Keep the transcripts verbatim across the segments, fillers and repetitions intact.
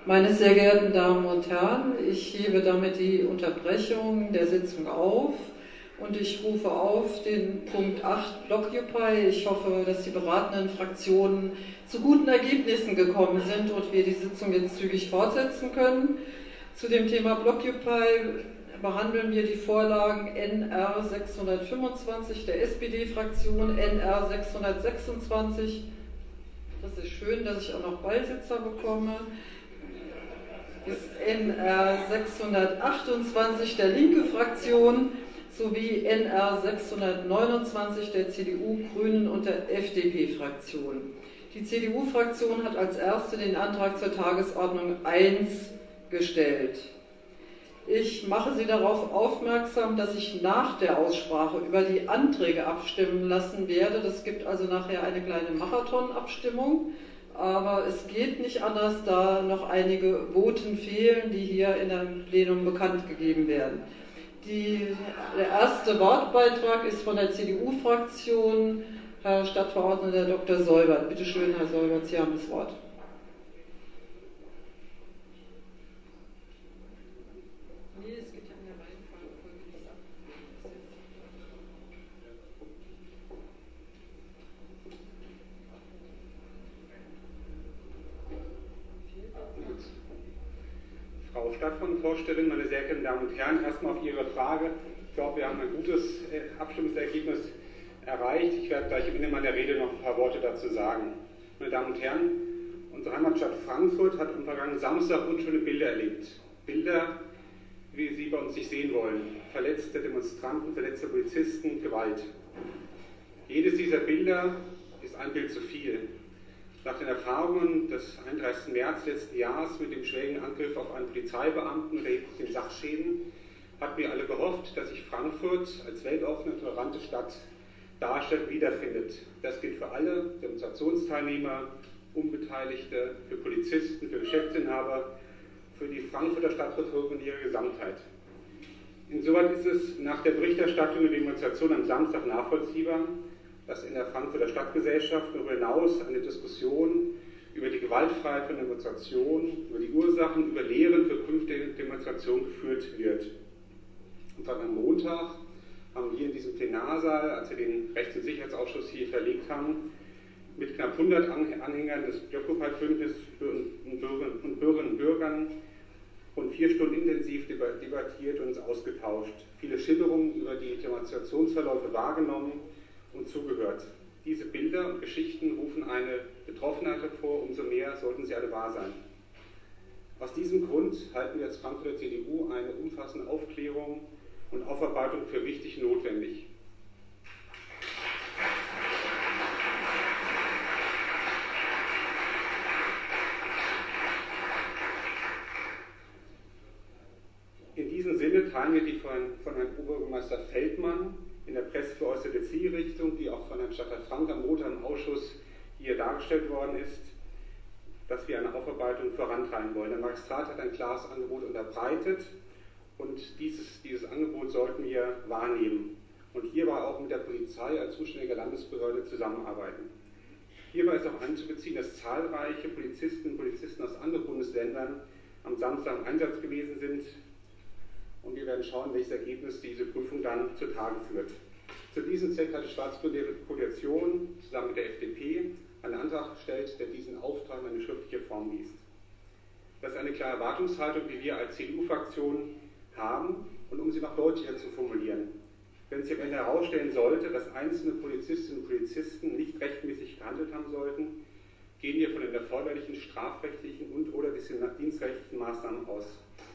Meine sehr geehrten Damen und Herren, ich hebe damit die Unterbrechung der Sitzung auf und ich rufe auf den Punkt acht Blockupy. Ich hoffe, dass die beratenden Fraktionen zu guten Ergebnissen gekommen sind und wir die Sitzung jetzt zügig fortsetzen können. Zu dem Thema Blockupy behandeln wir die Vorlagen N R sechshundertfünfundzwanzig der S P D-Fraktion, N R sechshundertsechsundzwanzig, das ist schön, dass ich auch noch Ballsitzer bekomme, bis N R sechshundertachtundzwanzig der Linke-Fraktion sowie N R sechshundertneunundzwanzig der C D U, Grünen und der F D P-Fraktion. Die C D U-Fraktion hat als erste den Antrag zur Tagesordnung eins gestellt. Ich mache Sie darauf aufmerksam, dass ich nach der Aussprache über die Anträge abstimmen lassen werde. Das gibt also nachher eine kleine Marathon-Abstimmung. Aber es geht nicht anders, da noch einige Voten fehlen, die hier in einem Plenum bekannt gegeben werden. Die, der erste Wortbeitrag ist von der C D U-Fraktion, Herr Stadtverordneter Doktor Seubert. Bitte schön, Herr Seubert, Sie haben das Wort. Nee, es geht ja in der Reihenfolge nicht ab. Frau Stadtverordnetenvorsteherin, meine sehr geehrten Damen und Herren, erstmal auf Ihre Frage. Ich glaube, wir haben ein gutes Abstimmungsergebnis erreicht. Ich werde gleich am Ende meiner Rede noch ein paar Worte dazu sagen. Meine Damen und Herren, unsere Heimatstadt Frankfurt hat am vergangenen Samstag unschöne Bilder erlebt. Bilder, wie Sie bei uns nicht sehen wollen. Verletzte Demonstranten, verletzte Polizisten, Gewalt. Jedes dieser Bilder ist ein Bild zu viel. Nach den Erfahrungen des einunddreißigsten März letzten Jahres mit dem schweren Angriff auf einen Polizeibeamten und erheblichen Sachschäden hatten wir alle gehofft, dass sich Frankfurt als weltoffene, tolerante Stadt darstellt, wiederfindet. Das gilt für alle Demonstrationsteilnehmer, Unbeteiligte, für Polizisten, für Geschäftsinhaber, für die Frankfurter Stadtbevölkerung in ihrer Gesamtheit. Insoweit ist es nach der Berichterstattung der Demonstration am Samstag nachvollziehbar, dass in der Frankfurter Stadtgesellschaft darüber hinaus eine Diskussion über die Gewaltfreiheit von Demonstrationen, über die Ursachen, über Lehren für künftige Demonstrationen geführt wird. Und dann am Montag haben wir in diesem Plenarsaal, als wir den Rechts- und Sicherheitsausschuss hier verlegt haben, mit knapp hundert Anhängern des Blockupy-Bündnisses und Bürgerinnen und Bürgern rund vier Stunden intensiv debattiert und uns ausgetauscht, viele Schilderungen über die Demonstrationsverläufe wahrgenommen und zugehört. Diese Bilder und Geschichten rufen eine Betroffenheit hervor, umso mehr sollten sie alle wahr sein. Aus diesem Grund halten wir als Frankfurter C D U eine umfassende Aufklärung und Aufarbeitung für wichtig und notwendig. In diesem Sinne teilen wir die von, von Herrn Oberbürgermeister Feldmann in der Presse geäußerte Zielrichtung, die auch von Herrn Stadtrat Frank am Montag im Ausschuss hier dargestellt worden ist, dass wir eine Aufarbeitung vorantreiben wollen. Der Magistrat hat ein klares Angebot unterbreitet und dieses, dieses Angebot sollten wir wahrnehmen und hierbei auch mit der Polizei als zuständiger Landesbehörde zusammenarbeiten. Hierbei ist auch anzubeziehen, dass zahlreiche Polizistinnen und Polizisten aus anderen Bundesländern am Samstag im Einsatz gewesen sind. Und wir werden schauen, welches Ergebnis diese Prüfung dann zutage führt. Zu diesem Zweck hat die schwarz-grüne Koalition zusammen mit der F D P einen Antrag gestellt, der diesen Auftrag in eine schriftliche Form liest. Das ist eine klare Erwartungshaltung, die wir als C D U-Fraktion haben. Und um sie noch deutlicher zu formulieren, wenn sich am Ende herausstellen sollte, dass einzelne Polizistinnen und Polizisten nicht rechtmäßig gehandelt haben sollten, gehen wir von den erforderlichen strafrechtlichen und oder dienstrechtlichen Maßnahmen aus.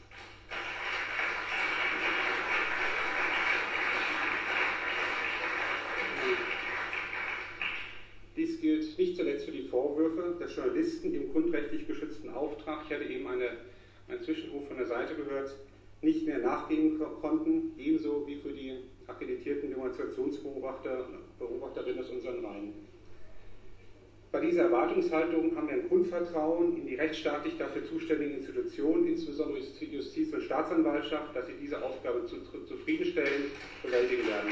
Dies gilt nicht zuletzt für die Vorwürfe, dass Journalisten im grundrechtlich geschützten Auftrag, ich hatte eben eine, einen Zwischenruf von der Seite gehört, nicht mehr nachgehen konnten, ebenso wie für die akkreditierten Demonstrationsbeobachter und Beobachterinnen aus unseren Reihen. Bei dieser Erwartungshaltung haben wir ein Grundvertrauen in die rechtsstaatlich dafür zuständigen Institutionen, insbesondere Justiz und Staatsanwaltschaft, dass sie diese Aufgabe zu, zufriedenstellend bewältigen werden.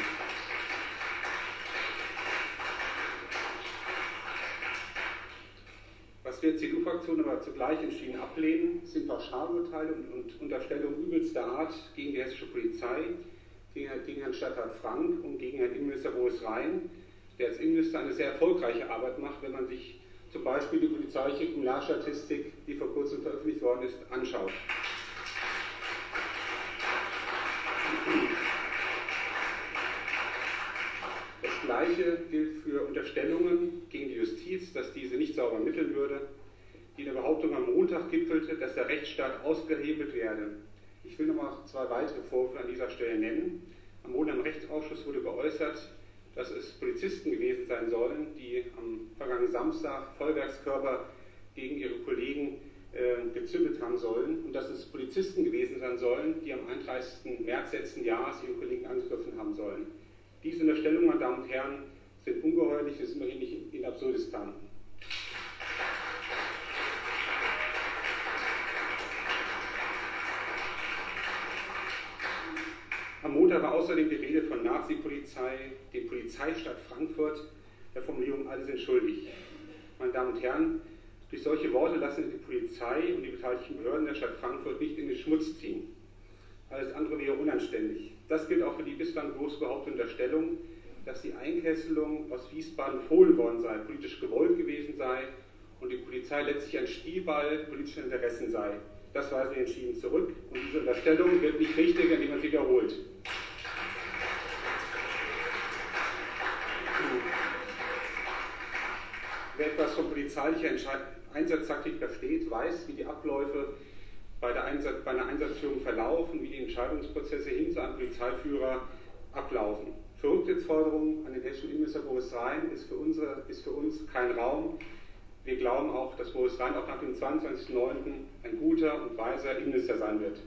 Was wir C D U-Fraktion aber zugleich entschieden ablehnen, sind Pauschalurteile und, und Unterstellungen übelster Art gegen die hessische Polizei, gegen, gegen Herrn Stadtrat Frank und gegen Herrn Innenminister Boris Rhein, der als Innenminister eine sehr erfolgreiche Arbeit macht, wenn man sich zum Beispiel die polizeiliche Kriminalstatistik, die vor kurzem veröffentlicht worden ist, anschaut. Das Gleiche gilt für Unterstellungen gegen die Justiz, dass diese nicht sauber ermitteln würde, die in der Behauptung am Montag gipfelte, dass der Rechtsstaat ausgehebelt werde. Ich will noch mal zwei weitere Vorwürfe an dieser Stelle nennen. Am Montag im Rechtsausschuss wurde geäußert, dass es Polizisten gewesen sein sollen, die am vergangenen Samstag Feuerwerkskörper gegen ihre Kollegen äh, gezündet haben sollen und dass es Polizisten gewesen sein sollen, die am einunddreißigsten März letzten Jahres ihre Kollegen angegriffen haben sollen. Diese Unterstellungen, meine Damen und Herren, sind ungeheuerlich, wir sind immerhin nicht in Absurdistan. Am Montag war außerdem die Rede von Nazi-Polizei, dem Polizeistaat Frankfurt, der Formulierung alle sind schuldig. Meine Damen und Herren, durch solche Worte lassen die Polizei und die beteiligten Behörden der Stadt Frankfurt nicht in den Schmutz ziehen. Alles andere wäre unanständig. Das gilt auch für die bislang bloß behauptete Unterstellung, dass die Einkesselung aus Wiesbaden befohlen worden sei, politisch gewollt gewesen sei und die Polizei letztlich ein Spielball politischer Interessen sei. Das weisen wir entschieden zurück und diese Unterstellung wird nicht richtig, indem man sie wiederholt. Wer etwas von polizeilicher Einsatztaktik versteht, weiß, wie die Abläufe bei, der Einsatz, bei einer Einsatzführung verlaufen, wie die Entscheidungsprozesse hin zu einem Polizeiführer ablaufen. Für Rücktrittsforderungen an den hessischen Innenminister Boris Rhein ist für, unsere, ist für uns kein Raum. Wir glauben auch, dass Boris Rhein auch nach dem zweiundzwanzigsten neunten ein guter und weiser Innenminister sein wird.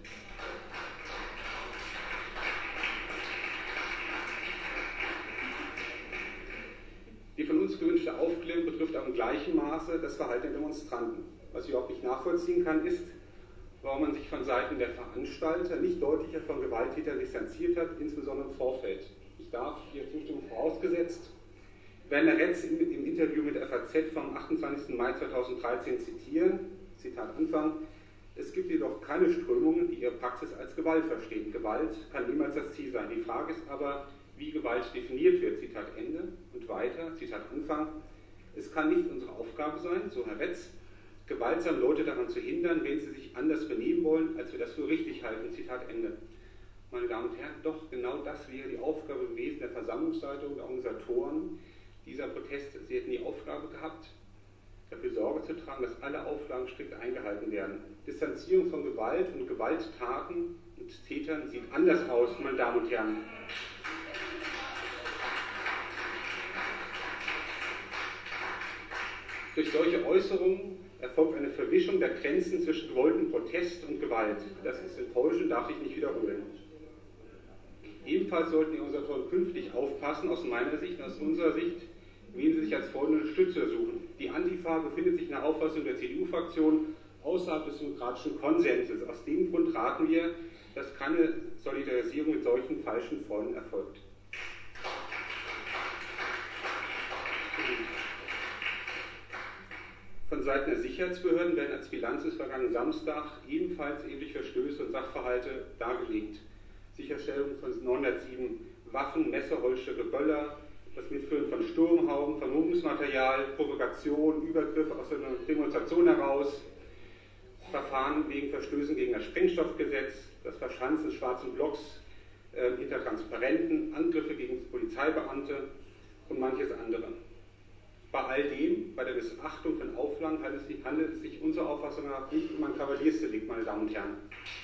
Die von uns gewünschte Aufklärung betrifft auch im gleichen Maße das Verhalten der Demonstranten. Was ich überhaupt nicht nachvollziehen kann, ist, warum man sich von Seiten der Veranstalter nicht deutlicher von Gewalttätern distanziert hat, insbesondere im Vorfeld. Ich darf Ihre Zustimmung vorausgesetzt Werner Retz im, im Interview mit der F A Z vom achtundzwanzigsten Mai zweitausenddreizehn zitieren, Zitat Anfang: Es gibt jedoch keine Strömungen, die ihre Praxis als Gewalt verstehen. Gewalt kann niemals das Ziel sein. Die Frage ist aber, wie Gewalt definiert wird, Zitat Ende. Und weiter, Zitat Anfang: Es kann nicht unsere Aufgabe sein, so Herr Retz, gewaltsam Leute daran zu hindern, wenn sie sich anders benehmen wollen, als wir das für richtig halten, Zitat Ende. Meine Damen und Herren, doch genau das wäre die Aufgabe gewesen der Versammlungsleitung, der Organisatoren dieser Proteste. Sie hätten die Aufgabe gehabt, dafür Sorge zu tragen, dass alle Auflagen strikt eingehalten werden. Distanzierung von Gewalt und Gewalttaten und Tätern sieht anders aus, meine Damen und Herren. Durch solche Äußerungen erfolgt eine Verwischung der Grenzen zwischen gewolltem Protest und Gewalt. Das ist enttäuschend, darf ich nicht wiederholen. Ebenfalls sollten die Organisatoren künftig aufpassen, aus meiner Sicht und aus unserer Sicht, wen sie sich als folgende Stütze suchen. Die Antifa befindet sich nach Auffassung der C D U-Fraktion außerhalb des demokratischen Konsenses. Aus dem Grund raten wir, dass keine Solidarisierung mit solchen falschen Freunden erfolgt. Von Seiten der Sicherheitsbehörden werden als Bilanz des vergangenen Samstag ebenfalls ähnliche Verstöße und Sachverhalte dargelegt. Sicherstellung von neunhundertsieben Waffen, Messer, Holzstücke, Böller, das Mitführen von Sturmhauben, Vermummungsmaterial, Provokation, Übergriffe aus einer Demonstration heraus, Verfahren wegen Verstößen gegen das Sprengstoffgesetz, das Verschanzen schwarzen Blocks äh, hinter Transparenten, Angriffe gegen Polizeibeamte und manches andere. Bei all dem, bei der Missachtung von Auflagen, handelt es sich, handelt es sich unserer Auffassung nach nicht um ein Kavaliersdelikt, meine Damen und Herren.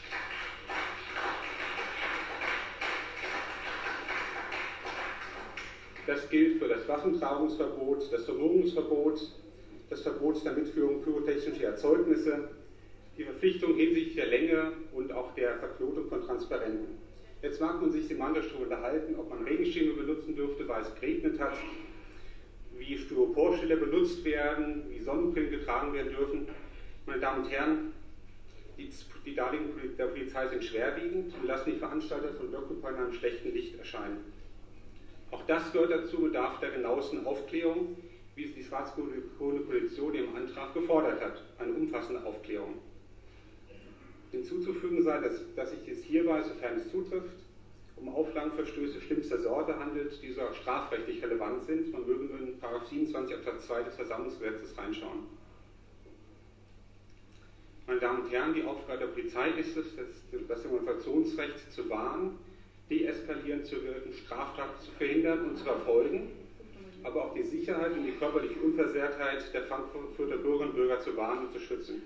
Das gilt für das Waffentragungsverbot, das Vermummungsverbot, das Verbot der Mitführung pyrotechnischer Erzeugnisse, die Verpflichtung hinsichtlich der Länge und auch der Verknotung von Transparenten. Jetzt mag man sich semantisch darüber unterhalten, ob man Regenschirme benutzen dürfte, weil es geregnet hat, wie Styroporsteller benutzt werden, wie Sonnenbrillen getragen werden dürfen. Meine Damen und Herren, die, die Darlegungen der Polizei sind schwerwiegend und lassen die Veranstalter von Blockgruppen in einem schlechten Licht erscheinen. Auch das gehört dazu, bedarf der genauesten Aufklärung, wie es die schwarz-grüne Koalition im Antrag gefordert hat, eine umfassende Aufklärung. Hinzuzufügen sei, dass, dass sich es hierbei, sofern es zutrifft, um Auflagenverstöße schlimmster Sorte handelt, die sogar strafrechtlich relevant sind. Man möge nur in Paragraph siebenundzwanzig Absatz zwei des Versammlungsgesetzes reinschauen. Meine Damen und Herren, die Aufgabe der Polizei ist es, das, das Demonstrationsrecht zu wahren, deeskalierend zu wirken, Straftaten zu verhindern und zu verfolgen, aber auch die Sicherheit und die körperliche Unversehrtheit der Frankfurter Bürgerinnen und Bürger zu wahren und zu schützen.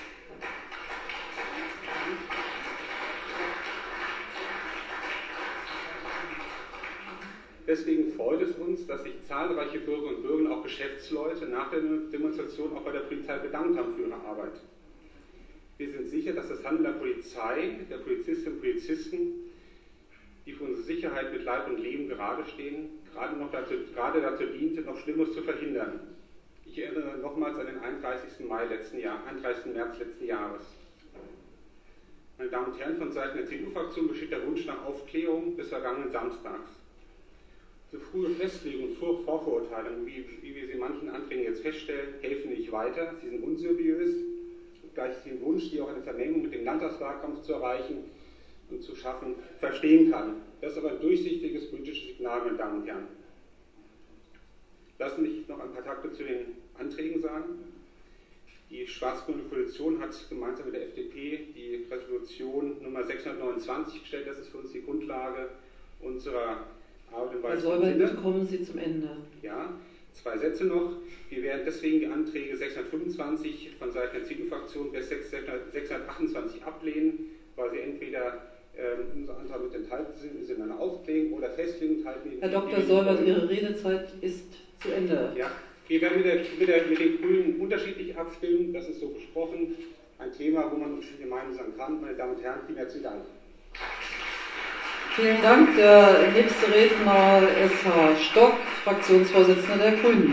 Deswegen freut es uns, dass sich zahlreiche Bürgerinnen und Bürger, auch Geschäftsleute, nach der Demonstration auch bei der Polizei bedankt haben für ihre Arbeit. Wir sind sicher, dass das Handeln der Polizei, der Polizistinnen und Polizisten, die für unsere Sicherheit mit Leib und Leben gerade stehen, gerade, noch dazu, gerade dazu diente, noch Schlimmes zu verhindern. Ich erinnere nochmals an den einunddreißigsten Mai letzten Jahr, einunddreißigsten März letzten Jahres. Meine Damen und Herren, von Seiten der C D U-Fraktion besteht der Wunsch nach Aufklärung des vergangenen Samstags. So frühe Festlegungen und Vorverurteilungen, wie, wie wir sie in manchen Anträgen jetzt feststellen, helfen nicht weiter. Sie sind unseriös, obgleich ich den Wunsch, die auch eine Vernehmung mit dem Landtagswahlkampf zu erreichen und zu schaffen, verstehen kann. Das ist aber ein durchsichtiges politisches Signal, meine Damen und Herren. Lassen Sie mich noch ein paar Takte zu den Anträgen sagen. Die schwarz-grüne Koalition hat gemeinsam mit der F D P die Resolution Nummer sechshundertneunundzwanzig gestellt. Das ist für uns die Grundlage unserer Arbeit im Herr Seubert, kommen Sie zum Ende. Ja, zwei Sätze noch. Wir werden deswegen die Anträge sechshundertfünfundzwanzig von Seiten der C D U-Fraktion bis sechshundertachtundzwanzig ablehnen, weil sie entweder ähm, unser Antrag mit enthalten sind, im Sinne einer Aufklärung oder Festlegung enthalten. Herr Doktor Seubert, Ihre Redezeit ist zu Ende. Ja, wir werden mit, der, mit, der, mit den Grünen unterschiedlich abstimmen, das ist so besprochen. Ein Thema, wo man unterschiedliche Meinungen sagen kann. Meine Damen und Herren, vielen herzlichen Dank. Vielen Dank. Der nächste Redner ist Herr Stock, Fraktionsvorsitzender der Grünen.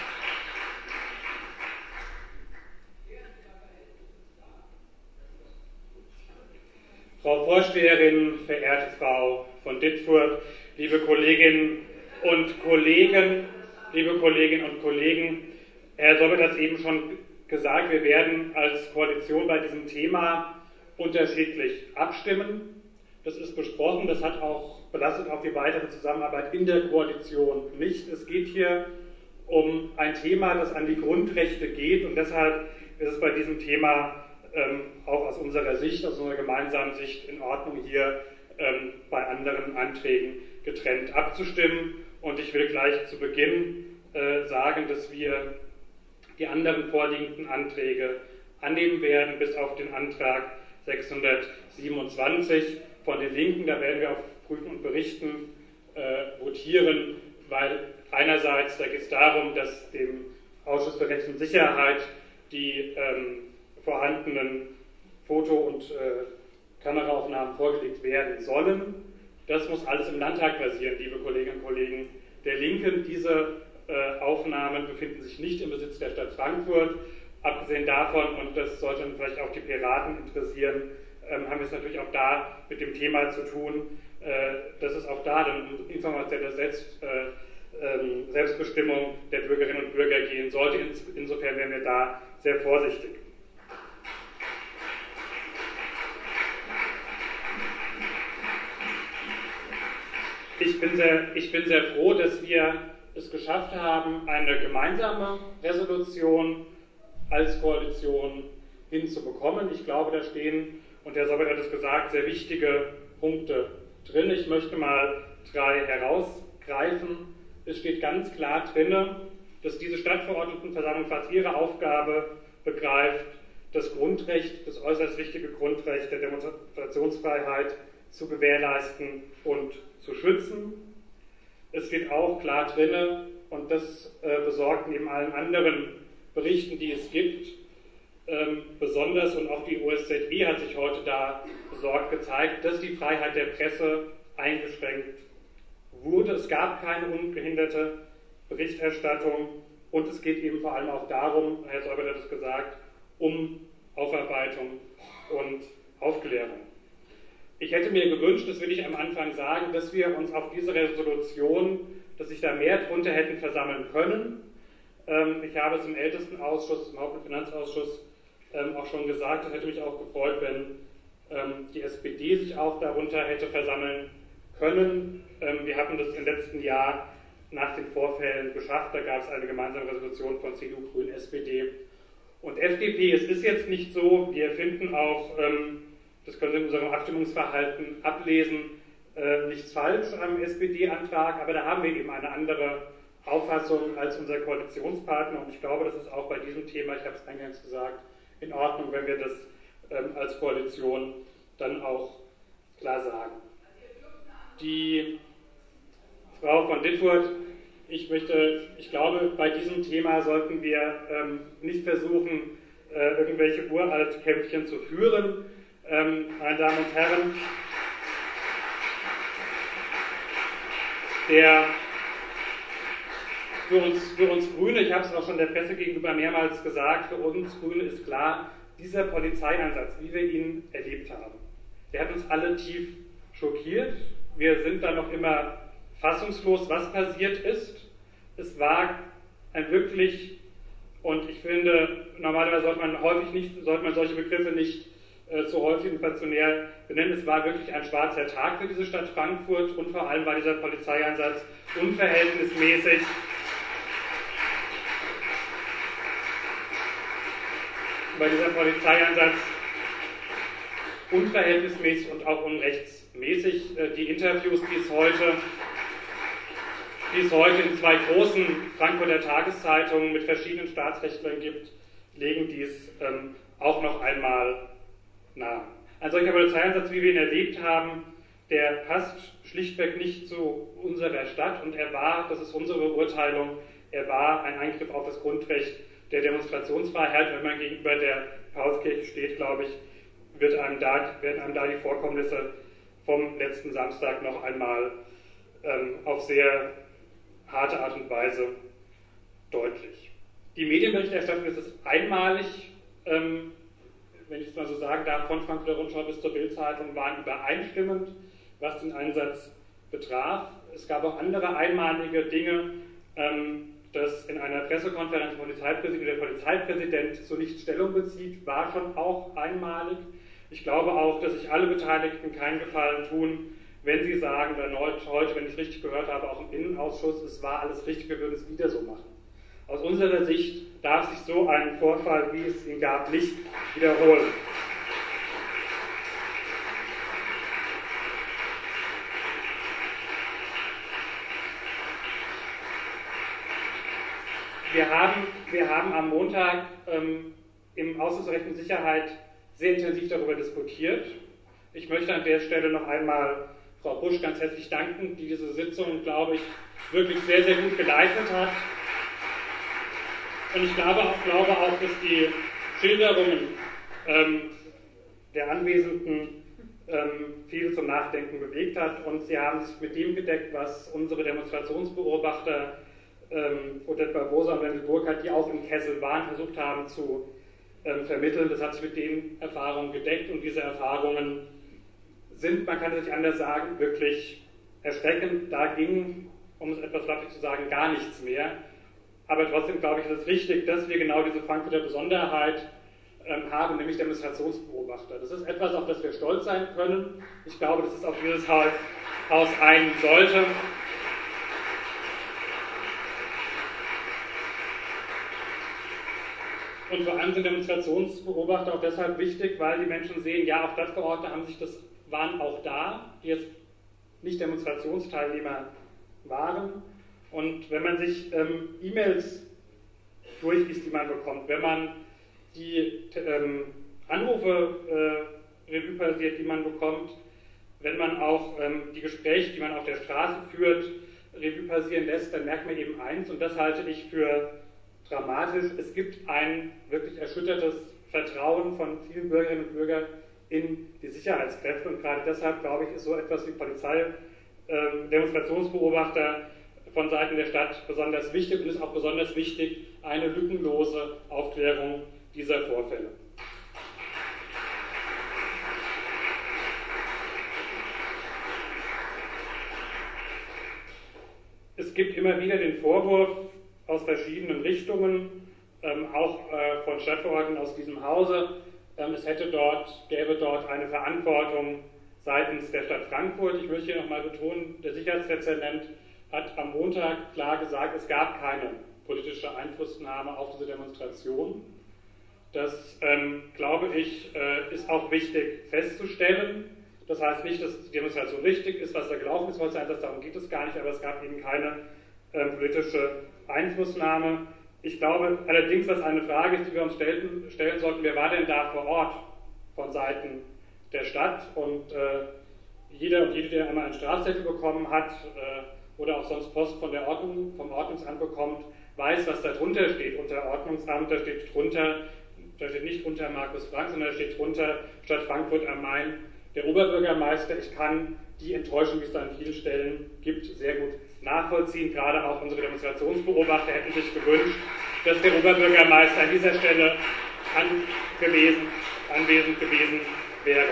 Frau Vorsteherin, verehrte Frau von Ditfurth, liebe Kolleginnen und Kollegen, liebe Kolleginnen und Kollegen, Herr Seubert hat es eben schon gesagt, wir werden als Koalition bei diesem Thema unterschiedlich abstimmen. Das ist besprochen, das hat auch, belastet auch die weitere Zusammenarbeit in der Koalition nicht. Es geht hier um ein Thema, das an die Grundrechte geht, und deshalb ist es bei diesem Thema ähm, auch aus unserer Sicht, aus unserer gemeinsamen Sicht in Ordnung, hier ähm, bei anderen Anträgen getrennt abzustimmen. Und ich will gleich zu Beginn äh, sagen, dass wir die anderen vorliegenden Anträge annehmen werden, bis auf den Antrag sechshundertsiebenundzwanzig von den Linken. Da werden wir auf Prüfen und Berichten äh, votieren, weil einerseits, da geht es darum, dass dem Ausschuss für Recht und Sicherheit die ähm, vorhandenen Foto- und äh, Kameraaufnahmen vorgelegt werden sollen. Das muss alles im Landtag passieren, liebe Kolleginnen und Kollegen der Linken. Diese äh, Aufnahmen befinden sich nicht im Besitz der Stadt Frankfurt. Abgesehen davon, und das sollte vielleicht auch die Piraten interessieren, ähm, haben wir es natürlich auch da mit dem Thema zu tun, äh, dass es auch da dann um informationelle Selbst, äh, ähm, Selbstbestimmung der Bürgerinnen und Bürger gehen sollte. Ins, insofern wären wir da sehr vorsichtig. Ich bin sehr, ich bin sehr froh, dass wir es geschafft haben, eine gemeinsame Resolution als Koalition hinzubekommen. Ich glaube, da stehen, und Herr Seubert hat es gesagt, sehr wichtige Punkte drin. Ich möchte mal drei herausgreifen. Es steht ganz klar drin, dass diese Stadtverordnetenversammlung fast ihre Aufgabe begreift, das Grundrecht, das äußerst wichtige Grundrecht der Demonstrationsfreiheit zu gewährleisten und zu schützen. Es steht auch klar drin, und das äh, besorgt neben allen anderen Berichten, die es gibt, ähm, besonders, und auch die O S Z E hat sich heute da besorgt gezeigt, dass die Freiheit der Presse eingeschränkt wurde. Es gab keine ungehinderte Berichterstattung, und es geht eben vor allem auch darum, Herr Seubert hat es gesagt, um Aufarbeitung und Aufklärung. Ich hätte mir gewünscht, das will ich am Anfang sagen, dass wir uns auf diese Resolution, dass sich da mehr drunter hätten versammeln können. Ähm, ich habe es im Ältestenausschuss, im Haupt- und Finanzausschuss ähm, auch schon gesagt, es hätte mich auch gefreut, wenn ähm, die S P D sich auch darunter hätte versammeln können. Ähm, wir hatten das im letzten Jahr nach den Vorfällen geschafft, da gab es eine gemeinsame Resolution von C D U, Grünen, S P D und F D P. Es ist jetzt nicht so, wir finden auch, ähm, das können Sie in unserem Abstimmungsverhalten ablesen, äh, nichts falsch am S P D-Antrag, aber da haben wir eben eine andere Auffassung als unser Koalitionspartner und ich glaube, das ist auch bei diesem Thema, ich habe es eingangs gesagt, in Ordnung, wenn wir das ähm, als Koalition dann auch klar sagen. Die Frau von Ditfurth, ich möchte, ich glaube, bei diesem Thema sollten wir ähm, nicht versuchen, äh, irgendwelche Uraltkämpfchen zu führen. Ähm, meine Damen und Herren, der für uns, für uns Grüne, ich habe es auch schon der Presse gegenüber mehrmals gesagt, für uns Grüne ist klar, dieser Polizeieinsatz, wie wir ihn erlebt haben, der hat uns alle tief schockiert. Wir sind da noch immer fassungslos, was passiert ist. Es war ein wirklich, und ich finde, normalerweise sollte man häufig nicht, sollte man solche Begriffe nicht äh, zu häufig inflationär benennen. Es war wirklich ein schwarzer Tag für diese Stadt Frankfurt und vor allem war dieser Polizeieinsatz unverhältnismäßig. Bei dieser Polizeieinsatz unverhältnismäßig und auch unrechtsmäßig. Die Interviews, die es heute, die es heute in zwei großen Frankfurter Tageszeitungen mit verschiedenen Staatsrechtlern gibt, legen dies ähm, auch noch einmal nahe. Ein solcher Polizeieinsatz, wie wir ihn erlebt haben, der passt schlichtweg nicht zu unserer Stadt und er war, das ist unsere Beurteilung, er war ein Eingriff auf das Grundrecht der Demonstrationsfreiheit. Wenn man gegenüber der Paulskirche steht, glaube ich, wird einem da, werden einem da die Vorkommnisse vom letzten Samstag noch einmal ähm, auf sehr harte Art und Weise deutlich. Die Medienberichterstattung ist es einmalig, ähm, wenn ich es mal so sagen darf, von Frankfurter Rundschau bis zur Bild-Zeitung waren übereinstimmend, was den Einsatz betraf. Es gab auch andere einmalige Dinge, ähm, dass in einer Pressekonferenz der Polizeipräsident, der Polizeipräsident zu nichts Stellung bezieht, war schon auch einmalig. Ich glaube auch, dass sich alle Beteiligten keinen Gefallen tun, wenn sie sagen, dann heute, wenn ich es richtig gehört habe, auch im Innenausschuss, es war alles richtig, wir würden es wieder so machen. Aus unserer Sicht darf sich so ein Vorfall, wie es ihn gab, nicht wiederholen. Wir haben, wir haben am Montag ähm, im Ausschuss Recht und Sicherheit sehr intensiv darüber diskutiert. Ich möchte an der Stelle noch einmal Frau Busch ganz herzlich danken, die diese Sitzung, glaube ich, wirklich sehr, sehr gut geleitet hat. Und ich glaube auch, glaube auch dass die Schilderungen ähm, der Anwesenden ähm, viele zum Nachdenken bewegt hat. Und sie haben sich mit dem gedeckt, was unsere Demonstrationsbeobachter ähm, Odette Barbosa und Wendel Burkhardt, die auch im Kessel waren, versucht haben zu ähm, vermitteln. Das hat sich mit den Erfahrungen gedeckt und diese Erfahrungen sind, man kann es nicht anders sagen, wirklich erschreckend. Da ging, um es etwas flapsig zu sagen, gar nichts mehr. Aber trotzdem glaube ich, ist es richtig, dass wir genau diese Frankfurter Besonderheit ähm, haben, nämlich Demonstrationsbeobachter. Das ist etwas, auf das wir stolz sein können. Ich glaube, dass es auf dieses Haus, Haus ein sollte. Und vor allem sind Demonstrationsbeobachter auch deshalb wichtig, weil die Menschen sehen, ja, auch Stadtverordnete haben sich das, waren auch da, die jetzt nicht Demonstrationsteilnehmer waren. Und wenn man sich ähm, E-Mails durchliest, die man bekommt, wenn man die ähm, Anrufe äh, Revue passiert, die man bekommt, wenn man auch ähm, die Gespräche, die man auf der Straße führt, Revue passieren lässt, dann merkt man eben eins, und das halte ich für dramatisch: Es gibt ein wirklich erschüttertes Vertrauen von vielen Bürgerinnen und Bürgern in die Sicherheitskräfte, und gerade deshalb, glaube ich, ist so etwas wie Polizei, äh, Demonstrationsbeobachter von Seiten der Stadt besonders wichtig, und ist auch besonders wichtig eine lückenlose Aufklärung dieser Vorfälle. Es gibt immer wieder den Vorwurf aus verschiedenen Richtungen, ähm, auch äh, von Stadtverordneten aus diesem Hause. Ähm, es hätte dort, gäbe dort eine Verantwortung seitens der Stadt Frankfurt. Ich möchte hier nochmal betonen, der Sicherheitsdezernent hat am Montag klar gesagt, es gab keine politische Einflussnahme auf diese Demonstration. Das, ähm, glaube ich, äh, ist auch wichtig festzustellen. Das heißt nicht, dass die Demonstration richtig ist, was da gelaufen ist, heute das darum geht es gar nicht, aber es gab eben keine äh, politische Einflussnahme. Ich glaube allerdings, dass eine Frage ist, die wir uns stellen, stellen sollten, wer war denn da vor Ort von Seiten der Stadt? Und äh, jeder und jede, der einmal einen Strafzettel bekommen hat äh, oder auch sonst Post von der Ordnung, vom Ordnungsamt bekommt, weiß, was da drunter steht. Unter Ordnungsamt, da steht drunter, da steht nicht drunter Markus Frank, sondern da steht drunter Stadt Frankfurt am Main, der Oberbürgermeister. Ich kann die Enttäuschung, die es da an vielen Stellen gibt, sehr gut nachvollziehen. Gerade auch unsere Demonstrationsbeobachter hätten sich gewünscht, dass der Oberbürgermeister an dieser Stelle angewesen, anwesend gewesen wäre.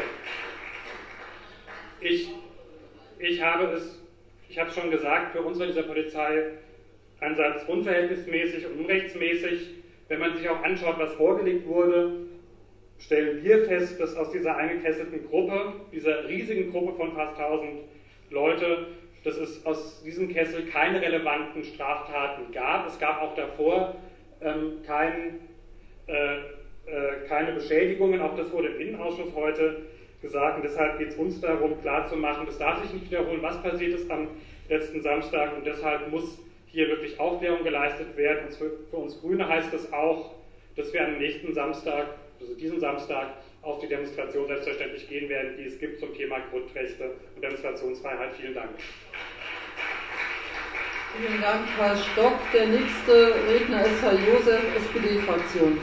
Ich, ich habe es, ich habe es schon gesagt, für uns war dieser Polizeieinsatz unverhältnismäßig und unrechtsmäßig. Wenn man sich auch anschaut, was vorgelegt wurde, stellen wir fest, dass aus dieser eingekesselten Gruppe, dieser riesigen Gruppe von fast tausend Leute, dass es aus diesem Kessel keine relevanten Straftaten gab. Es gab auch davor ähm, kein, äh, äh, keine Beschädigungen, auch das wurde im Innenausschuss heute gesagt. Und deshalb geht es uns darum, klarzumachen, das darf sich nicht wiederholen, was passiert ist am letzten Samstag. Und deshalb muss hier wirklich Aufklärung geleistet werden. Und für, für uns Grüne heißt das auch, dass wir am nächsten Samstag, also diesen Samstag, auf die Demonstration selbstverständlich gehen werden, die es gibt zum Thema Grundrechte und Demonstrationsfreiheit. Vielen Dank. Vielen Dank, Herr Stock. Der nächste Redner ist Herr Josef, S P D-Fraktion.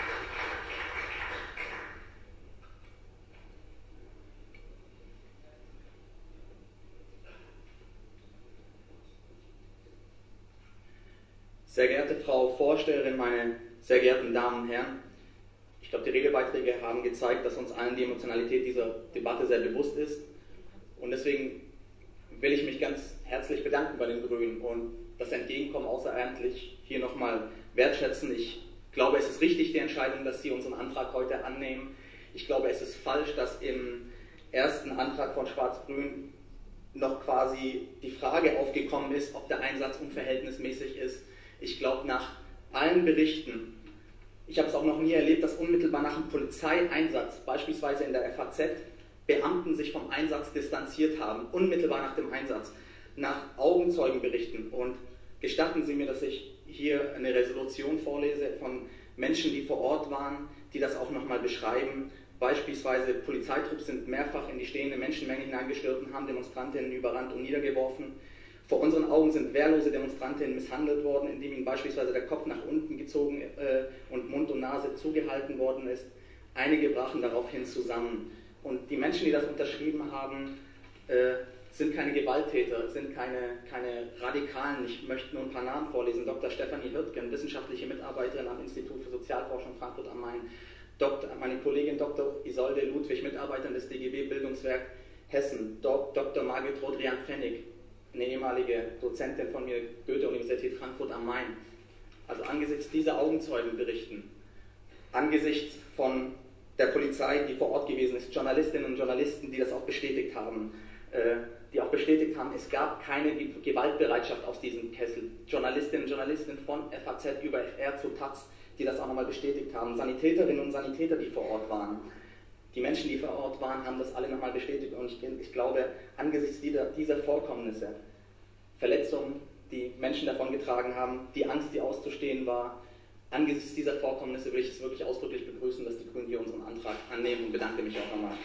Sehr geehrte Frau Vorsteherin, meine sehr geehrten Damen und Herren, ich glaube, die Redebeiträge haben gezeigt, dass uns allen die Emotionalität dieser Debatte sehr bewusst ist. Und deswegen will ich mich ganz herzlich bedanken bei den Grünen und das Entgegenkommen außerordentlich hier nochmal wertschätzen. Ich glaube, es ist richtig, die Entscheidung, dass Sie unseren Antrag heute annehmen. Ich glaube, es ist falsch, dass im ersten Antrag von Schwarz-Grün noch quasi die Frage aufgekommen ist, ob der Einsatz unverhältnismäßig ist. Ich glaube, nach allen Berichten, ich habe es auch noch nie erlebt, dass unmittelbar nach einem Polizeieinsatz, beispielsweise in der F A Z, Beamten sich vom Einsatz distanziert haben, unmittelbar nach dem Einsatz, nach Augenzeugenberichten. Und gestatten Sie mir, dass ich hier eine Resolution vorlese von Menschen, die vor Ort waren, die das auch nochmal beschreiben. Beispielsweise Polizeitrupps sind mehrfach in die stehende Menschenmenge hineingestürzt und haben Demonstrantinnen überrannt und niedergeworfen. Vor unseren Augen sind wehrlose Demonstrantinnen misshandelt worden, indem ihnen beispielsweise der Kopf nach unten gezogen äh, und Mund und Nase zugehalten worden ist. Einige brachen daraufhin zusammen. Und die Menschen, die das unterschrieben haben, äh, sind keine Gewalttäter, sind keine, keine Radikalen. Ich möchte nur ein paar Namen vorlesen. Doktor Stefanie Hürtgen, wissenschaftliche Mitarbeiterin am Institut für Sozialforschung Frankfurt am Main. Doktor, meine Kollegin Doktor Isolde Ludwig, Mitarbeiterin des D G B Bildungswerk Hessen. Doktor Margit Rodrian-Pfennig, eine ehemalige Dozentin von mir, Goethe-Universität Frankfurt am Main. Also angesichts dieser Augenzeugenberichten, angesichts von der Polizei, die vor Ort gewesen ist, Journalistinnen und Journalisten, die das auch bestätigt haben, äh, die auch bestätigt haben, es gab keine Gewaltbereitschaft aus diesem Kessel. Journalistinnen und Journalisten von F A Z über F R zu Taz, die das auch nochmal bestätigt haben. Sanitäterinnen und Sanitäter, die vor Ort waren. Die Menschen, die vor Ort waren, haben das alle nochmal bestätigt. Und ich, ich glaube, angesichts dieser, dieser Vorkommnisse, Verletzungen, die Menschen davongetragen haben, die Angst, die auszustehen war, angesichts dieser Vorkommnisse will ich es wirklich ausdrücklich begrüßen, dass die Grünen hier unseren Antrag annehmen und bedanke mich auch nochmal.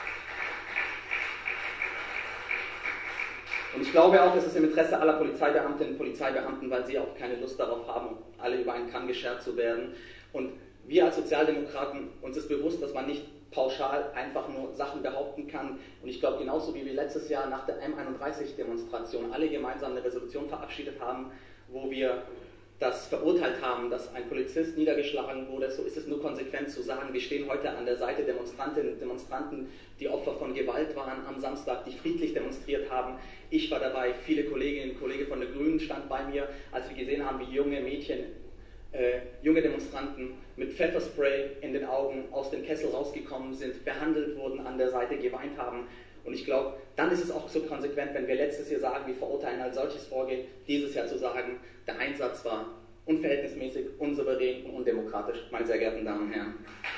Und ich glaube auch, es ist im Interesse aller Polizeibeamtinnen und Polizeibeamten, weil sie auch keine Lust darauf haben, alle über einen Kamm geschert zu werden. Und wir als Sozialdemokraten, uns ist bewusst, dass man nicht pauschal einfach nur Sachen behaupten kann. Und ich glaube, genauso wie wir letztes Jahr nach der M einunddreißig Demonstration alle gemeinsam eine Resolution verabschiedet haben, wo wir das verurteilt haben, dass ein Polizist niedergeschlagen wurde, so ist es nur konsequent zu sagen, wir stehen heute an der Seite der Demonstrantinnen und Demonstranten, die Opfer von Gewalt waren am Samstag, die friedlich demonstriert haben. Ich war dabei, viele Kolleginnen und Kollegen von den Grünen standen bei mir, als wir gesehen haben, wie junge Mädchen, äh, junge Demonstranten mit Pfefferspray in den Augen aus dem Kessel rausgekommen sind, behandelt wurden, an der Seite geweint haben. Und ich glaube, dann ist es auch so konsequent, wenn wir letztes Jahr sagen, wir verurteilen als solches Vorgehen, dieses Jahr zu sagen, der Einsatz war unverhältnismäßig, unsouverän und undemokratisch, meine sehr geehrten Damen und Herren.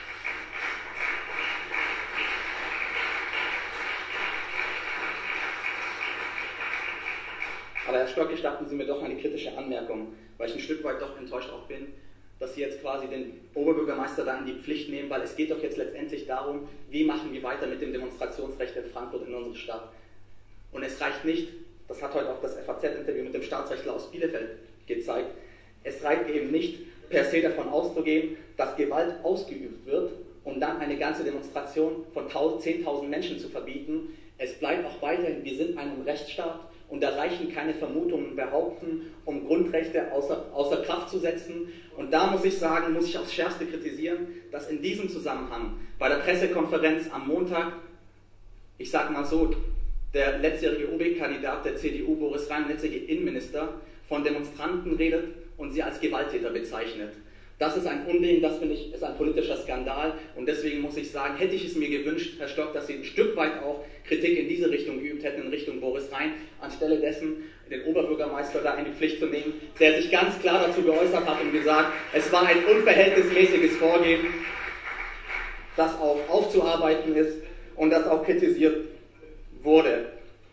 Aber Herr Stock, gestatten Sie mir doch eine kritische Anmerkung, weil ich ein Stück weit doch enttäuscht auch bin, dass Sie jetzt quasi den Oberbürgermeister da in die Pflicht nehmen, weil es geht doch jetzt letztendlich darum, wie machen wir weiter mit dem Demonstrationsrecht in Frankfurt in unserer Stadt. Und es reicht nicht, das hat heute auch das F A Z-Interview mit dem Staatsrechtler aus Bielefeld gezeigt, es reicht eben nicht, per se davon auszugehen, dass Gewalt ausgeübt wird und dann eine ganze Demonstration von zehntausend Menschen zu verbieten. Es bleibt auch weiterhin, wir sind ein Rechtsstaat und da reichen keine Vermutungen und Behaupten, um Grundrechte außer, außer Kraft zu setzen. Und da muss ich sagen, muss ich aufs Schärfste kritisieren, dass in diesem Zusammenhang bei der Pressekonferenz am Montag, ich sage mal so, der letztjährige O B-Kandidat der C D U, Boris Rhein, letztjährige Innenminister, von Demonstranten redet und sie als Gewalttäter bezeichnet. Das ist ein Unding, das finde ich, ist ein politischer Skandal und deswegen muss ich sagen, hätte ich es mir gewünscht, Herr Stock, dass Sie ein Stück weit auch Kritik in diese Richtung geübt hätten, in Richtung Boris Rhein, anstelle dessen den Oberbürgermeister da in die Pflicht zu nehmen, der sich ganz klar dazu geäußert hat und gesagt, es war ein unverhältnismäßiges Vorgehen, das auch aufzuarbeiten ist und das auch kritisiert wurde.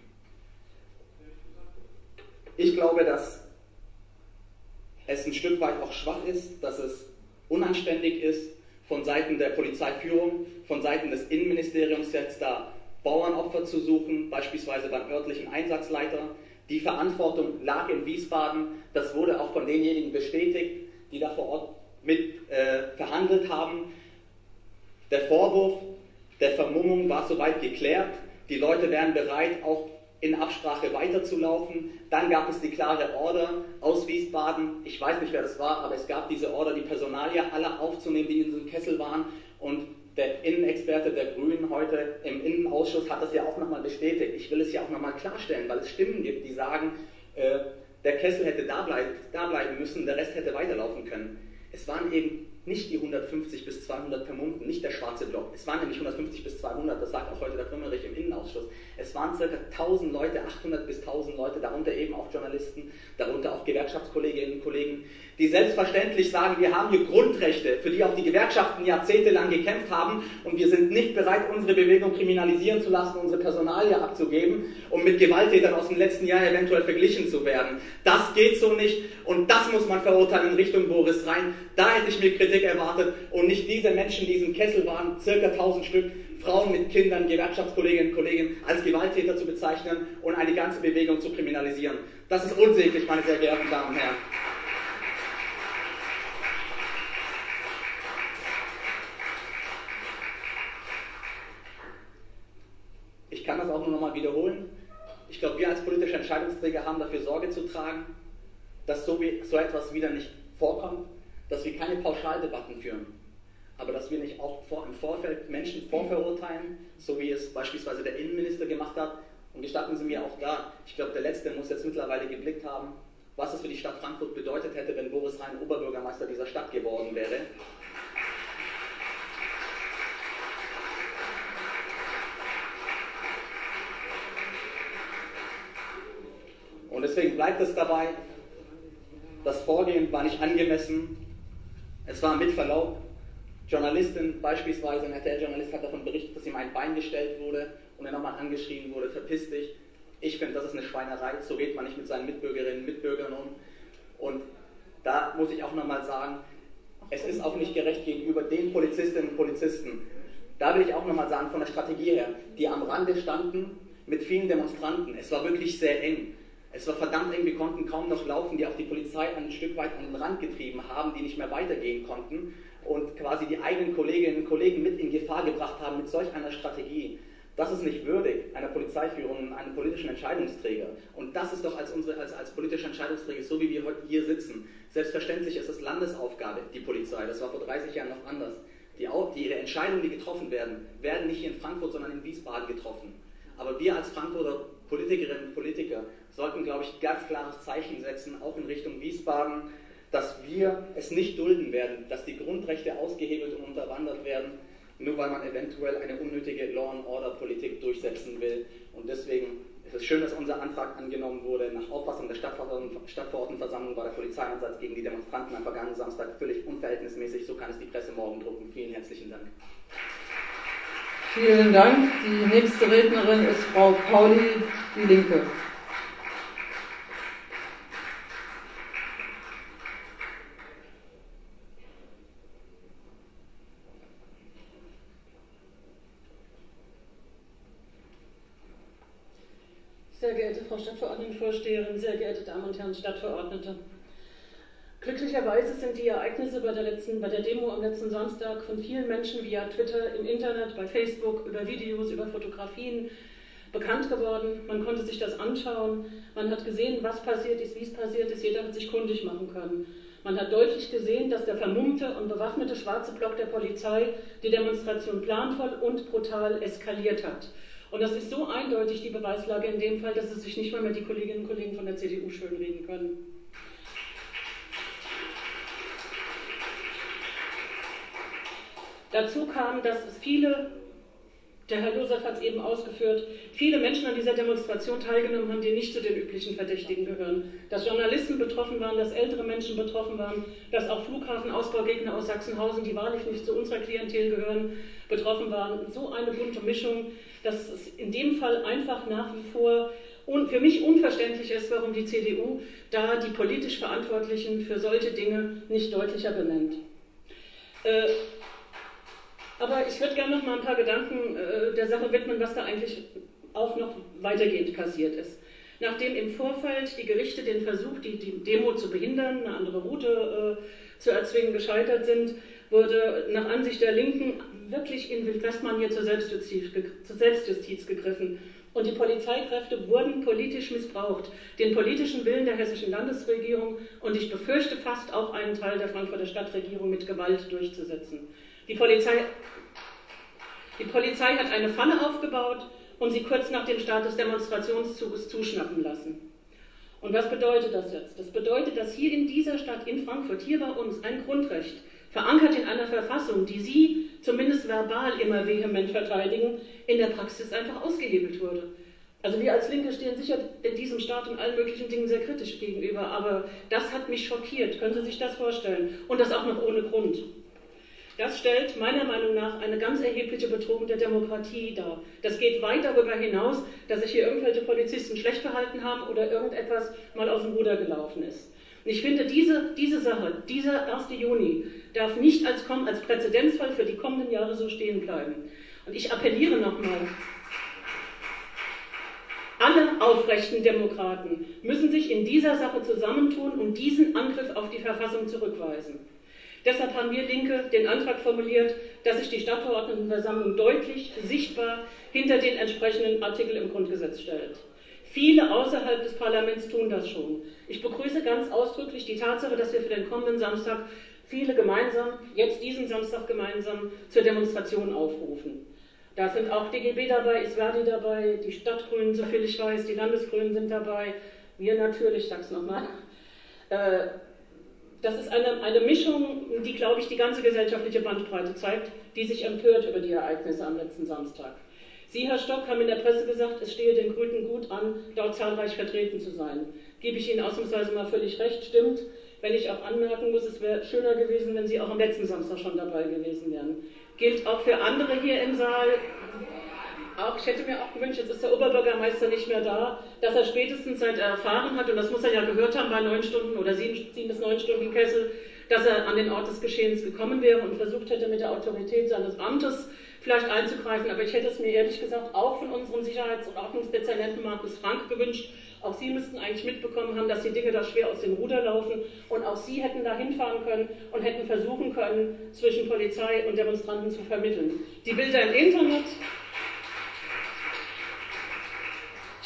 Ich glaube, dass es ein Stück weit auch schwach ist, dass es unanständig ist, von Seiten der Polizeiführung, von Seiten des Innenministeriums jetzt da Bauernopfer zu suchen, beispielsweise beim örtlichen Einsatzleiter. Die Verantwortung lag in Wiesbaden, das wurde auch von denjenigen bestätigt, die da vor Ort mit äh, verhandelt haben. Der Vorwurf der Vermummung war soweit geklärt, die Leute wären bereit, auch in Absprache weiterzulaufen. Dann gab es die klare Order aus Wiesbaden, ich weiß nicht, wer das war, aber es gab diese Order, die Personalie aller aufzunehmen, die in diesem Kessel waren. Und der Innenexperte der Grünen heute im Innenausschuss hat das ja auch nochmal bestätigt. Ich will es ja auch nochmal klarstellen, weil es Stimmen gibt, die sagen, äh, der Kessel hätte da bleiben, da bleiben müssen, der Rest hätte weiterlaufen können. Es waren eben nicht die hundertfünfzig bis zweihundert Vermummten, nicht der schwarze Block. Es waren nämlich hundertfünfzig bis zweihundert, das sagt auch heute der Frömmerich im Innenausschuss. Es waren ca. tausend Leute, achthundert bis tausend Leute, darunter eben auch Journalisten, darunter auch Gewerkschaftskolleginnen und Kollegen, die selbstverständlich sagen, wir haben hier Grundrechte, für die auch die Gewerkschaften jahrzehntelang gekämpft haben und wir sind nicht bereit, unsere Bewegung kriminalisieren zu lassen, unsere Personalie abzugeben, um mit Gewalttätern aus dem letzten Jahr eventuell verglichen zu werden. Das geht so nicht und das muss man verurteilen in Richtung Boris Rhein. Da hätte ich mir Kritik erwartet und nicht diese Menschen, die in diesem Kessel waren, circa tausend Stück, Frauen mit Kindern, Gewerkschaftskolleginnen und Kollegen, als Gewalttäter zu bezeichnen und eine ganze Bewegung zu kriminalisieren. Das ist unsäglich, meine sehr geehrten Damen und Herren. Ich kann das auch nur nochmal wiederholen. Ich glaube, wir als politische Entscheidungsträger haben dafür Sorge zu tragen, dass so, wie, so etwas wieder nicht vorkommt, dass wir keine Pauschaldebatten führen, aber dass wir nicht auch vor, im Vorfeld Menschen vorverurteilen, so wie es beispielsweise der Innenminister gemacht hat. Und gestatten Sie mir auch da, ich glaube, der Letzte muss jetzt mittlerweile geblickt haben, was es für die Stadt Frankfurt bedeutet hätte, wenn Boris Rhein Oberbürgermeister dieser Stadt geworden wäre. Und deswegen bleibt es dabei, das Vorgehen war nicht angemessen, es war mit Verlaub. Journalistin beispielsweise, ein R T L-Journalist hat davon berichtet, dass ihm ein Bein gestellt wurde und er nochmal angeschrien wurde, verpiss dich. Ich finde, das ist eine Schweinerei, so geht man nicht mit seinen Mitbürgerinnen und Mitbürgern um. Und da muss ich auch nochmal sagen, es ist auch nicht gerecht gegenüber den Polizistinnen und Polizisten. Da will ich auch nochmal sagen, von der Strategie her, die am Rande standen mit vielen Demonstranten. Es war wirklich sehr eng. Es war verdammt eng, wir konnten kaum noch laufen, die auch die Polizei ein Stück weit an den Rand getrieben haben, die nicht mehr weitergehen konnten und quasi die eigenen Kolleginnen und Kollegen mit in Gefahr gebracht haben mit solch einer Strategie. Das ist nicht würdig einer Polizeiführung und einem politischen Entscheidungsträger. Und das ist doch als, unsere, als, als politischer Entscheidungsträger, so wie wir heute hier sitzen. Selbstverständlich ist es Landesaufgabe, die Polizei. Das war vor dreißig Jahren noch anders. Die, die, die Entscheidungen, die getroffen werden, werden nicht hier in Frankfurt, sondern in Wiesbaden getroffen. Aber wir als Frankfurter Politikerinnen und Politiker sollten, glaube ich, ganz klares Zeichen setzen, auch in Richtung Wiesbaden, dass wir es nicht dulden werden, dass die Grundrechte ausgehebelt und unterwandert werden, nur weil man eventuell eine unnötige Law-and-Order-Politik durchsetzen will. Und deswegen ist es schön, dass unser Antrag angenommen wurde. Nach Auffassung der Stadtverordnetenversammlung war der Polizeieinsatz gegen die Demonstranten am vergangenen Samstag völlig unverhältnismäßig. So kann es die Presse morgen drucken. Vielen herzlichen Dank. Vielen Dank. Die nächste Rednerin ist Frau Pauli, die Linke. Sehr geehrte Frau Stadtverordnetenvorsteherin, sehr geehrte Damen und Herren Stadtverordnete. Glücklicherweise sind die Ereignisse bei der, letzten, bei der Demo am letzten Samstag von vielen Menschen via Twitter, im Internet, bei Facebook, über Videos, über Fotografien bekannt geworden. Man konnte sich das anschauen, man hat gesehen, was passiert ist, wie es passiert ist, jeder hat sich kundig machen können. Man hat deutlich gesehen, dass der vermummte und bewaffnete schwarze Block der Polizei die Demonstration planvoll und brutal eskaliert hat. Und das ist so eindeutig die Beweislage in dem Fall, dass es sich nicht mal mehr die Kolleginnen und Kollegen von der C D U schönreden können. Dazu kam, dass es viele, der Herr Losert hat es eben ausgeführt, viele Menschen an dieser Demonstration teilgenommen haben, die nicht zu den üblichen Verdächtigen gehören. Dass Journalisten betroffen waren, dass ältere Menschen betroffen waren, dass auch Flughafenausbaugegner aus Sachsenhausen, die wahrlich nicht zu unserer Klientel gehören, betroffen waren. So eine bunte Mischung, dass es in dem Fall einfach nach wie vor und für mich unverständlich ist, warum die C D U da die politisch Verantwortlichen für solche Dinge nicht deutlicher benennt. Äh, Aber ich würde gerne noch mal ein paar Gedanken äh, der Sache widmen, was da eigentlich auch noch weitergehend passiert ist. Nachdem im Vorfeld die Gerichte den Versuch, die, die Demo zu behindern, eine andere Route äh, zu erzwingen, gescheitert sind, wurde nach Ansicht der Linken wirklich in Wildwestmanier zur Selbstjustiz, zur Selbstjustiz gegriffen. Und die Polizeikräfte wurden politisch missbraucht, den politischen Willen der hessischen Landesregierung und ich befürchte fast auch einen Teil der Frankfurter Stadtregierung mit Gewalt durchzusetzen. Die Polizei, die Polizei hat eine Falle aufgebaut und sie kurz nach dem Start des Demonstrationszuges zuschnappen lassen. Und was bedeutet das jetzt? Das bedeutet, dass hier in dieser Stadt, in Frankfurt, hier bei uns, ein Grundrecht, verankert in einer Verfassung, die Sie zumindest verbal immer vehement verteidigen, in der Praxis einfach ausgehebelt wurde. Also wir als Linke stehen sicher in diesem Staat und allen möglichen Dingen sehr kritisch gegenüber, aber das hat mich schockiert. Können Sie sich das vorstellen? Und das auch noch ohne Grund. Das stellt meiner Meinung nach eine ganz erhebliche Bedrohung der Demokratie dar. Das geht weit darüber hinaus, dass sich hier irgendwelche Polizisten schlecht verhalten haben oder irgendetwas mal aus dem Ruder gelaufen ist. Und ich finde, diese, diese Sache, dieser erste Juni, darf nicht als, als Präzedenzfall für die kommenden Jahre so stehen bleiben. Und ich appelliere nochmal, alle aufrechten Demokraten müssen sich in dieser Sache zusammentun und diesen Angriff auf die Verfassung zurückweisen. Deshalb haben wir Linke den Antrag formuliert, dass sich die Stadtverordnetenversammlung deutlich, sichtbar hinter den entsprechenden Artikel im Grundgesetz stellt. Viele außerhalb des Parlaments tun das schon. Ich begrüße ganz ausdrücklich die Tatsache, dass wir für den kommenden Samstag viele gemeinsam, jetzt diesen Samstag gemeinsam, zur Demonstration aufrufen. Da sind auch D G B dabei, Isverdi dabei, die Stadtgrünen, soviel ich weiß, die Landesgrünen sind dabei, wir natürlich, ich sag's nochmal. Äh, Das ist eine, eine Mischung, die, glaube ich, die ganze gesellschaftliche Bandbreite zeigt, die sich empört über die Ereignisse am letzten Samstag. Sie, Herr Stock, haben in der Presse gesagt, es stehe den Grünen gut an, dort zahlreich vertreten zu sein. Gebe ich Ihnen ausnahmsweise mal völlig recht, stimmt. Wenn ich auch anmerken muss, es wäre schöner gewesen, wenn Sie auch am letzten Samstag schon dabei gewesen wären. Gilt auch für andere hier im Saal. Auch, ich hätte mir auch gewünscht, jetzt ist der Oberbürgermeister nicht mehr da, dass er spätestens seit er erfahren hat, und das muss er ja gehört haben bei neun Stunden oder sieben, sieben bis neun Stunden Kessel, dass er an den Ort des Geschehens gekommen wäre und versucht hätte, mit der Autorität seines Amtes vielleicht einzugreifen. Aber ich hätte es mir ehrlich gesagt auch von unserem Sicherheits- und Ordnungsdezernenten Markus Frank gewünscht. Auch Sie müssten eigentlich mitbekommen haben, dass die Dinge da schwer aus dem Ruder laufen und auch Sie hätten da hinfahren können und hätten versuchen können, zwischen Polizei und Demonstranten zu vermitteln. Die Bilder im Internet...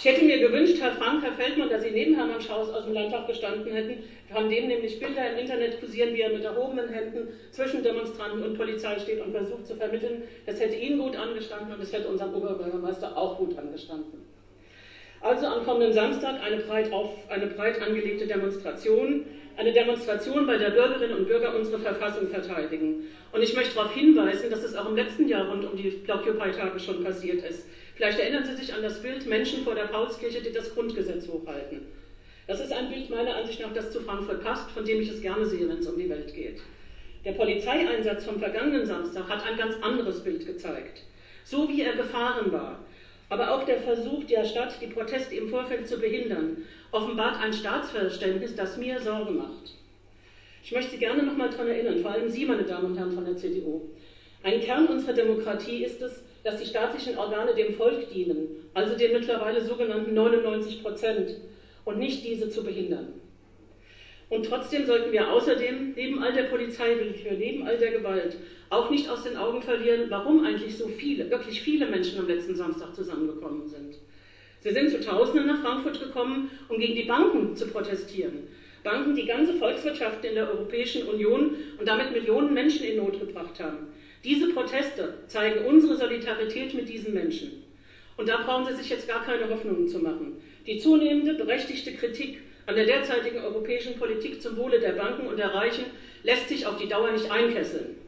Ich hätte mir gewünscht, Herr Frank, Herr Feldmann, dass Sie neben Hermann Schaus aus dem Landtag gestanden hätten, von dem nämlich Bilder im Internet kursieren, wie er mit erhobenen Händen zwischen Demonstranten und Polizei steht und versucht zu vermitteln. Das hätte Ihnen gut angestanden und es hätte unserem Oberbürgermeister auch gut angestanden. Also am kommenden Samstag eine breit, auf, eine breit angelegte Demonstration, eine Demonstration, bei der Bürgerinnen und Bürger unsere Verfassung verteidigen. Und ich möchte darauf hinweisen, dass es auch im letzten Jahr rund um die Blockupy-Tage schon passiert ist. Vielleicht erinnern Sie sich an das Bild Menschen vor der Paulskirche, die das Grundgesetz hochhalten. Das ist ein Bild meiner Ansicht nach, das zu Frankfurt passt, von dem ich es gerne sehe, wenn es um die Welt geht. Der Polizeieinsatz vom vergangenen Samstag hat ein ganz anderes Bild gezeigt. So wie er gefahren war, aber auch der Versuch der Stadt, die Proteste im Vorfeld zu behindern, offenbart ein Staatsverständnis, das mir Sorge macht. Ich möchte Sie gerne noch mal daran erinnern, vor allem Sie, meine Damen und Herren von der C D U. Ein Kern unserer Demokratie ist es, dass die staatlichen Organe dem Volk dienen, also den mittlerweile sogenannten neunundneunzig Prozent, und nicht diese zu behindern. Und trotzdem sollten wir außerdem, neben all der Polizeiwillkür, neben all der Gewalt, auch nicht aus den Augen verlieren, warum eigentlich so viele, wirklich viele Menschen am letzten Samstag zusammengekommen sind. Sie sind zu Tausenden nach Frankfurt gekommen, um gegen die Banken zu protestieren. Banken, die ganze Volkswirtschaften in der Europäischen Union und damit Millionen Menschen in Not gebracht haben. Diese Proteste zeigen unsere Solidarität mit diesen Menschen. Und da brauchen Sie sich jetzt gar keine Hoffnungen zu machen. Die zunehmende, berechtigte Kritik an der derzeitigen europäischen Politik zum Wohle der Banken und der Reichen lässt sich auf die Dauer nicht einkesseln.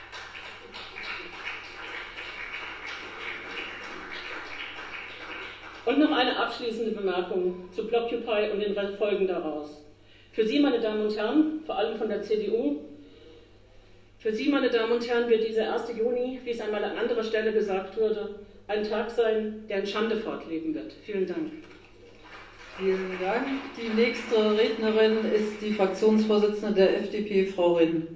Und noch eine abschließende Bemerkung zu Blockupy und den Folgen daraus. Für Sie, meine Damen und Herren, vor allem von der C D U, für Sie, meine Damen und Herren, wird dieser erste Juni, wie es einmal an anderer Stelle gesagt wurde, ein Tag sein, der in Schande fortleben wird. Vielen Dank. Vielen Dank. Die nächste Rednerin ist die Fraktionsvorsitzende der F D P, Frau Rinn.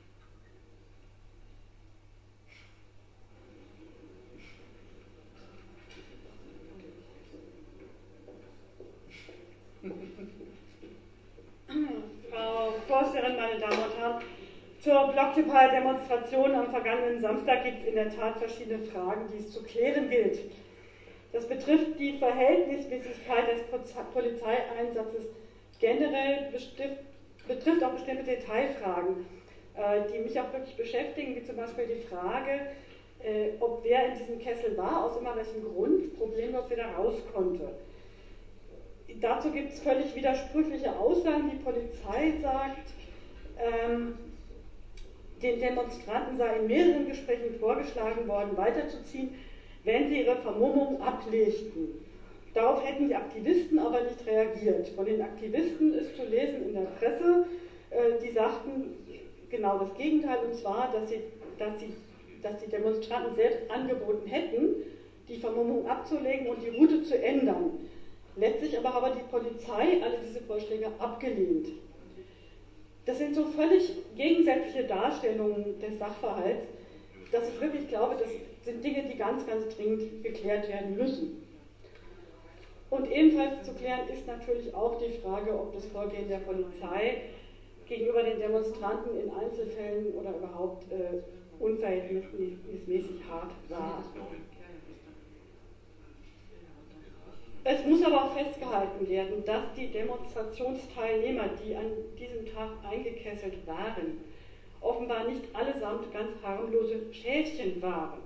Frau Vorsteherin, meine Damen und Herren, zur Blockupy-Demonstration am vergangenen Samstag gibt es in der Tat verschiedene Fragen, die es zu klären gilt. Das betrifft die Verhältnismäßigkeit des Polizeieinsatzes generell, betrifft auch bestimmte Detailfragen, die mich auch wirklich beschäftigen, wie zum Beispiel die Frage, ob wer in diesem Kessel war, aus immer welchem Grund problemlos wieder raus konnte. Dazu gibt es völlig widersprüchliche Aussagen. Die Polizei sagt, ähm, den Demonstranten sei in mehreren Gesprächen vorgeschlagen worden, weiterzuziehen, wenn sie ihre Vermummung ablegten. Darauf hätten die Aktivisten aber nicht reagiert. Von den Aktivisten ist zu lesen in der Presse, äh, die sagten genau das Gegenteil, und zwar, dass, sie, dass, sie, dass die Demonstranten selbst angeboten hätten, die Vermummung abzulegen und die Route zu ändern. Letztlich aber hat die Polizei alle diese Vorschläge abgelehnt. Das sind so völlig gegensätzliche Darstellungen des Sachverhalts, dass ich wirklich glaube, das sind Dinge, die ganz, ganz dringend geklärt werden müssen. Und ebenfalls zu klären ist natürlich auch die Frage, ob das Vorgehen der Polizei gegenüber den Demonstranten in Einzelfällen oder überhaupt äh, unverhältnismäßig hart war. Es muss aber auch festgehalten werden, dass die Demonstrationsteilnehmer, die an diesem Tag eingekesselt waren, offenbar nicht allesamt ganz harmlose Schädchen waren.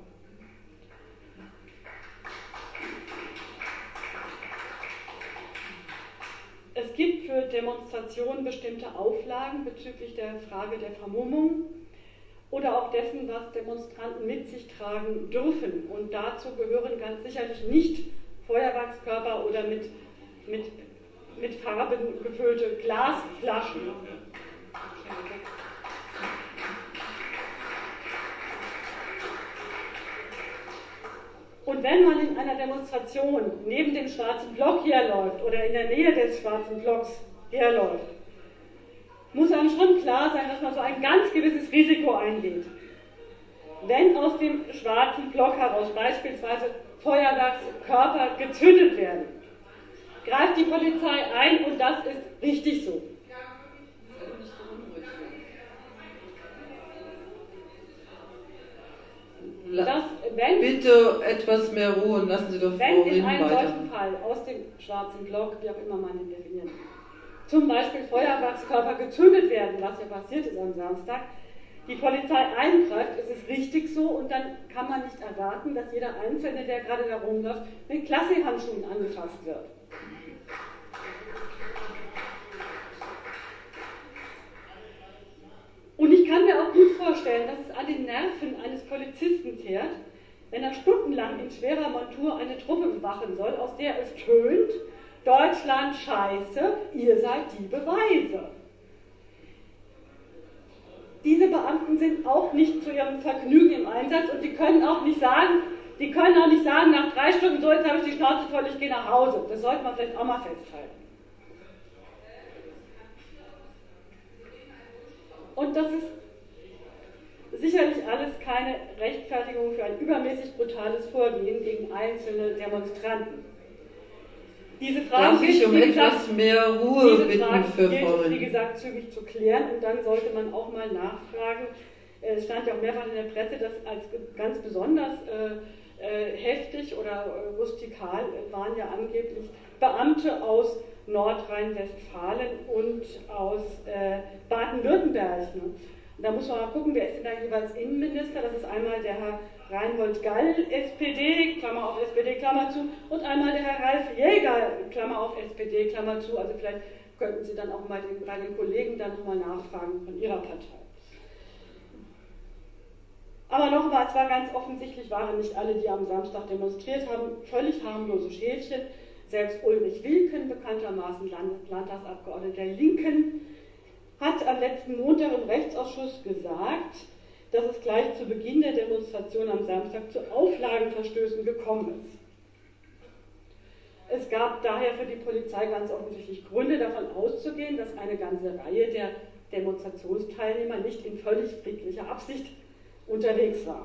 Es gibt für Demonstrationen bestimmte Auflagen bezüglich der Frage der Vermummung oder auch dessen, was Demonstranten mit sich tragen dürfen. Und dazu gehören ganz sicherlich nicht Feuerwerkskörper oder mit, mit, mit Farben gefüllte Glasflaschen. Und wenn man in einer Demonstration neben dem schwarzen Block herläuft oder in der Nähe des schwarzen Blocks herläuft, muss einem schon klar sein, dass man so ein ganz gewisses Risiko eingeht. Wenn aus dem schwarzen Block heraus beispielsweise Feuerwerkskörper gezündet werden, greift die Polizei ein und das ist richtig so. dass wenn, bitte etwas mehr Ruhe und lassen Sie doch Frau wenn in einem weiter. solchen Fall aus dem schwarzen Block, wie auch immer man ihn definiert, zum Beispiel Feuerwerkskörper gezündet werden, was ja passiert ist am Samstag, die Polizei eingreift, ist es richtig so, und dann kann man nicht erwarten, dass jeder Einzelne, der gerade da rumläuft, mit Klassehandschuhen angefasst wird. Und ich kann mir auch gut vorstellen, dass es an den Nerven eines Polizisten zehrt, wenn er stundenlang in schwerer Montur eine Truppe bewachen soll, aus der es tönt: Deutschland scheiße, ihr seid die Beweise. Diese Beamten sind auch nicht zu ihrem Vergnügen im Einsatz, und die können auch nicht sagen, die können auch nicht sagen, nach drei Stunden, so, jetzt habe ich die Schnauze voll, ich gehe nach Hause. Das sollte man vielleicht auch mal festhalten. Und das ist sicherlich alles keine Rechtfertigung für ein übermäßig brutales Vorgehen gegen einzelne Demonstranten. Diese Fragen Darf ich um wie etwas gesagt, mehr Ruhe diese bitten Fragen für gilt Frau es, wie Rindt? gesagt, zügig zu klären, und dann sollte man auch mal nachfragen. Es stand ja auch mehrfach in der Presse, dass als ganz besonders äh, äh, heftig oder äh, rustikal waren ja angeblich Beamte aus Nordrhein-Westfalen und aus äh, Baden-Württemberg. Ne? Und da muss man mal gucken, wer ist denn da jeweils Innenminister? Das ist einmal der Herr Reinhold Gall, S P D, Klammer auf S P D, Klammer zu, und einmal der Herr Ralf Jäger, Klammer auf S P D, Klammer zu. Also vielleicht könnten Sie dann auch mal den, bei den Kollegen dann nochmal nachfragen von Ihrer Partei. Aber nochmal, es war ganz offensichtlich, waren nicht alle, die am Samstag demonstriert haben, völlig harmlose Schädchen. Selbst Ulrich Wilken, bekanntermaßen Land Landtagsabgeordneter der Linken, hat am letzten Montag im Rechtsausschuss gesagt, dass es gleich zu Beginn der Demonstration am Samstag zu Auflagenverstößen gekommen ist. Es gab daher für die Polizei ganz offensichtlich Gründe, davon auszugehen, dass eine ganze Reihe der Demonstrationsteilnehmer nicht in völlig friedlicher Absicht unterwegs war.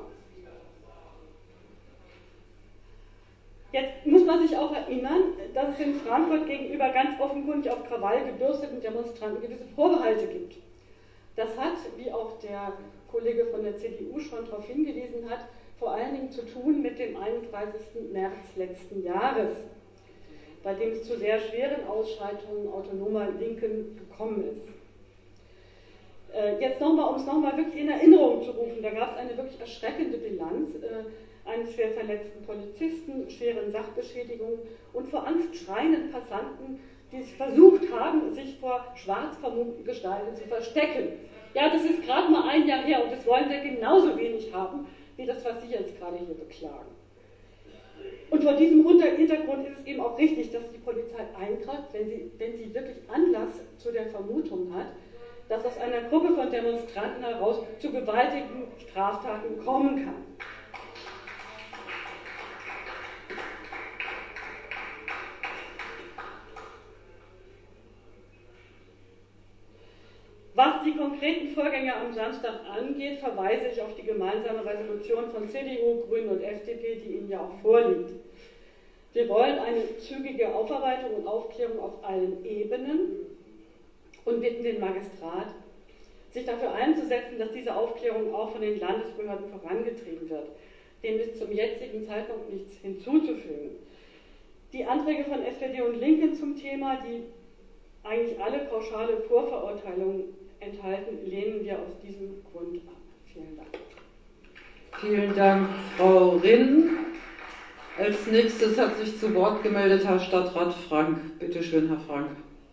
Jetzt muss man sich auch erinnern, dass es in Frankfurt gegenüber ganz offenkundig auf Krawall gebürsteten Demonstranten gewisse Vorbehalte gibt. Das hat, wie auch der Kollege von der C D U schon darauf hingewiesen hat, vor allen Dingen zu tun mit dem einunddreißigsten März letzten Jahres, bei dem es zu sehr schweren Ausschreitungen autonomer Linken gekommen ist. Jetzt nochmal, um es nochmal wirklich in Erinnerung zu rufen, da gab es eine wirklich erschreckende Bilanz äh, eines schwer verletzten Polizisten, schweren Sachbeschädigungen und vor Angst schreienden Passanten, die versucht haben, sich vor schwarz vermummten Gestalten zu verstecken. Ja, das ist gerade mal ein Jahr her, und das wollen wir genauso wenig haben, wie das, was Sie jetzt gerade hier beklagen. Und vor diesem Hintergrund ist es eben auch richtig, dass die Polizei eingreift, wenn sie, wenn sie wirklich Anlass zu der Vermutung hat, dass aus einer Gruppe von Demonstranten heraus zu gewaltigen Straftaten kommen kann. Was die konkreten Vorgänge am Samstag angeht, verweise ich auf die gemeinsame Resolution von C D U, Grünen und F D P, die Ihnen ja auch vorliegt. Wir wollen eine zügige Aufarbeitung und Aufklärung auf allen Ebenen und bitten den Magistrat, sich dafür einzusetzen, dass diese Aufklärung auch von den Landesbehörden vorangetrieben wird. Dem ist zum jetzigen Zeitpunkt nichts hinzuzufügen. Die Anträge von S P D und Linken zum Thema, die eigentlich alle pauschale Vorverurteilungen enthalten, lehnen wir aus diesem Grund ab. Vielen Dank. Vielen Dank, Frau Rinn. Als nächstes hat sich zu Wort gemeldet Herr Stadtrat Frank. Bitte schön, Herr Frank.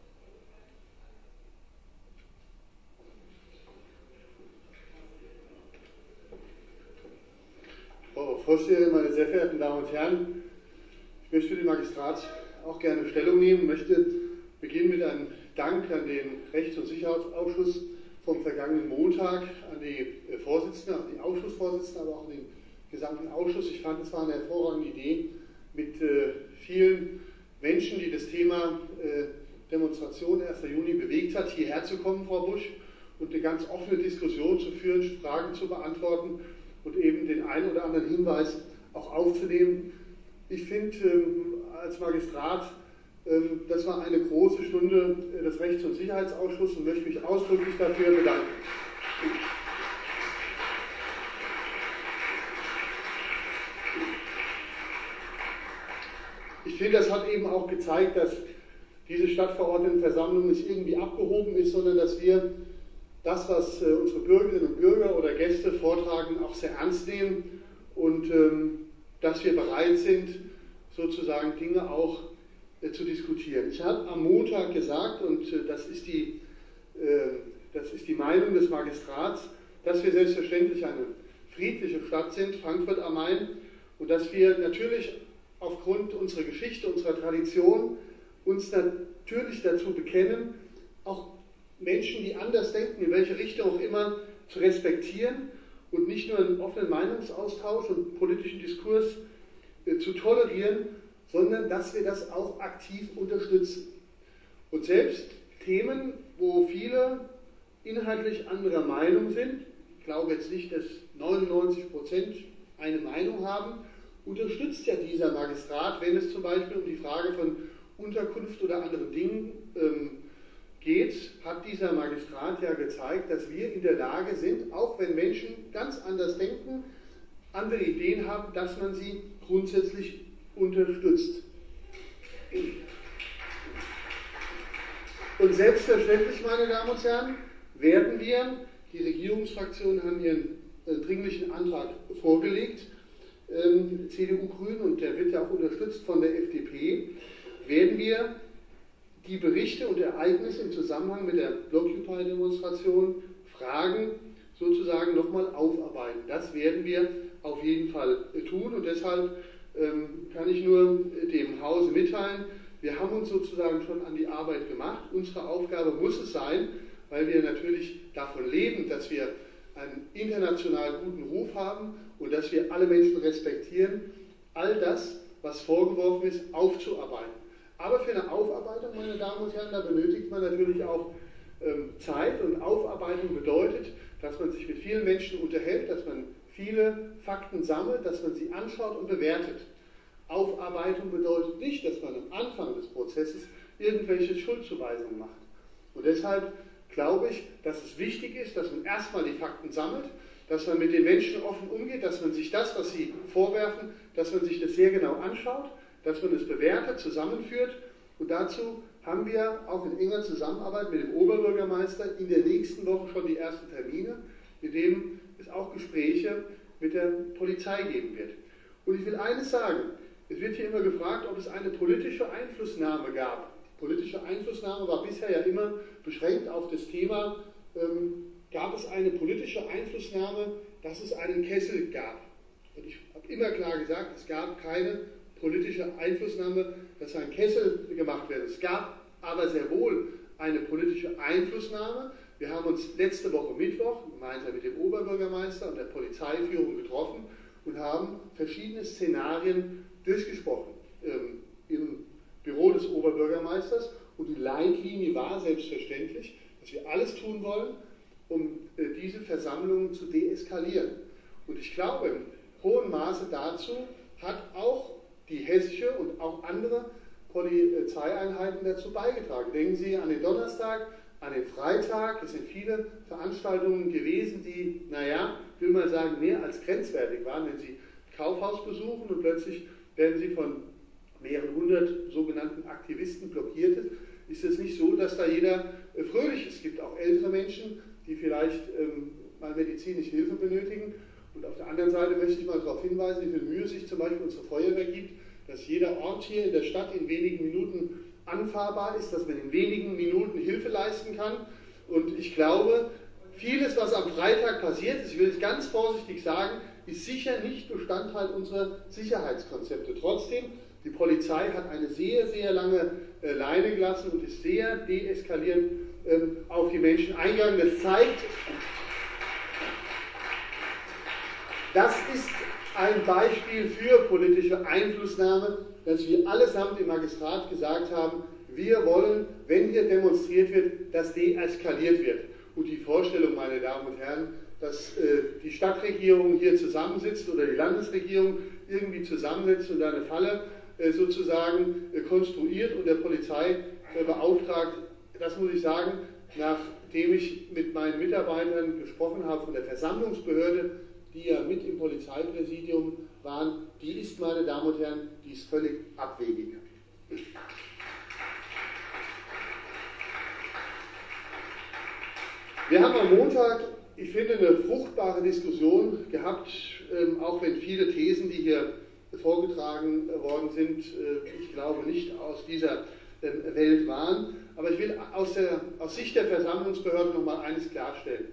Frau Vorsteherin, meine sehr verehrten Damen und Herren, ich möchte für den Magistrat auch gerne Stellung nehmen, möchte beginnen mit einem Dank an den Rechts- und Sicherheitsausschuss vom vergangenen Montag, an die Vorsitzende, an die Ausschussvorsitzende, aber auch an den gesamten Ausschuss. Ich fand, es war eine hervorragende Idee, mit äh, vielen Menschen, die das Thema äh, Demonstration erster Juni bewegt hat, hierher zu kommen, Frau Busch, und eine ganz offene Diskussion zu führen, Fragen zu beantworten und eben den einen oder anderen Hinweis auch aufzunehmen. Ich finde, ähm, als Magistrat, ähm, das war eine große Stunde äh, des Rechts- und Sicherheitsausschusses und möchte mich ausdrücklich dafür bedanken. ich finde, das hat eben auch gezeigt, dass diese Stadtverordnetenversammlung nicht irgendwie abgehoben ist, sondern dass wir das, was äh, unsere Bürgerinnen und Bürger oder Gäste vortragen, auch sehr ernst nehmen und ähm, dass wir bereit sind, sozusagen Dinge auch äh, zu diskutieren. Ich habe am Montag gesagt, und äh, das ist die, äh, das ist die Meinung des Magistrats, dass wir selbstverständlich eine friedliche Stadt sind, Frankfurt am Main, und dass wir natürlich aufgrund unserer Geschichte, unserer Tradition uns natürlich dazu bekennen, auch Menschen, die anders denken, in welche Richtung auch immer, zu respektieren und nicht nur einen offenen Meinungsaustausch und politischen Diskurs äh, zu tolerieren, sondern dass wir das auch aktiv unterstützen. Und selbst Themen, wo viele inhaltlich anderer Meinung sind, ich glaube jetzt nicht, dass neunundneunzig Prozent eine Meinung haben, unterstützt ja dieser Magistrat, wenn es zum Beispiel um die Frage von Unterkunft oder anderen Dingen ähm, geht, hat dieser Magistrat ja gezeigt, dass wir in der Lage sind, auch wenn Menschen ganz anders denken, andere Ideen haben, dass man sie grundsätzlich unterstützt. Und selbstverständlich, meine Damen und Herren, werden wir, die Regierungsfraktionen haben ihren äh, dringlichen Antrag vorgelegt, ähm, C D U, Grünen, und der wird ja auch unterstützt von der F D P, werden wir die Berichte und Ereignisse im Zusammenhang mit der Blockupy-Demonstration, Fragen sozusagen nochmal aufarbeiten. Das werden wir auf jeden Fall tun, und deshalb ähm, kann ich nur dem Hause mitteilen, wir haben uns sozusagen schon an die Arbeit gemacht. Unsere Aufgabe muss es sein, weil wir natürlich davon leben, dass wir einen international guten Ruf haben und dass wir alle Menschen respektieren, all das, was vorgeworfen ist, aufzuarbeiten. Aber für eine Aufarbeitung, meine Damen und Herren, da benötigt man natürlich auch ähm, Zeit, und Aufarbeitung bedeutet, dass man sich mit vielen Menschen unterhält, dass man viele Fakten sammelt, dass man sie anschaut und bewertet. Aufarbeitung bedeutet nicht, dass man am Anfang des Prozesses irgendwelche Schuldzuweisungen macht. Und deshalb glaube ich, dass es wichtig ist, dass man erstmal die Fakten sammelt, dass man mit den Menschen offen umgeht, dass man sich das, was sie vorwerfen, dass man sich das sehr genau anschaut, dass man es bewertet, zusammenführt, und dazu haben wir auch in enger Zusammenarbeit mit dem Oberbürgermeister in der nächsten Woche schon die ersten Termine, mit denen es auch Gespräche mit der Polizei geben wird. Und ich will eines sagen, es wird hier immer gefragt, ob es eine politische Einflussnahme gab. Die politische Einflussnahme war bisher ja immer beschränkt auf das Thema, ähm, gab es eine politische Einflussnahme, dass es einen Kessel gab. Und ich habe immer klar gesagt, es gab keine politische Einflussnahme, dass ein Kessel gemacht wird. Es gab aber sehr wohl eine politische Einflussnahme. Wir haben uns letzte Woche Mittwoch gemeinsam mit dem Oberbürgermeister und der Polizeiführung getroffen und haben verschiedene Szenarien durchgesprochen ähm, im Büro des Oberbürgermeisters. Und die Leitlinie war selbstverständlich, dass wir alles tun wollen, um äh, diese Versammlungen zu deeskalieren. Und ich glaube, im hohen Maße dazu hat auch die hessische und auch andere Polizeieinheiten dazu beigetragen. Denken Sie an den Donnerstag, an den Freitag. Es sind viele Veranstaltungen gewesen, die, naja, ich will mal sagen, mehr als grenzwertig waren. Wenn Sie Kaufhaus besuchen und plötzlich werden Sie von mehreren hundert sogenannten Aktivisten blockiert, ist es nicht so, dass da jeder äh, fröhlich ist. Es gibt auch ältere Menschen, die vielleicht ähm, mal medizinische Hilfe benötigen. Und auf der anderen Seite möchte ich mal darauf hinweisen, wie viel Mühe sich zum Beispiel unsere Feuerwehr gibt, dass jeder Ort hier in der Stadt in wenigen Minuten anfahrbar ist, dass man in wenigen Minuten Hilfe leisten kann. Und ich glaube, vieles, was am Freitag passiert ist, ich will es ganz vorsichtig sagen, ist sicher nicht Bestandteil unserer Sicherheitskonzepte. Trotzdem, die Polizei hat eine sehr, sehr lange äh, Leine gelassen und ist sehr deeskalierend ähm, auf die Menschen eingegangen. Das zeigt, das ist ein Beispiel für politische Einflussnahme, dass wir allesamt im Magistrat gesagt haben, wir wollen, wenn hier demonstriert wird, dass deeskaliert wird. Und die Vorstellung, meine Damen und Herren, dass äh, die Stadtregierung hier zusammensitzt oder die Landesregierung irgendwie zusammensitzt und eine Falle äh, sozusagen äh, konstruiert und der Polizei äh, beauftragt, das muss ich sagen, nachdem ich mit meinen Mitarbeitern gesprochen habe von der Versammlungsbehörde, die ja mit im Polizeipräsidium waren, die ist, meine Damen und Herren, die ist völlig abwegig. Wir haben am Montag, ich finde, eine fruchtbare Diskussion gehabt, ähm, auch wenn viele Thesen, die hier vorgetragen worden sind, äh, ich glaube nicht aus dieser äh, Welt waren. Aber ich will aus, der, aus Sicht der Versammlungsbehörde noch mal eines klarstellen.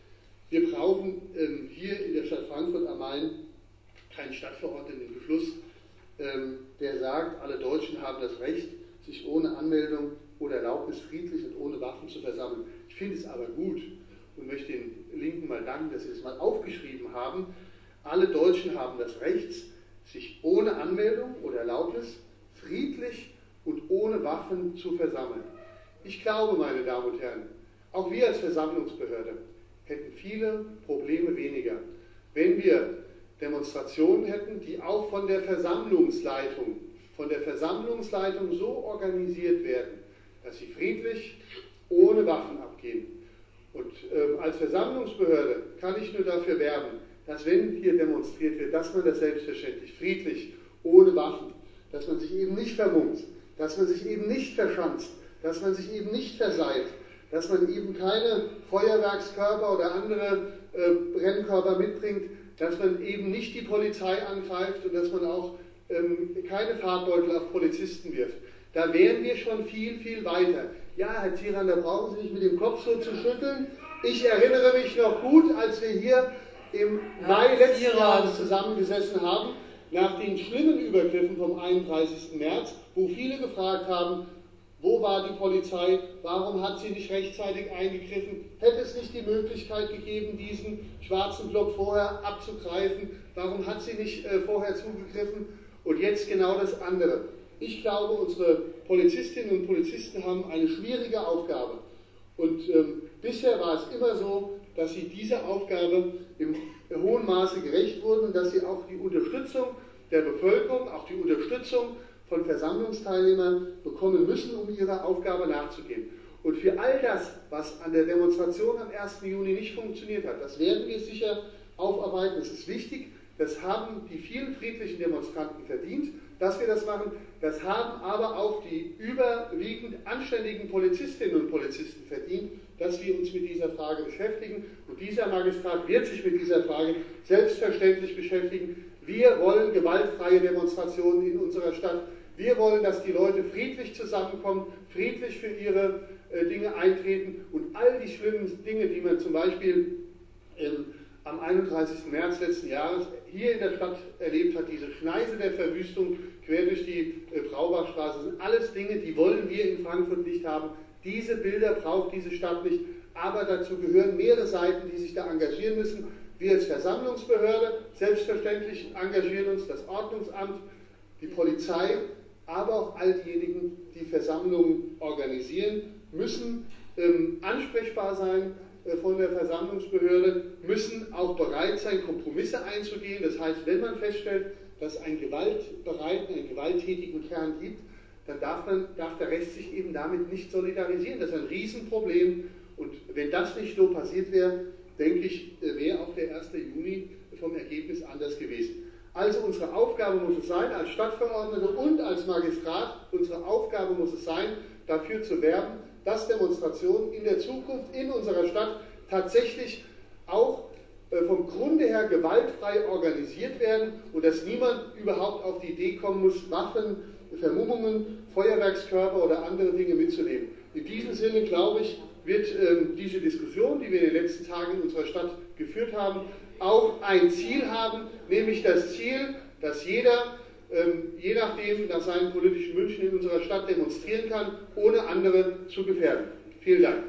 Wir brauchen ähm, hier in der Stadt Frankfurt am Main keinen Stadtverordnetenbeschluss, ähm, der sagt, alle Deutschen haben das Recht, sich ohne Anmeldung oder Erlaubnis friedlich und ohne Waffen zu versammeln. Ich finde es aber gut und möchte den Linken mal danken, dass sie das mal aufgeschrieben haben. Alle Deutschen haben das Recht, sich ohne Anmeldung oder Erlaubnis friedlich und ohne Waffen zu versammeln. Ich glaube, meine Damen und Herren, auch wir als Versammlungsbehörde hätten viele Probleme weniger, wenn wir Demonstrationen hätten, die auch von der Versammlungsleitung, von der Versammlungsleitung so organisiert werden, dass sie friedlich ohne Waffen abgehen. Und äh, als Versammlungsbehörde kann ich nur dafür werben, dass wenn hier demonstriert wird, dass man das selbstverständlich friedlich, ohne Waffen, dass man sich eben nicht vermummt, dass man sich eben nicht verschanzt, dass man sich eben nicht verseilt, dass man eben keine Feuerwerkskörper oder andere äh, Brennkörper mitbringt, dass man eben nicht die Polizei angreift und dass man auch ähm, keine Farbbeutel auf Polizisten wirft. Da wären wir schon viel, viel weiter. Ja, Herr Zieran, da brauchen Sie nicht mit dem Kopf so zu schütteln. Ich erinnere mich noch gut, als wir hier im Mai letzten Jahres zusammengesessen haben, nach den schlimmen Übergriffen vom einunddreißigsten März, wo viele gefragt haben, wo war die Polizei, warum hat sie nicht rechtzeitig eingegriffen, hätte es nicht die Möglichkeit gegeben, diesen schwarzen Block vorher abzugreifen, warum hat sie nicht äh, vorher zugegriffen und jetzt genau das andere. Ich glaube, unsere Polizistinnen und Polizisten haben eine schwierige Aufgabe und ähm, bisher war es immer so, dass sie dieser Aufgabe im hohen Maße gerecht wurden und dass sie auch die Unterstützung der Bevölkerung, auch die Unterstützung von Versammlungsteilnehmern bekommen müssen, um ihrer Aufgabe nachzugehen. Und für all das, was an der Demonstration am ersten Juni nicht funktioniert hat, das werden wir sicher aufarbeiten. Es ist wichtig, das haben die vielen friedlichen Demonstranten verdient, dass wir das machen. Das haben aber auch die überwiegend anständigen Polizistinnen und Polizisten verdient, dass wir uns mit dieser Frage beschäftigen. Und dieser Magistrat wird sich mit dieser Frage selbstverständlich beschäftigen. Wir wollen gewaltfreie Demonstrationen in unserer Stadt. Wir wollen, dass die Leute friedlich zusammenkommen, friedlich für ihre äh, Dinge eintreten und all die schlimmen Dinge, die man zum Beispiel ähm, am einunddreißigsten März letzten Jahres hier in der Stadt erlebt hat, diese Schneise der Verwüstung quer durch die äh, Braubachstraße, sind alles Dinge, die wollen wir in Frankfurt nicht haben. Diese Bilder braucht diese Stadt nicht, aber dazu gehören mehrere Seiten, die sich da engagieren müssen. Wir als Versammlungsbehörde, selbstverständlich engagieren uns das Ordnungsamt, die Polizei, aber auch all diejenigen, die Versammlungen organisieren, müssen ähm, ansprechbar sein äh, von der Versammlungsbehörde, müssen auch bereit sein, Kompromisse einzugehen. Das heißt, wenn man feststellt, dass es einen gewaltbereiten, einen gewalttätigen Kern gibt, dann darf, man, darf der Rest sich eben damit nicht solidarisieren. Das ist ein Riesenproblem und wenn das nicht so passiert wäre, denke ich, wäre auch der erste Juni vom Ergebnis anders gewesen. Also unsere Aufgabe muss es sein, als Stadtverordnete und als Magistrat, unsere Aufgabe muss es sein, dafür zu werben, dass Demonstrationen in der Zukunft in unserer Stadt tatsächlich auch vom Grunde her gewaltfrei organisiert werden und dass niemand überhaupt auf die Idee kommen muss, Waffen, Vermummungen, Feuerwerkskörper oder andere Dinge mitzunehmen. In diesem Sinne, glaube ich, wird ähm, diese Diskussion, die wir in den letzten Tagen in unserer Stadt geführt haben, auch ein Ziel haben, nämlich das Ziel, dass jeder, ähm, je nachdem, nach seinen politischen Wünschen in unserer Stadt demonstrieren kann, ohne andere zu gefährden. Vielen Dank.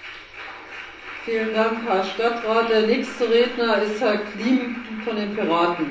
Vielen Dank, Herr Stadtrat. Der nächste Redner ist Herr Klim von den Piraten.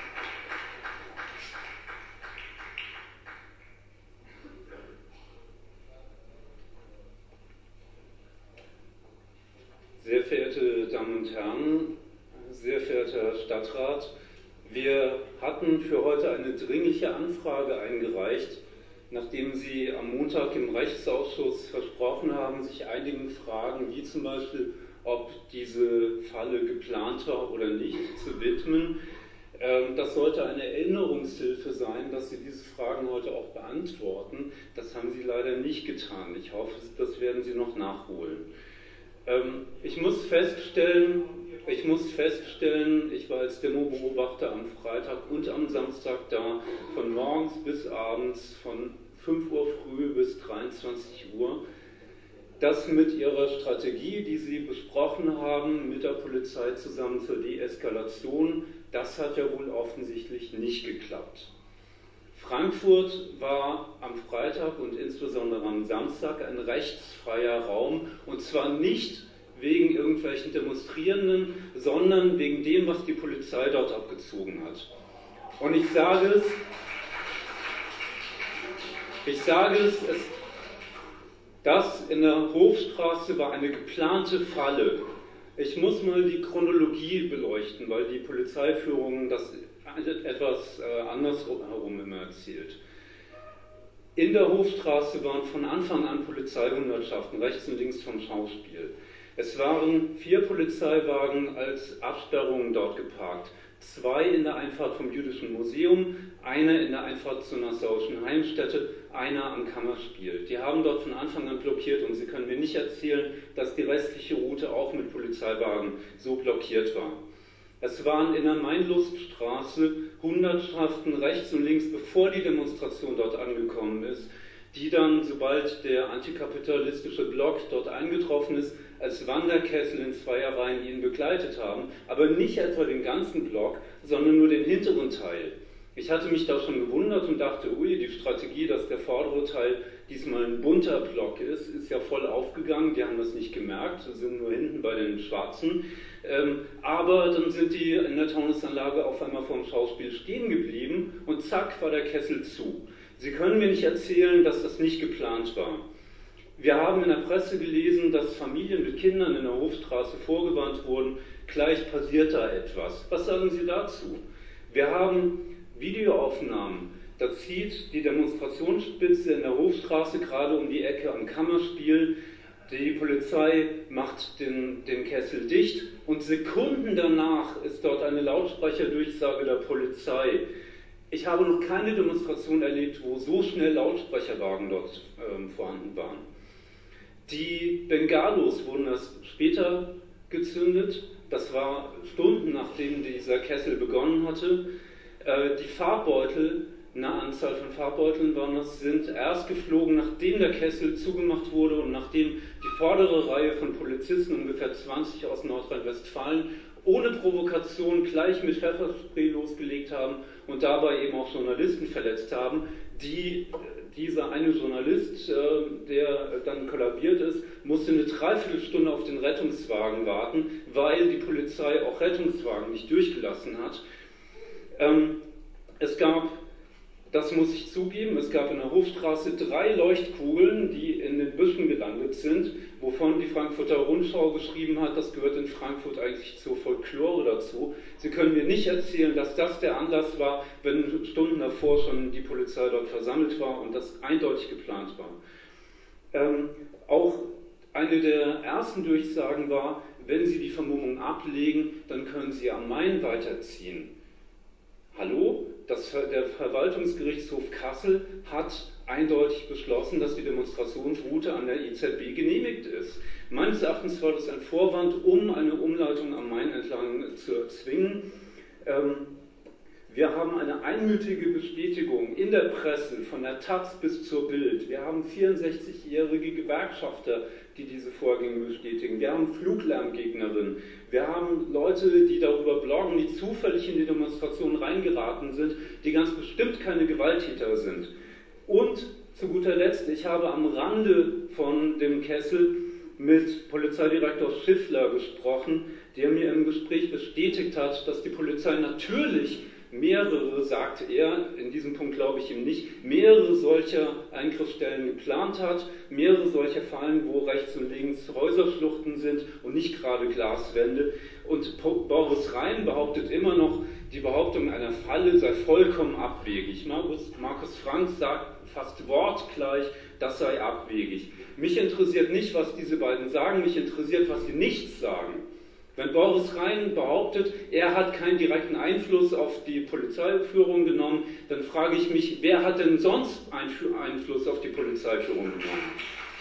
Sehr verehrte Damen und Herren, sehr verehrter Herr Stadtrat, wir hatten für heute eine dringliche Anfrage eingereicht, nachdem Sie am Montag im Rechtsausschuss versprochen haben, sich einigen Fragen, wie zum Beispiel, ob diese Falle geplanter oder nicht, zu widmen. Das sollte eine Erinnerungshilfe sein, dass Sie diese Fragen heute auch beantworten. Das haben Sie leider nicht getan. Ich hoffe, das werden Sie noch nachholen. Ich muss feststellen, ich muss feststellen, ich war als Demobeobachter am Freitag und am Samstag da, von morgens bis abends, von fünf Uhr früh bis dreiundzwanzig Uhr. Das mit Ihrer Strategie, die Sie besprochen haben, mit der Polizei zusammen zur Deeskalation, das hat ja wohl offensichtlich nicht geklappt. Frankfurt war am Freitag und insbesondere am Samstag ein rechtsfreier Raum, und zwar nicht wegen irgendwelchen Demonstrierenden, sondern wegen dem, was die Polizei dort abgezogen hat. Und ich sage es, ich sage es, es das in der Hofstraße war eine geplante Falle. Ich muss mal die Chronologie beleuchten, weil die Polizeiführung das etwas äh, andersherum immer erzählt. In der Hofstraße waren von Anfang an Polizeihundertschaften, rechts und links vom Schauspiel. Es waren vier Polizeiwagen als Absperrungen dort geparkt. Zwei in der Einfahrt vom Jüdischen Museum, eine in der Einfahrt zur Nassauischen Heimstätte, einer am Kammerspiel. Die haben dort von Anfang an blockiert, und Sie können mir nicht erzählen, dass die restliche Route auch mit Polizeiwagen so blockiert war. Es waren in der Mainluststraße Hundertschaften rechts und links, bevor die Demonstration dort angekommen ist, die dann, sobald der antikapitalistische Block dort eingetroffen ist, als Wanderkessel in Zweierreihen ihn begleitet haben, aber nicht etwa den ganzen Block, sondern nur den hinteren Teil. Ich hatte mich da schon gewundert und dachte, ui, die Strategie, dass der vordere Teil diesmal ein bunter Block ist, ist ja voll aufgegangen. Die haben das nicht gemerkt, sie sind nur hinten bei den Schwarzen. Ähm, aber dann sind die in der Taunusanlage auf einmal vor dem Schauspiel stehen geblieben und zack war der Kessel zu. Sie können mir nicht erzählen, dass das nicht geplant war. Wir haben in der Presse gelesen, dass Familien mit Kindern in der Hofstraße vorgewarnt wurden, gleich passiert da etwas. Was sagen Sie dazu? Wir haben Videoaufnahmen, da zieht die Demonstrationsspitze in der Hofstraße gerade um die Ecke am Kammerspiel, die Polizei macht den, den Kessel dicht und Sekunden danach ist dort eine Lautsprecherdurchsage der Polizei. Ich habe noch keine Demonstration erlebt, wo so schnell Lautsprecherwagen dort ähm, vorhanden waren. Die Bengalos wurden erst später gezündet, das war Stunden nachdem dieser Kessel begonnen hatte. Die Farbbeutel, eine Anzahl von Farbbeuteln waren das, sind erst geflogen, nachdem der Kessel zugemacht wurde und nachdem die vordere Reihe von Polizisten, ungefähr zwanzig aus Nordrhein-Westfalen, ohne Provokation gleich mit Pfefferspray losgelegt haben und dabei eben auch Journalisten verletzt haben. Die, dieser eine Journalist, der dann kollabiert ist, musste eine Dreiviertelstunde auf den Rettungswagen warten, weil die Polizei auch Rettungswagen nicht durchgelassen hat. Es gab, das muss ich zugeben, es gab in der Hofstraße drei Leuchtkugeln, die in den Büschen gelandet sind, wovon die Frankfurter Rundschau geschrieben hat, das gehört in Frankfurt eigentlich zur Folklore dazu. Sie können mir nicht erzählen, dass das der Anlass war, wenn Stunden davor schon die Polizei dort versammelt war und das eindeutig geplant war. Ähm, auch eine der ersten Durchsagen war, wenn Sie die Vermummung ablegen, dann können Sie am Main weiterziehen. Hallo? Das, der Verwaltungsgerichtshof Kassel hat eindeutig beschlossen, dass die Demonstrationsroute an der E Z B genehmigt ist. Meines Erachtens war das ein Vorwand, um eine Umleitung am Main entlang zu erzwingen. Ähm, wir haben eine einmütige Bestätigung in der Presse, von der Taz bis zur Bild. Wir haben vierundsechzigjährige Gewerkschafter, die diese Vorgänge bestätigen. Wir haben Fluglärmgegnerinnen. Wir haben Leute, die darüber bloggen, die zufällig in die Demonstration reingeraten sind, die ganz bestimmt keine Gewalttäter sind. Und zu guter Letzt, ich habe am Rande von dem Kessel mit Polizeidirektor Schiffler gesprochen, der mir im Gespräch bestätigt hat, dass die Polizei natürlich mehrere, sagt er, in diesem Punkt glaube ich ihm nicht, mehrere solcher Eingriffsstellen geplant hat, mehrere solcher Fallen, wo rechts und links Häuserschluchten sind und nicht gerade Glaswände. Und Boris Rhein behauptet immer noch, die Behauptung einer Falle sei vollkommen abwegig. Markus, Markus Frank sagt fast wortgleich, das sei abwegig. Mich interessiert nicht, was diese beiden sagen, mich interessiert, was sie nicht sagen. Wenn Boris Rhein behauptet, er hat keinen direkten Einfluss auf die Polizeiführung genommen, dann frage ich mich, wer hat denn sonst Einfluss auf die Polizeiführung genommen?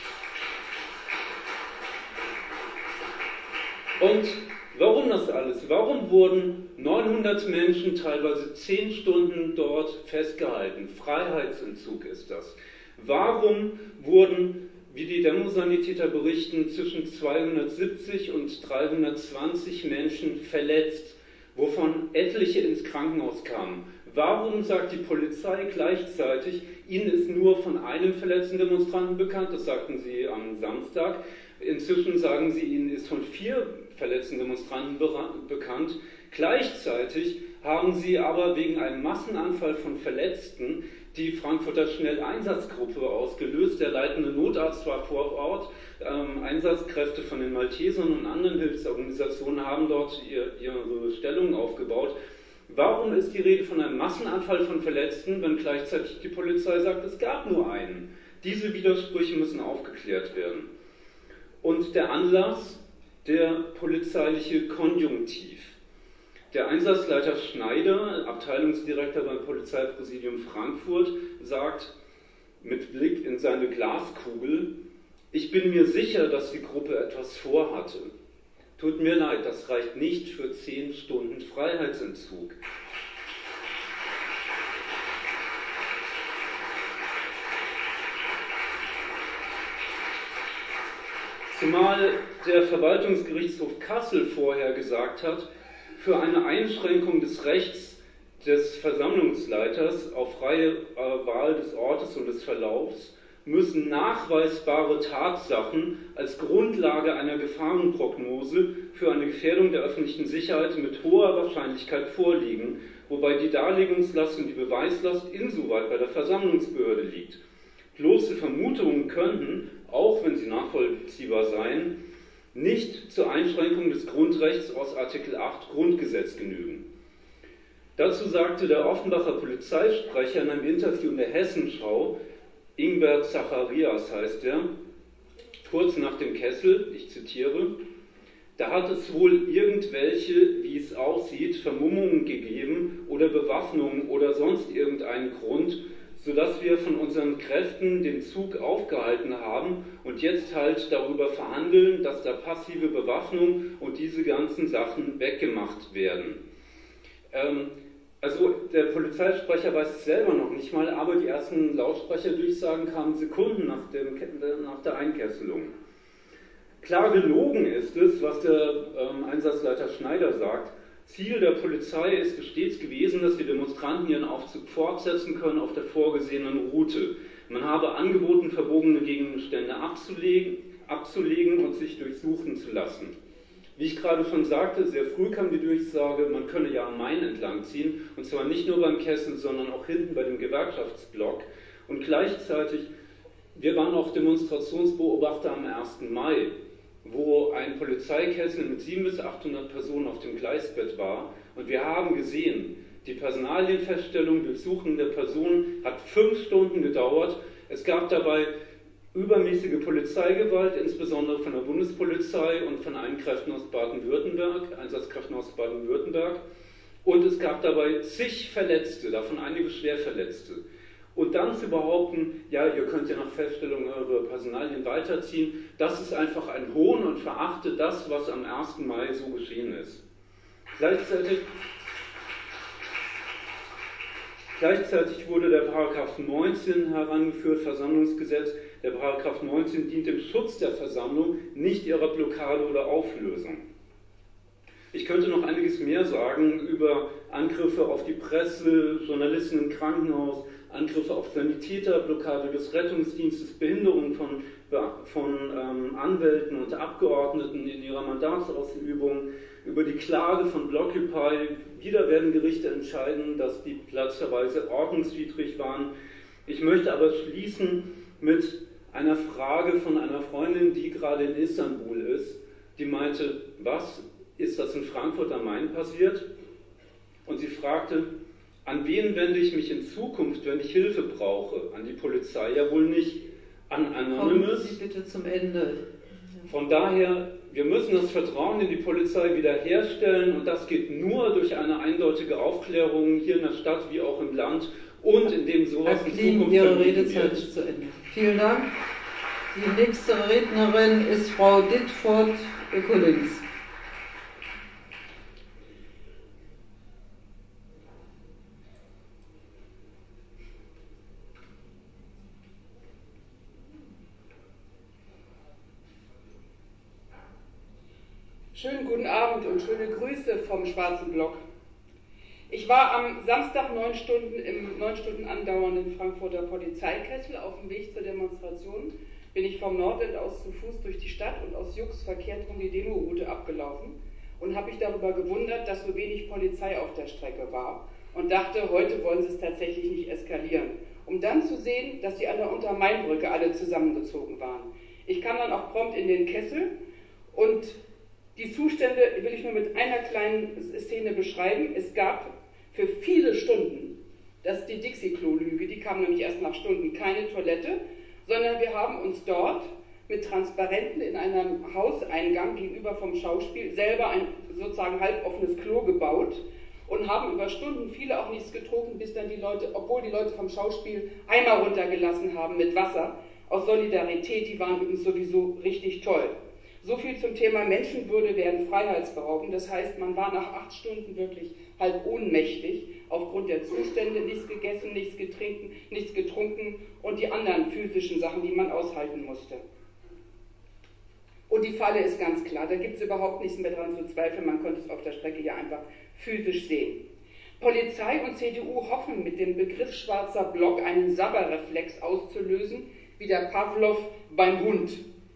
Und warum das alles? Warum wurden neunhundert Menschen teilweise zehn Stunden dort festgehalten? Freiheitsentzug ist das. Warum wurden, wie die Demosanitäter berichten, zwischen zweihundertsiebzig und dreihundertzwanzig Menschen verletzt, wovon etliche ins Krankenhaus kamen? Warum sagt die Polizei gleichzeitig, ihnen ist nur von einem verletzten Demonstranten bekannt, das sagten sie am Samstag, inzwischen sagen sie, ihnen ist von vier verletzten Demonstranten bekannt. Gleichzeitig haben sie aber wegen einem Massenanfall von Verletzten die Frankfurter Schnelleinsatzgruppe ausgelöst. Der leitende Notarzt war vor Ort. Ähm, Einsatzkräfte von den Maltesern und anderen Hilfsorganisationen haben dort ihr, ihre Stellung aufgebaut. Warum ist die Rede von einem Massenanfall von Verletzten, wenn gleichzeitig die Polizei sagt, es gab nur einen? Diese Widersprüche müssen aufgeklärt werden. Und der Anlass, der polizeiliche Konjunktiv. Der Einsatzleiter Schneider, Abteilungsdirektor beim Polizeipräsidium Frankfurt, sagt mit Blick in seine Glaskugel, ich bin mir sicher, dass die Gruppe etwas vorhatte. Tut mir leid, das reicht nicht für zehn Stunden Freiheitsentzug. Zumal der Verwaltungsgerichtshof Kassel vorher gesagt hat, für eine Einschränkung des Rechts des Versammlungsleiters auf freie äh, Wahl des Ortes und des Verlaufs müssen nachweisbare Tatsachen als Grundlage einer Gefahrenprognose für eine Gefährdung der öffentlichen Sicherheit mit hoher Wahrscheinlichkeit vorliegen, wobei die Darlegungslast und die Beweislast insoweit bei der Versammlungsbehörde liegt. Bloße Vermutungen könnten, auch wenn sie nachvollziehbar seien, nicht zur Einschränkung des Grundrechts aus Artikel acht Grundgesetz genügen. Dazu sagte der Offenbacher Polizeisprecher in einem Interview in der Hessenschau, Ingbert Zacharias heißt er, kurz nach dem Kessel, ich zitiere, da hat es wohl irgendwelche, wie es aussieht, Vermummungen gegeben oder Bewaffnungen oder sonst irgendeinen Grund, sodass wir von unseren Kräften den Zug aufgehalten haben und jetzt halt darüber verhandeln, dass da passive Bewaffnung und diese ganzen Sachen weggemacht werden. Ähm, also der Polizeisprecher weiß es selber noch nicht mal, aber die ersten Lautsprecherdurchsagen kamen Sekunden nach, dem, nach der Einkesselung. Klar gelogen ist es, was der ähm, Einsatzleiter Schneider sagt. Ziel der Polizei ist es stets gewesen, dass die Demonstranten ihren Aufzug fortsetzen können auf der vorgesehenen Route. Man habe angeboten, verbogene Gegenstände abzulegen, abzulegen und sich durchsuchen zu lassen. Wie ich gerade schon sagte, sehr früh kam die Durchsage, man könne ja am Main entlang ziehen, und zwar nicht nur beim Kessel, sondern auch hinten bei dem Gewerkschaftsblock. Und gleichzeitig, wir waren auch Demonstrationsbeobachter am ersten Mai, wo ein Polizeikessel mit siebenhundert bis achthundert Personen auf dem Gleisbett war. Und wir haben gesehen, die Personalienfeststellung, Durchsuchung der Personen hat fünf Stunden gedauert. Es gab dabei übermäßige Polizeigewalt, insbesondere von der Bundespolizei und von allen Kräften aus Baden-Württemberg, Einsatzkräften aus Baden-Württemberg. Und es gab dabei zig Verletzte, davon einige Schwerverletzte. Und dann zu behaupten, ja, ihr könnt ja nach Feststellung eure Personalien weiterziehen, das ist einfach ein Hohn und verachtet das, was am ersten Mai so geschehen ist. Gleichzeitig, gleichzeitig wurde der Paragraph neunzehn herangeführt, Versammlungsgesetz. Der Paragraph neunzehn dient dem Schutz der Versammlung, nicht ihrer Blockade oder Auflösung. Ich könnte noch einiges mehr sagen über Angriffe auf die Presse, Journalisten im Krankenhaus, Angriffe auf Sanitäter, Blockade des Rettungsdienstes, Behinderung von, von ähm, Anwälten und Abgeordneten in ihrer Mandatsausübung, über die Klage von Blockupy. Wieder werden Gerichte entscheiden, dass die Platzverweise ordnungswidrig waren. Ich möchte aber schließen mit einer Frage von einer Freundin, die gerade in Istanbul ist, die meinte, was ist das in Frankfurt am Main passiert? Und sie fragte, an wen wende ich mich in Zukunft, wenn ich Hilfe brauche? An die Polizei ja wohl nicht. An Anonymous. Kommen Sie bitte zum Ende. Von daher wir müssen das Vertrauen in die Polizei wiederherstellen und das geht nur durch eine eindeutige Aufklärung hier in der Stadt wie auch im Land und indem sowas in Zukunft Ihre Redezeit ist zu Ende. Vielen Dank. Die nächste Rednerin ist Frau Ditford, Ökolinks. Schönen guten Abend und schöne Grüße vom Schwarzen Block. Ich war am Samstag neun Stunden im neun Stunden andauernden Frankfurter Polizeikessel. Auf dem Weg zur Demonstration bin ich vom Nordend aus zu Fuß durch die Stadt und aus Jux verkehrt um die Demoroute abgelaufen und habe mich darüber gewundert, dass so wenig Polizei auf der Strecke war und dachte, heute wollen sie es tatsächlich nicht eskalieren. Um dann zu sehen, dass die an der Untermainbrücke alle zusammengezogen waren. Ich kam dann auch prompt in den Kessel und die Zustände will ich nur mit einer kleinen Szene beschreiben. Es gab für viele Stunden, das ist die Dixie-Klo-Lüge, die kam nämlich erst nach Stunden, keine Toilette, sondern wir haben uns dort mit Transparenten in einem Hauseingang gegenüber vom Schauspiel selber ein sozusagen halboffenes Klo gebaut und haben über Stunden viele auch nichts getrunken, bis dann die Leute, obwohl die Leute vom Schauspiel Eimer runtergelassen haben mit Wasser, aus Solidarität, die waren übrigens sowieso richtig toll. So viel zum Thema Menschenwürde werden freiheitsberauben. Das heißt, man war nach acht Stunden wirklich halb ohnmächtig aufgrund der Zustände, nichts gegessen, nichts getrunken, nichts getrunken und die anderen physischen Sachen, die man aushalten musste. Und die Falle ist ganz klar, da gibt es überhaupt nichts mehr dran zu zweifeln, man konnte es auf der Strecke ja einfach physisch sehen. Polizei und C D U hoffen, mit dem Begriff schwarzer Block einen Sabberreflex auszulösen, wie der Pavlov beim Hund.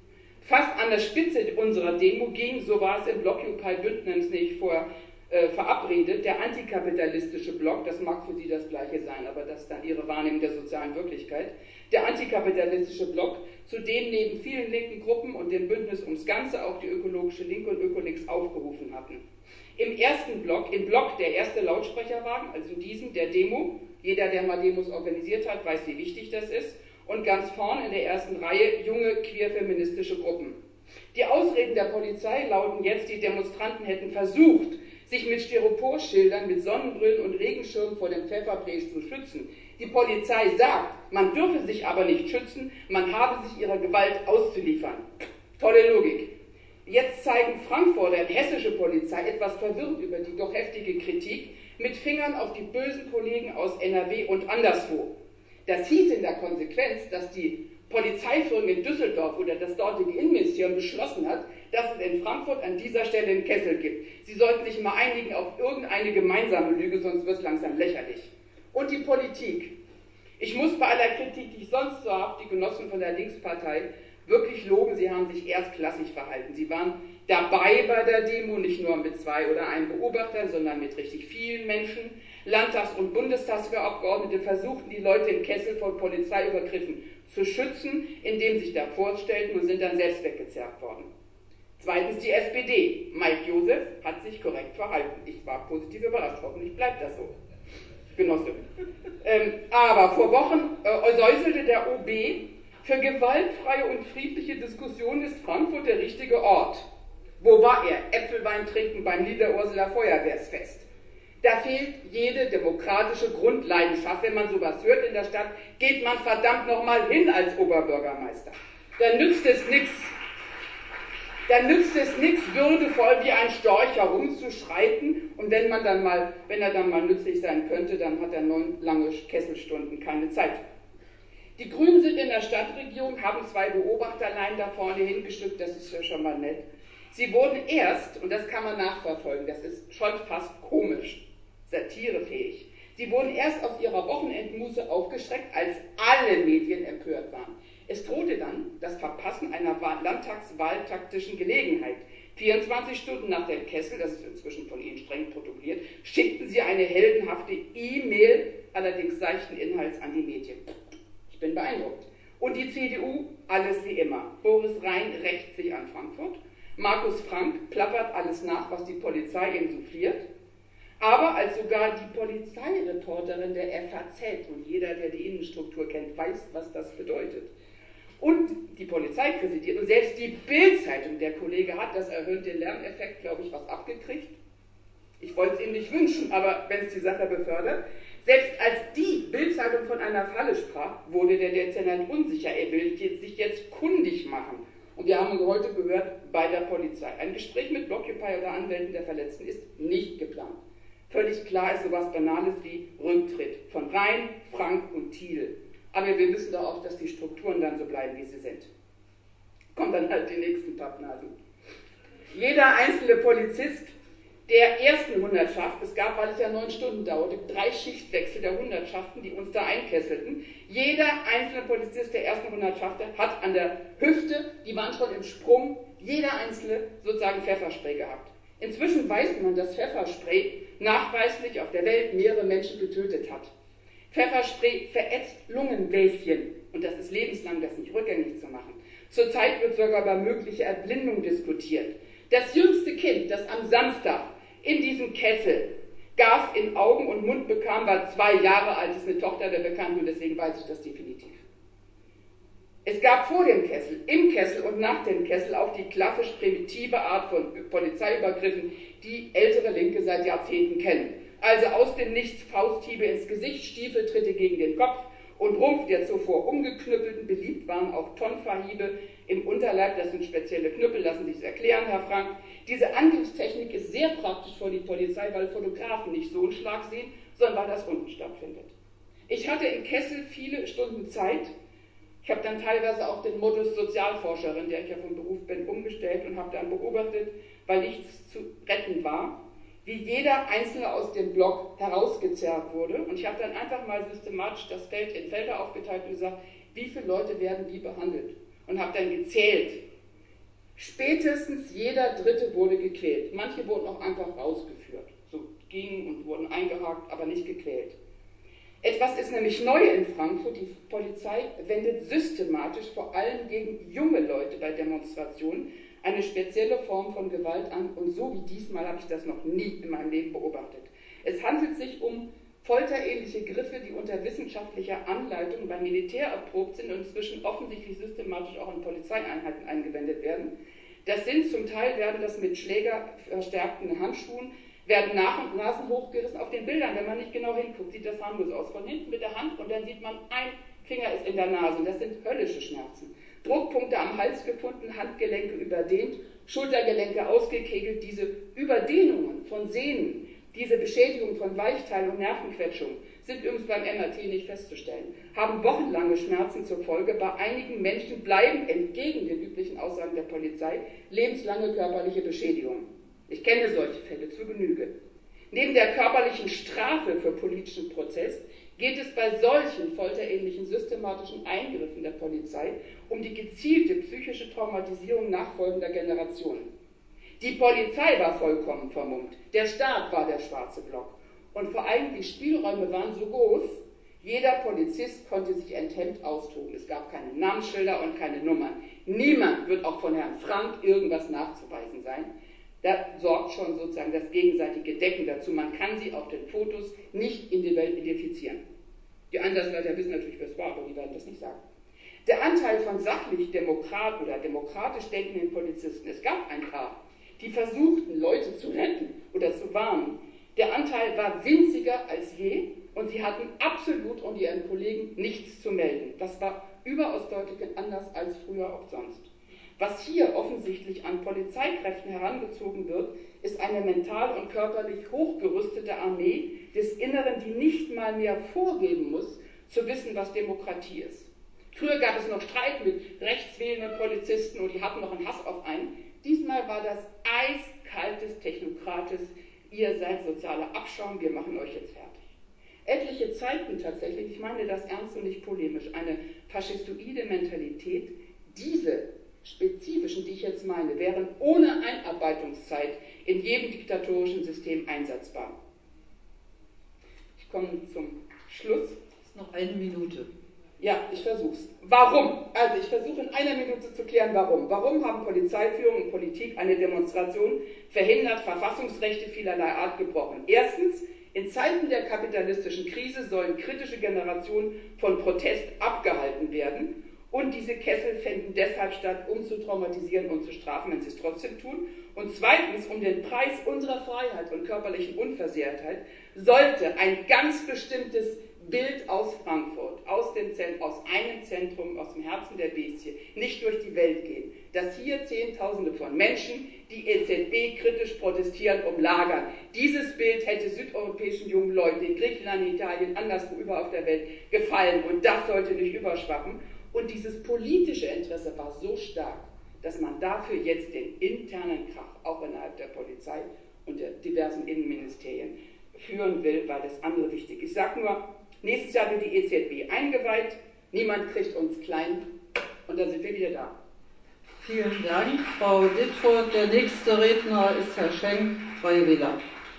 Fast an der Spitze unserer Demo ging, so war es im Blockupy-Bündnis nicht vor äh, verabredet, der antikapitalistische Block, das mag für Sie das Gleiche sein, aber das ist dann Ihre Wahrnehmung der sozialen Wirklichkeit, der antikapitalistische Block, zu dem neben vielen linken Gruppen und dem Bündnis ums Ganze auch die ökologische Linke und Ökolinks aufgerufen hatten. Im ersten Block, im Block der erste Lautsprecherwagen, also diesen, der Demo, jeder, der mal Demos organisiert hat, weiß, wie wichtig das ist, und ganz vorne in der ersten Reihe junge queer-feministische Gruppen. Die Ausreden der Polizei lauten jetzt, die Demonstranten hätten versucht, sich mit Styroporschildern, mit Sonnenbrillen und Regenschirmen vor dem Pfefferbrech zu schützen. Die Polizei sagt, man dürfe sich aber nicht schützen, man habe sich ihrer Gewalt auszuliefern. Tolle Logik. Jetzt zeigen Frankfurter und hessische Polizei etwas verwirrt über die doch heftige Kritik mit Fingern auf die bösen Kollegen aus N R W und anderswo. Das hieß in der Konsequenz, dass die Polizeiführung in Düsseldorf oder das dortige Innenministerium beschlossen hat, dass es in Frankfurt an dieser Stelle einen Kessel gibt. Sie sollten sich mal einigen auf irgendeine gemeinsame Lüge, sonst wird es langsam lächerlich. Und die Politik. Ich muss bei aller Kritik, die ich sonst so habe, die Genossen von der Linkspartei, wirklich loben, sie haben sich erstklassig verhalten. Sie waren dabei bei der Demo, nicht nur mit zwei oder einem Beobachter, sondern mit richtig vielen Menschen. Landtags- und Bundestagsabgeordnete versuchten, die Leute im Kessel vor Polizeiübergriffen zu schützen, indem sie sich da vorstellten und sind dann selbst weggezerrt worden. Zweitens die S P D. Mike Josef hat sich korrekt verhalten. Ich war positiv überrascht, hoffentlich bleibt das so. Genosse. Ähm, aber vor Wochen äh, säuselte der O B, für gewaltfreie und friedliche Diskussion ist Frankfurt der richtige Ort. Wo war er? Äpfelwein trinken beim Nieder-Ursuler Feuerwehrsfest. Da fehlt jede demokratische Grundleidenschaft. Wenn man sowas hört in der Stadt, geht man verdammt nochmal hin als Oberbürgermeister. Dann nützt es nichts. Dann nützt es nichts, würdevoll wie ein Storch herumzuschreiten. Und wenn man dann mal, wenn er dann mal nützlich sein könnte, dann hat er neun lange Kesselstunden keine Zeit. Die Grünen sind in der Stadtregierung, haben zwei Beobachterlein da vorne hingeschickt, das ist ja schon mal nett. Sie wurden erst, und das kann man nachverfolgen, das ist schon fast komisch, satirefähig, sie wurden erst aus ihrer Wochenendmuße aufgeschreckt, als alle Medien empört waren. Es drohte dann das Verpassen einer landtagswahltaktischen Gelegenheit. vierundzwanzig Stunden nach dem Kessel, das ist inzwischen von Ihnen streng protokolliert, schickten sie eine heldenhafte E-Mail, allerdings seichten Inhalts, an die Medien. Ich bin beeindruckt. Und die C D U, alles wie immer. Boris Rhein rächt sich an Frankfurt. Markus Frank plappert alles nach, was die Polizei ihm souffliert. Aber als sogar die Polizeireporterin der F A Z, und jeder, der die Innenstruktur kennt, weiß, was das bedeutet, und die Polizei kritisiert und selbst die Bild-Zeitung, der Kollege hat das erhöhte Lärmeffekt, glaube ich, was abgekriegt. Ich wollte es ihm nicht wünschen, aber wenn es die Sache befördert. Selbst als die Bild-Zeitung von einer Falle sprach, wurde der Dezernent unsicher. Er will sich jetzt kundig machen. Und wir haben heute gehört, bei der Polizei. Ein Gespräch mit Blockupy oder Anwälten der Verletzten ist nicht geplant. Völlig klar ist sowas Banales wie Rücktritt von Rhein, Frank und Thiel. Aber wir wissen doch auch, dass die Strukturen dann so bleiben, wie sie sind. Kommt dann halt die nächsten Pappnasen. Jeder einzelne Polizist der ersten Hundertschaft, es gab, weil es ja neun Stunden dauerte, drei Schichtwechsel der Hundertschaften, die uns da einkesselten. Jeder einzelne Polizist der ersten Hundertschaft hat an der Hüfte, die waren schon im Sprung, jeder einzelne sozusagen Pfefferspray gehabt. Inzwischen weiß man, dass Pfefferspray nachweislich auf der Welt mehrere Menschen getötet hat. Pfefferspray verätzt Lungenbläschen und das ist lebenslang, das nicht rückgängig zu machen. Zurzeit wird sogar über mögliche Erblindung diskutiert. Das jüngste Kind, das am Samstag in diesem Kessel Gas in Augen und Mund bekam, war zwei Jahre alt, ist eine Tochter der Bekannten und deswegen weiß ich das definitiv. Es gab vor dem Kessel, im Kessel und nach dem Kessel auch die klassisch primitive Art von Polizeiübergriffen, die ältere Linke seit Jahrzehnten kennen. Also aus dem Nichts Fausthiebe ins Gesicht, Stiefeltritte gegen den Kopf und Rumpf der zuvor umgeknüppelten. Beliebt waren auch Tonfahiebe im Unterleib, das sind spezielle Knüppel, lassen Sie es erklären, Herr Frank. Diese Angriffstechnik ist sehr praktisch für die Polizei, weil Fotografen nicht so einen Schlag sehen, sondern weil das unten stattfindet. Ich hatte im Kessel viele Stunden Zeit. Ich habe dann teilweise auch den Modus Sozialforscherin, der ich ja vom Beruf bin, umgestellt und habe dann beobachtet, weil nichts zu retten war, wie jeder Einzelne aus dem Block herausgezerrt wurde. Und ich habe dann einfach mal systematisch das Feld in Felder aufgeteilt und gesagt, wie viele Leute werden wie behandelt. Und habe dann gezählt. Spätestens jeder Dritte wurde gequält. Manche wurden auch einfach rausgeführt. So gingen und wurden eingehakt, aber nicht gequält. Etwas ist nämlich neu in Frankfurt. Die Polizei wendet systematisch vor allem gegen junge Leute bei Demonstrationen eine spezielle Form von Gewalt an. Und so wie diesmal habe ich das noch nie in meinem Leben beobachtet. Es handelt sich um folterähnliche Griffe, die unter wissenschaftlicher Anleitung beim Militär erprobt sind und inzwischen offensichtlich systematisch auch in Polizeieinheiten angewendet werden. Das sind zum Teil, werden das mit schlägerverstärkten Handschuhen, werden Nach- und Nasen hochgerissen. Auf den Bildern, wenn man nicht genau hinguckt, sieht das harmlos aus. Von hinten mit der Hand und dann sieht man, ein Finger ist in der Nase und das sind höllische Schmerzen. Druckpunkte am Hals gefunden, Handgelenke überdehnt, Schultergelenke ausgekegelt, diese Überdehnungen von Sehnen, diese Beschädigung von Weichteilen und Nervenquetschung sind übrigens beim M R T nicht festzustellen, haben wochenlange Schmerzen zur Folge. Bei einigen Menschen bleiben entgegen den üblichen Aussagen der Polizei lebenslange körperliche Beschädigungen. Ich kenne solche Fälle zu Genüge. Neben der körperlichen Strafe für politischen Protest geht es bei solchen folterähnlichen systematischen Eingriffen der Polizei um die gezielte psychische Traumatisierung nachfolgender Generationen. Die Polizei war vollkommen vermummt, der Staat war der schwarze Block und vor allem die Spielräume waren so groß, jeder Polizist konnte sich enthemmt austoben. Es gab keine Namensschilder und keine Nummern. Niemand wird auch von Herrn Frank irgendwas nachzuweisen sein. Da sorgt schon sozusagen das gegenseitige Decken dazu. Man kann sie auf den Fotos nicht individuell identifizieren. Die Andersleiter wissen natürlich, wer es war, aber die werden das nicht sagen. Der Anteil von sachlich Demokrat oder demokratisch denkenden Polizisten, es gab ein paar, die versuchten, Leute zu retten oder zu warnen. Der Anteil war winziger als je und sie hatten absolut unter ihren Kollegen nichts zu melden. Das war überaus deutlich anders als früher auch sonst. Was hier offensichtlich an Polizeikräften herangezogen wird, ist eine mental und körperlich hochgerüstete Armee des Inneren, die nicht mal mehr vorgeben muss, zu wissen, was Demokratie ist. Früher gab es noch Streit mit rechtswählenden Polizisten und die hatten noch einen Hass auf einen. Diesmal war das eiskaltes Technokrates, ihr seid sozialer Abschaum, wir machen euch jetzt fertig. Etliche zeigten tatsächlich, ich meine das ernst und nicht polemisch, eine faschistoide Mentalität. Diese spezifischen, die ich jetzt meine, wären ohne Einarbeitungszeit in jedem diktatorischen System einsetzbar. Ich komme zum Schluss. Das ist noch eine Minute. Ja, ich versuch's. Warum? Also ich versuche in einer Minute zu klären, warum. Warum haben Polizeiführung und Politik eine Demonstration verhindert, Verfassungsrechte vielerlei Art gebrochen? Erstens, in Zeiten der kapitalistischen Krise sollen kritische Generationen von Protest abgehalten werden. Und diese Kessel fänden deshalb statt, um zu traumatisieren und zu strafen, wenn sie es trotzdem tun. Und zweitens, um den Preis unserer Freiheit und körperlichen Unversehrtheit, sollte ein ganz bestimmtes Bild aus Frankfurt, aus, dem Zent- aus einem Zentrum, aus dem Herzen der Bestie, nicht durch die Welt gehen. Dass hier Zehntausende von Menschen, die E Z B kritisch protestieren, umlagern. Dieses Bild hätte südeuropäischen jungen Leuten in Griechenland, in Italien, anderswo über auf der Welt gefallen. Und das sollte nicht überschwappen. Und dieses politische Interesse war so stark, dass man dafür jetzt den internen Krach, auch innerhalb der Polizei und der diversen Innenministerien, führen will, weil das andere wichtig ist. Ich sage nur, nächstes Jahr wird die E Z B eingeweiht, niemand kriegt uns klein und dann sind wir wieder da. Vielen Dank, Frau Ditfurth. Der nächste Redner ist Herr Schenk, Freie Wähler.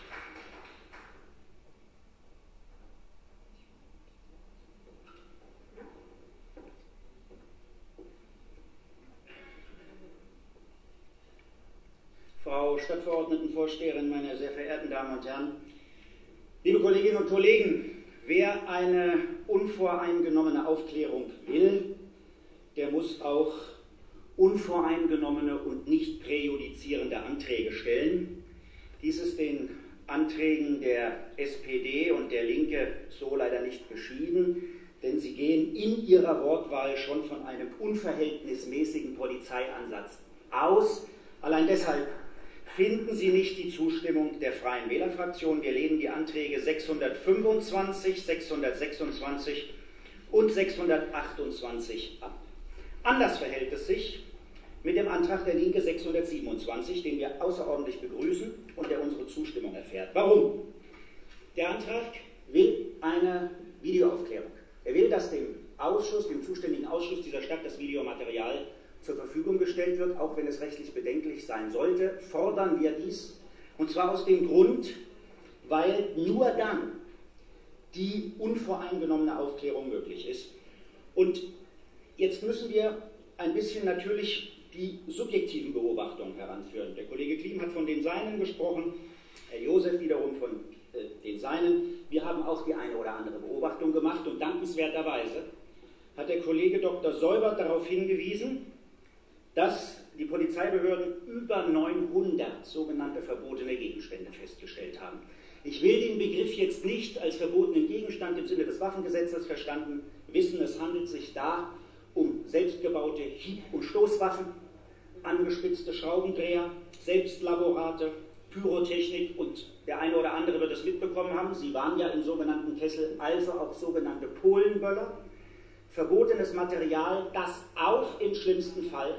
Frau Stadtverordnetenvorsteherin, meine sehr verehrten Damen und Herren, liebe Kolleginnen und Kollegen, wer eine unvoreingenommene Aufklärung will, der muss auch unvoreingenommene und nicht präjudizierende Anträge stellen. Dies ist den Anträgen der S P D und der Linke so leider nicht beschieden, denn sie gehen in ihrer Wortwahl schon von einem unverhältnismäßigen Polizeieinsatz aus. Allein deshalb finden Sie nicht die Zustimmung der Freien Wählerfraktion. Wir lehnen die Anträge sechshundertfünfundzwanzig, sechshundertsechsundzwanzig und sechshundertachtundzwanzig ab. Anders verhält es sich mit dem Antrag der Linke sechshundertsiebenundzwanzig, den wir außerordentlich begrüßen und der unsere Zustimmung erfährt. Warum? Der Antrag will eine Videoaufklärung. Er will, dass dem Ausschuss, dem zuständigen Ausschuss dieser Stadt das Videomaterial zur Verfügung gestellt wird, auch wenn es rechtlich bedenklich sein sollte, fordern wir dies. Und zwar aus dem Grund, weil nur dann die unvoreingenommene Aufklärung möglich ist. Und jetzt müssen wir ein bisschen natürlich die subjektiven Beobachtungen heranführen. Der Kollege Klim hat von den Seinen gesprochen, Herr Josef wiederum von äh, den Seinen. Wir haben auch die eine oder andere Beobachtung gemacht und dankenswerterweise hat der Kollege Doktor Seubert darauf hingewiesen, dass die Polizeibehörden über neunhundert sogenannte verbotene Gegenstände festgestellt haben. Ich will den Begriff jetzt nicht als verbotenen Gegenstand im Sinne des Waffengesetzes verstanden wissen. Es handelt sich da um selbstgebaute Hieb- und Stoßwaffen, angespitzte Schraubendreher, Selbstlaborate, Pyrotechnik und der eine oder andere wird es mitbekommen haben. Sie waren ja im sogenannten Kessel, also auch sogenannte Polenböller. Verbotenes Material, das auch im schlimmsten Fall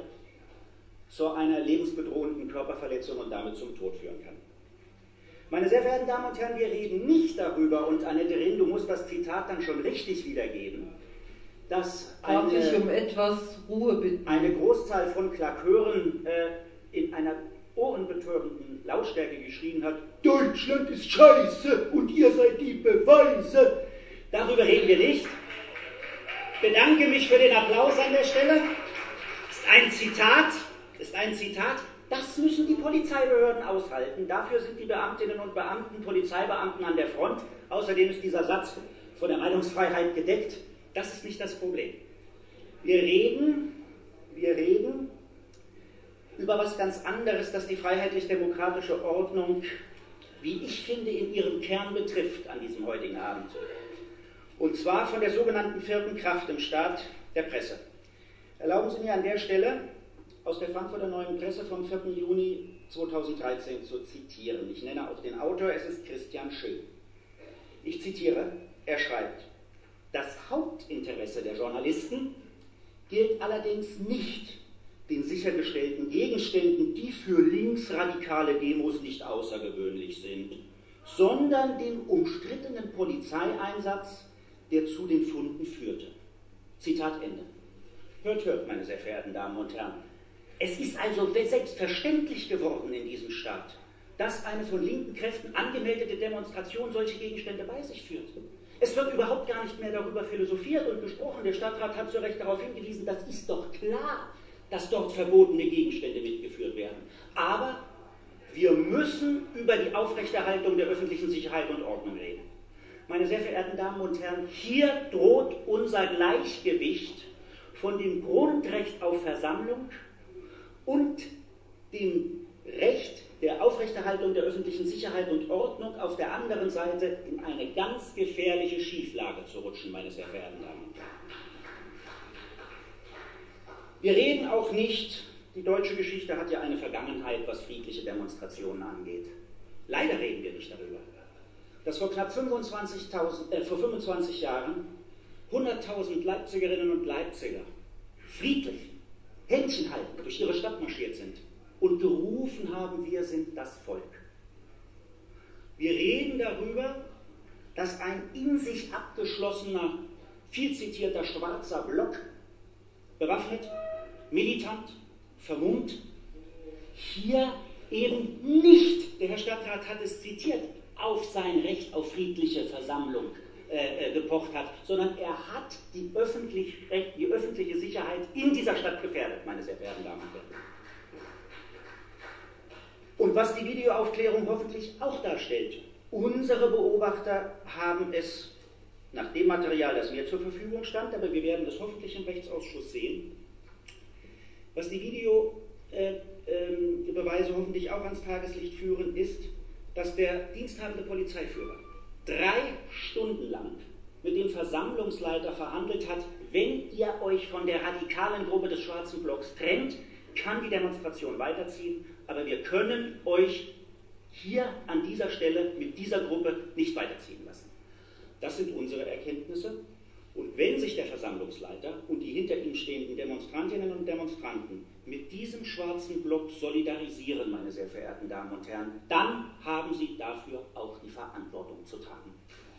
zu einer lebensbedrohenden Körperverletzung und damit zum Tod führen kann. Meine sehr verehrten Damen und Herren, wir reden nicht darüber, und Annette Rinn, du musst das Zitat dann schon richtig wiedergeben, dass Darf eine, ich um etwas Ruhe bitten? eine Großzahl von Klakeuren äh, in einer ohrenbetörenden Lautstärke geschrien hat, Deutschland ist scheiße und ihr seid die Beweise. Darüber reden wir nicht. Ich bedanke mich für den Applaus an der Stelle. Das ist ein Zitat, ist ein Zitat. Das müssen die Polizeibehörden aushalten. Dafür sind die Beamtinnen und Beamten, Polizeibeamten an der Front. Außerdem ist dieser Satz von der Meinungsfreiheit gedeckt. Das ist nicht das Problem. Wir reden, wir reden über was ganz anderes, das die freiheitlich-demokratische Ordnung, wie ich finde, in ihrem Kern betrifft an diesem heutigen Abend. Und zwar von der sogenannten vierten Kraft im Staat, der Presse. Erlauben Sie mir an der Stelle aus der Frankfurter Neuen Presse vom vierten Juni zweitausenddreizehn zu zitieren. Ich nenne auch den Autor, es ist Christian Schill. Ich zitiere, er schreibt, das Hauptinteresse der Journalisten gilt allerdings nicht den sichergestellten Gegenständen, die für linksradikale Demos nicht außergewöhnlich sind, sondern dem umstrittenen Polizeieinsatz, der zu den Funden führte. Zitat Ende. Hört, hört, meine sehr verehrten Damen und Herren. Es ist also selbstverständlich geworden in diesem Staat, dass eine von linken Kräften angemeldete Demonstration solche Gegenstände bei sich führt. Es wird überhaupt gar nicht mehr darüber philosophiert und gesprochen. Der Stadtrat hat zu Recht darauf hingewiesen, das ist doch klar, dass dort verbotene Gegenstände mitgeführt werden. Aber wir müssen über die Aufrechterhaltung der öffentlichen Sicherheit und Ordnung reden. Meine sehr verehrten Damen und Herren, hier droht unser Gleichgewicht von dem Grundrecht auf Versammlung und dem Recht der Aufrechterhaltung der öffentlichen Sicherheit und Ordnung auf der anderen Seite in eine ganz gefährliche Schieflage zu rutschen, meine sehr verehrten Damen und Herren. Wir reden auch nicht, die deutsche Geschichte hat ja eine Vergangenheit, was friedliche Demonstrationen angeht. Leider reden wir nicht darüber, dass vor knapp fünfundzwanzigtausend, äh, vor fünfundzwanzig Jahren hunderttausend Leipzigerinnen und Leipziger friedlich, Händchen halten, durch ihre Stadt marschiert sind und gerufen haben, wir sind das Volk. Wir reden darüber, dass ein in sich abgeschlossener, viel zitierter schwarzer Block, bewaffnet, militant, vermummt, hier eben nicht, der Herr Stadtrat hat es zitiert, auf sein Recht auf friedliche Versammlung äh, gepocht hat, sondern er hat die, öffentlich, die öffentliche Sicherheit in dieser Stadt gefährdet, meine sehr verehrten Damen und Herren. Und was die Videoaufklärung hoffentlich auch darstellt, unsere Beobachter haben es nach dem Material, das mir zur Verfügung stand, aber wir werden es hoffentlich im Rechtsausschuss sehen, was die Videobeweise äh, äh, hoffentlich auch ans Tageslicht führen, ist, dass der diensthabende Polizeiführer drei Stunden lang mit dem Versammlungsleiter verhandelt hat, wenn ihr euch von der radikalen Gruppe des Schwarzen Blocks trennt, kann die Demonstration weiterziehen, aber wir können euch hier an dieser Stelle mit dieser Gruppe nicht weiterziehen lassen. Das sind unsere Erkenntnisse. Und wenn sich der Versammlungsleiter und die hinter ihm stehenden Demonstrantinnen und Demonstranten mit diesem schwarzen Block solidarisieren, meine sehr verehrten Damen und Herren, dann haben sie dafür auch die Verantwortung zu tragen.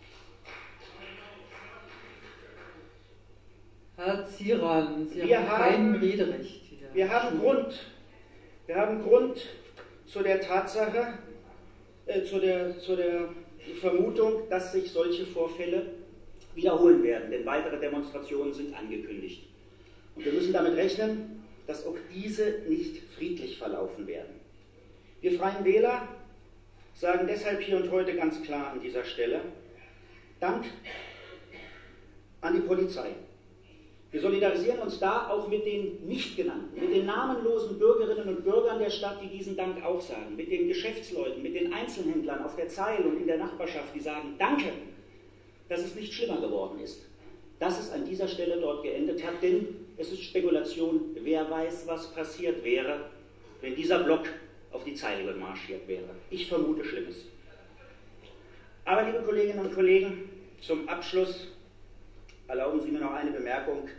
Herr Zieran, Sie wir haben haben kein Rederecht hier. Wir haben Grund, wir haben Grund zu der Tatsache, äh, zu, der, zu der Vermutung, dass sich solche Vorfälle wiederholen werden, denn weitere Demonstrationen sind angekündigt. Und wir müssen damit rechnen, dass auch diese nicht friedlich verlaufen werden. Wir Freien Wähler sagen deshalb hier und heute ganz klar an dieser Stelle, Dank an die Polizei. Wir solidarisieren uns da auch mit den nicht genannten, mit den namenlosen Bürgerinnen und Bürgern der Stadt, die diesen Dank auch sagen, mit den Geschäftsleuten, mit den Einzelhändlern auf der Zeil und in der Nachbarschaft, die sagen, danke, dass es nicht schlimmer geworden ist, dass es an dieser Stelle dort geendet hat, denn es ist Spekulation, wer weiß, was passiert wäre, wenn dieser Block auf die Zeile marschiert wäre. Ich vermute Schlimmes. Aber, liebe Kolleginnen und Kollegen, zum Abschluss erlauben Sie mir noch eine Bemerkung,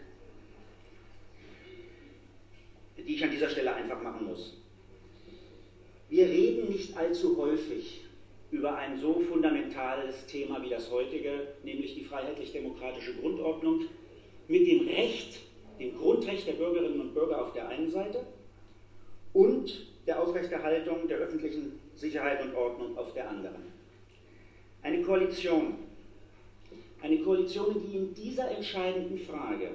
die ich an dieser Stelle einfach machen muss. Wir reden nicht allzu häufig über ein so fundamentales Thema wie das heutige, nämlich die freiheitlich-demokratische Grundordnung, mit dem Recht, dem Grundrecht der Bürgerinnen und Bürger auf der einen Seite und der Aufrechterhaltung der öffentlichen Sicherheit und Ordnung auf der anderen. Eine Koalition, eine Koalition, die in dieser entscheidenden Frage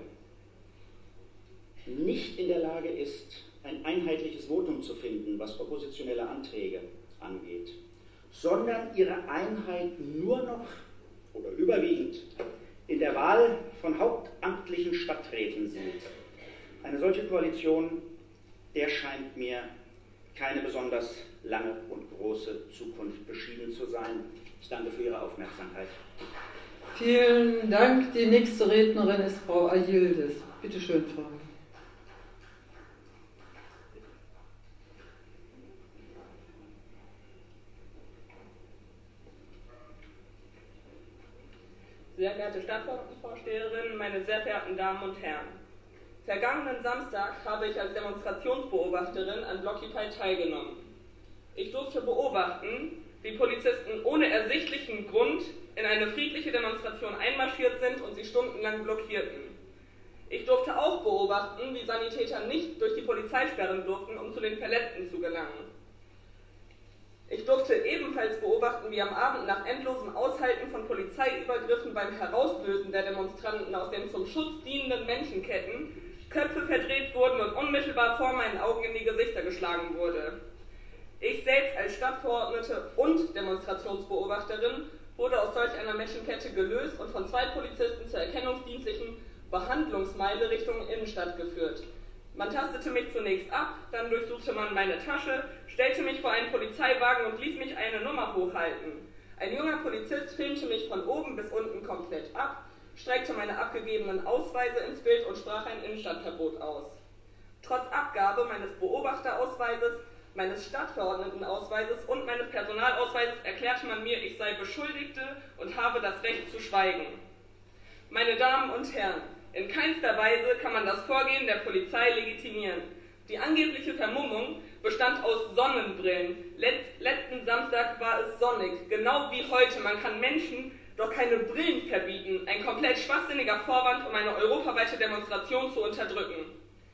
nicht in der Lage ist, ein einheitliches Votum zu finden, was oppositionelle Anträge angeht, sondern ihre Einheit nur noch oder überwiegend in der Wahl von hauptamtlichen Stadträten sieht. Eine solche Koalition, der scheint mir keine besonders lange und große Zukunft beschieden zu sein. Ich danke für Ihre Aufmerksamkeit. Vielen Dank. Die nächste Rednerin ist Frau Ayildes. Bitte schön, Frau. Sehr geehrte Stadtverordnetenvorsteherin, meine sehr verehrten Damen und Herren. Vergangenen Samstag habe ich als Demonstrationsbeobachterin an Blockupy teilgenommen. Ich durfte beobachten, wie Polizisten ohne ersichtlichen Grund in eine friedliche Demonstration einmarschiert sind und sie stundenlang blockierten. Ich durfte auch beobachten, wie Sanitäter nicht durch die Polizei sperren durften, um zu den Verletzten zu gelangen. Ich durfte ebenfalls beobachten, wie am Abend nach endlosem Aushalten von Polizeiübergriffen beim Herauslösen der Demonstranten aus den zum Schutz dienenden Menschenketten Köpfe verdreht wurden und unmittelbar vor meinen Augen in die Gesichter geschlagen wurde. Ich selbst als Stadtverordnete und Demonstrationsbeobachterin wurde aus solch einer Menschenkette gelöst und von zwei Polizisten zur erkennungsdienstlichen Behandlungsmeile Richtung Innenstadt geführt. Man tastete mich zunächst ab, dann durchsuchte man meine Tasche, stellte mich vor einen Polizeiwagen und ließ mich eine Nummer hochhalten. Ein junger Polizist filmte mich von oben bis unten komplett ab, streckte meine abgegebenen Ausweise ins Bild und sprach ein Innenstadtverbot aus. Trotz Abgabe meines Beobachterausweises, meines Stadtverordnetenausweises und meines Personalausweises erklärte man mir, ich sei Beschuldigte und habe das Recht zu schweigen. Meine Damen und Herren, in keinster Weise kann man das Vorgehen der Polizei legitimieren. Die angebliche Vermummung bestand aus Sonnenbrillen. Letz, letzten Samstag war es sonnig, genau wie heute. Man kann Menschen doch keine Brillen verbieten. Ein komplett schwachsinniger Vorwand, um eine europaweite Demonstration zu unterdrücken.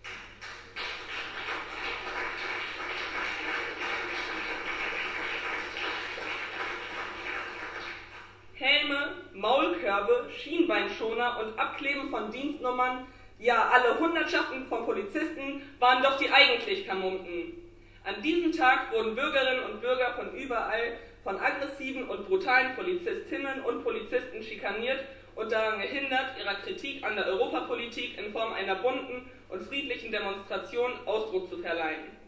Helme, Maulkörbe, Schienbeinschoner und Abkleben von Dienstnummern, ja, alle Hundertschaften von Polizisten waren doch die eigentlich Vermummten. An diesem Tag wurden Bürgerinnen und Bürger von überall von aggressiven und brutalen Polizistinnen und Polizisten schikaniert und daran gehindert, ihrer Kritik an der Europapolitik in Form einer bunten und friedlichen Demonstration Ausdruck zu verleihen.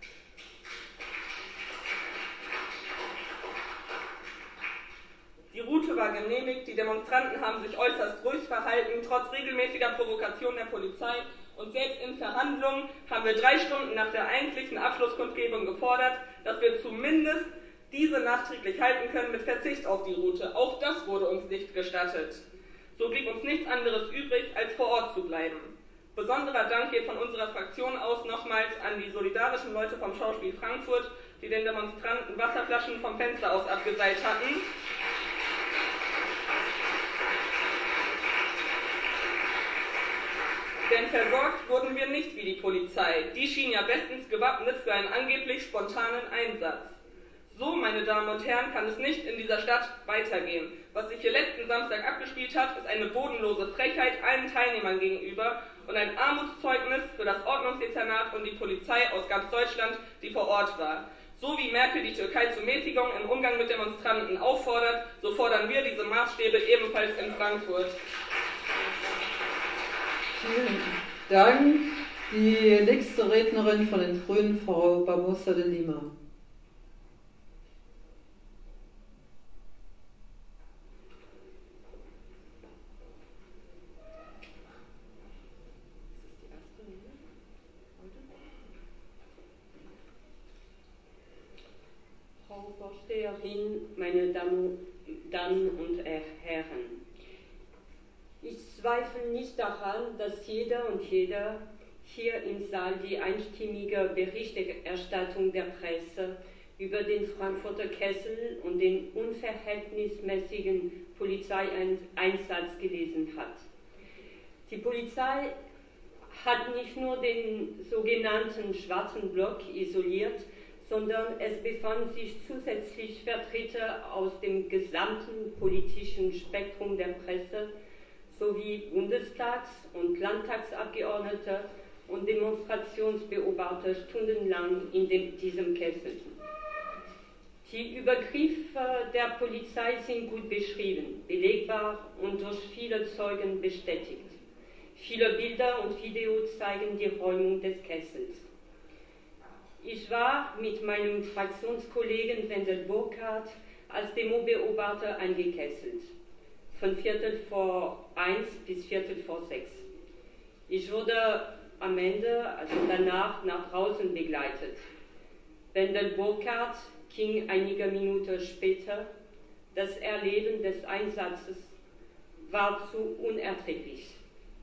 Die Route war genehmigt, die Demonstranten haben sich äußerst ruhig verhalten, trotz regelmäßiger Provokation der Polizei, und selbst in Verhandlungen haben wir drei Stunden nach der eigentlichen Abschlusskundgebung gefordert, dass wir zumindest diese nachträglich halten können mit Verzicht auf die Route. Auch das wurde uns nicht gestattet. So blieb uns nichts anderes übrig, als vor Ort zu bleiben. Besonderer Dank geht von unserer Fraktion aus nochmals an die solidarischen Leute vom Schauspiel Frankfurt, die den Demonstranten Wasserflaschen vom Fenster aus abgeseilt hatten. Denn versorgt wurden wir nicht wie die Polizei. Die schien ja bestens gewappnet für einen angeblich spontanen Einsatz. So, meine Damen und Herren, kann es nicht in dieser Stadt weitergehen. Was sich hier letzten Samstag abgespielt hat, ist eine bodenlose Frechheit allen Teilnehmern gegenüber und ein Armutszeugnis für das Ordnungsdezernat und die Polizei aus ganz Deutschland, die vor Ort war. So wie Merkel die Türkei zur Mäßigung im Umgang mit Demonstranten auffordert, so fordern wir diese Maßstäbe ebenfalls in Frankfurt. Vielen Dank. Die nächste Rednerin von den Grünen, Frau Barbosa de Lima. Frau Vorsteherin, meine Damen und Herren, ich zweifle nicht daran, dass jeder und jeder hier im Saal die einstimmige Berichterstattung der Presse über den Frankfurter Kessel und den unverhältnismäßigen Polizeieinsatz gelesen hat. Die Polizei hat nicht nur den sogenannten schwarzen Block isoliert, sondern es befanden sich zusätzlich Vertreter aus dem gesamten politischen Spektrum der Presse sowie Bundestags- und Landtagsabgeordnete und Demonstrationsbeobachter stundenlang in dem, diesem Kessel. Die Übergriffe der Polizei sind gut beschrieben, belegbar und durch viele Zeugen bestätigt. Viele Bilder und Videos zeigen die Räumung des Kessels. Ich war mit meinem Fraktionskollegen Wendel Burkhardt als Demobeobachter eingekesselt, von Viertel vor eins bis Viertel vor sechs. Ich wurde am Ende, also danach, nach draußen begleitet. Wendel Burkhardt ging einige Minuten später. Das Erleben des Einsatzes war zu unerträglich.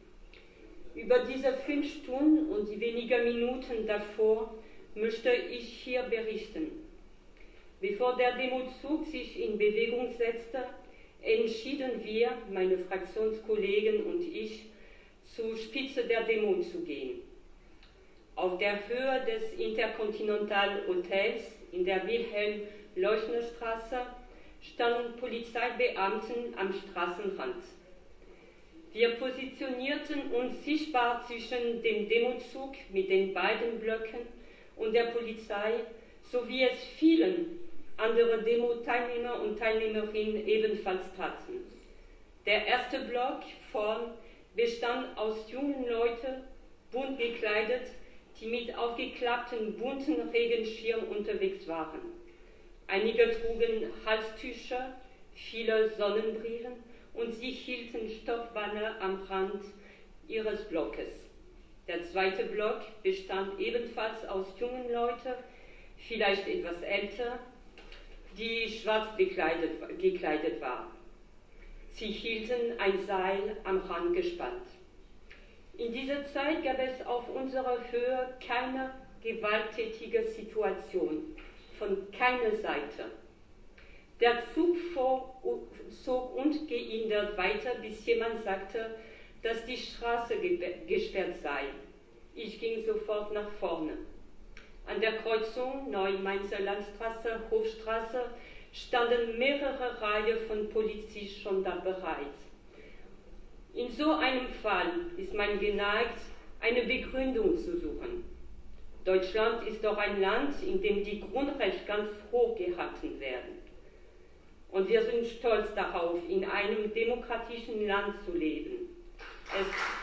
Über diese fünf Stunden und die wenigen Minuten davor möchte ich hier berichten. Bevor der Demozug sich in Bewegung setzte, entschieden wir, meine Fraktionskollegen und ich, zur Spitze der Demo zu gehen. Auf der Höhe des Intercontinental Hotels in der Wilhelm-Leuschner-Straße standen Polizeibeamten am Straßenrand. Wir positionierten uns sichtbar zwischen dem Demozug mit den beiden Blöcken und der Polizei, so wie es vielen andere Demo-Teilnehmer und Teilnehmerinnen ebenfalls taten. Der erste Block vorn bestand aus jungen Leuten, bunt gekleidet, die mit aufgeklappten bunten Regenschirmen unterwegs waren. Einige trugen Halstücher, viele Sonnenbrillen und sie hielten Stoffbanner am Rand ihres Blockes. Der zweite Block bestand ebenfalls aus jungen Leuten, vielleicht etwas älter, die schwarz gekleidet, gekleidet waren. Sie hielten ein Seil am Rand gespannt. In dieser Zeit gab es auf unserer Höhe keine gewalttätige Situation, von keiner Seite. Der Zug zog ungehindert weiter, bis jemand sagte, dass die Straße gesperrt sei. Ich ging sofort nach vorne. An der Kreuzung Neu-Mainzer Landstraße, Hofstraße standen mehrere Reihen von Polizisten schon da bereit. In so einem Fall ist man geneigt, eine Begründung zu suchen. Deutschland ist doch ein Land, in dem die Grundrechte ganz hoch gehalten werden. Und wir sind stolz darauf, in einem demokratischen Land zu leben. Es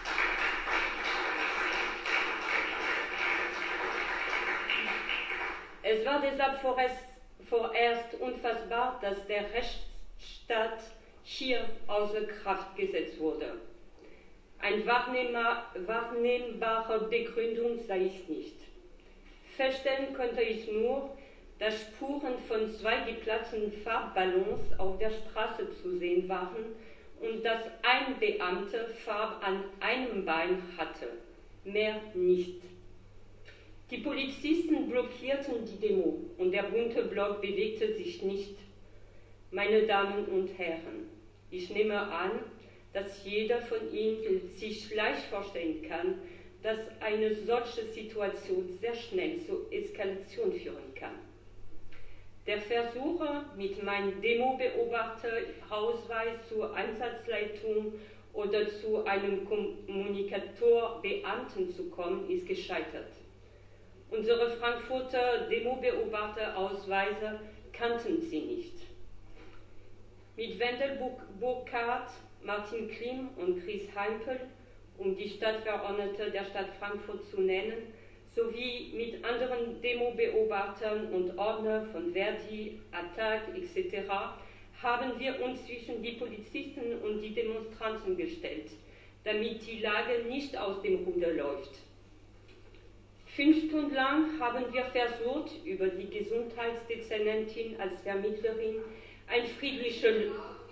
Es war deshalb vorerst, vorerst unfassbar, dass der Rechtsstaat hier außer Kraft gesetzt wurde. Eine wahrnehmbare Begründung sei es nicht. Feststellen konnte ich nur, dass Spuren von zwei geplatzten Farbballons auf der Straße zu sehen waren und dass ein Beamter Farbe an einem Bein hatte, mehr nicht. Die Polizisten blockierten die Demo und der bunte Block bewegte sich nicht. Meine Damen und Herren, ich nehme an, dass jeder von Ihnen sich leicht vorstellen kann, dass eine solche Situation sehr schnell zur Eskalation führen kann. Der Versuch, mit meinem Demo-Beobachter-Ausweis zur Einsatzleitung oder zu einem Kommunikatorbeamten zu kommen, ist gescheitert. Unsere Frankfurter Demo-Beobachter-Ausweise kannten sie nicht. Mit Wendel Burkhardt, Martin Klim und Chris Heimpel, um die Stadtverordnete der Stadt Frankfurt zu nennen, sowie mit anderen Demo-Beobachtern und Ordnern von Verdi, Attac et cetera haben wir uns zwischen die Polizisten und die Demonstranten gestellt, damit die Lage nicht aus dem Ruder läuft. Fünf Stunden lang haben wir versucht, über die Gesundheitsdezernentin als Vermittlerin ein friedliche,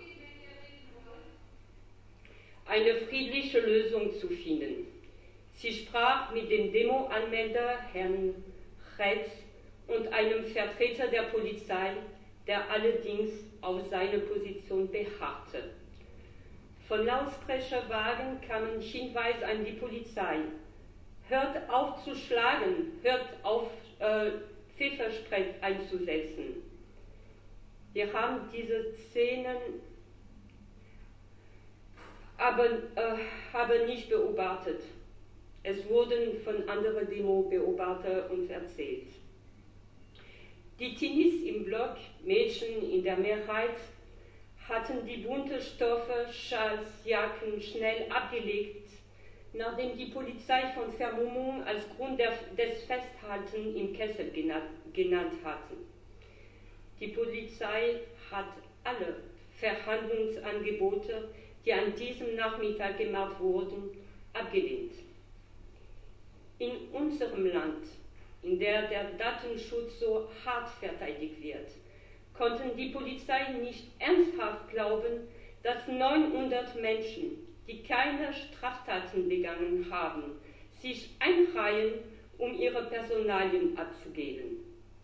eine friedliche Lösung zu finden. Sie sprach mit dem Demo-Anmelder Herrn Retz und einem Vertreter der Polizei, der allerdings auf seine Position beharrte. Von Lautsprecherwagen kamen Hinweise an die Polizei. Hört auf zu schlagen, hört auf äh, Pfefferspray einzusetzen. Wir haben diese Szenen aber, äh, aber nicht beobachtet. Es wurden von anderen Demo-Beobachtern uns erzählt. Die Teenies im Block, Mädchen in der Mehrheit, hatten die bunten Stoffe, Schals, Jacken schnell abgelegt, nachdem die Polizei von Vermummung als Grund der, des Festhaltens im Kessel genannt, genannt hatten. Die Polizei hat alle Verhandlungsangebote, die an diesem Nachmittag gemacht wurden, abgelehnt. In unserem Land, in der der Datenschutz so hart verteidigt wird, konnten die Polizei nicht ernsthaft glauben, dass neunhundert Menschen, die keine Straftaten begangen haben, sich einreihen, um ihre Personalien abzugeben.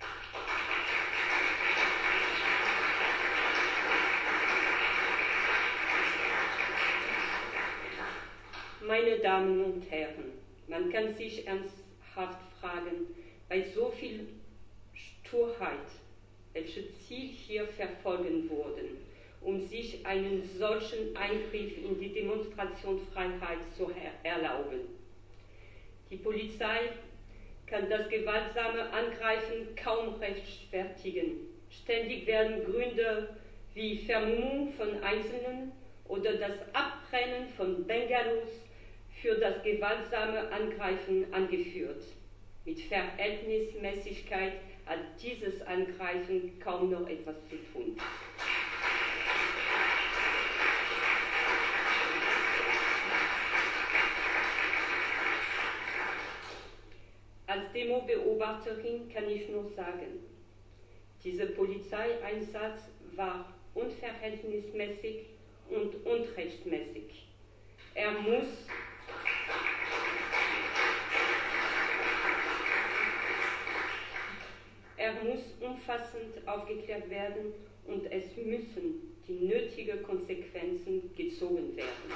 Meine Damen und Herren, man kann sich ernsthaft fragen, bei so viel Sturheit, welche Ziel hier verfolgen wurden, um sich einen solchen Eingriff in die Demonstrationsfreiheit zu erlauben. Die Polizei kann das gewaltsame Angreifen kaum rechtfertigen. Ständig werden Gründe wie Vermummung von Einzelnen oder das Abbrennen von Bengalos für das gewaltsame Angreifen angeführt. Mit Verhältnismäßigkeit hat dieses Angreifen kaum noch etwas zu tun. Als Demo-Beobachterin kann ich nur sagen, dieser Polizeieinsatz war unverhältnismäßig und unrechtmäßig. Er muss Er muss umfassend aufgeklärt werden und es müssen die nötigen Konsequenzen gezogen werden.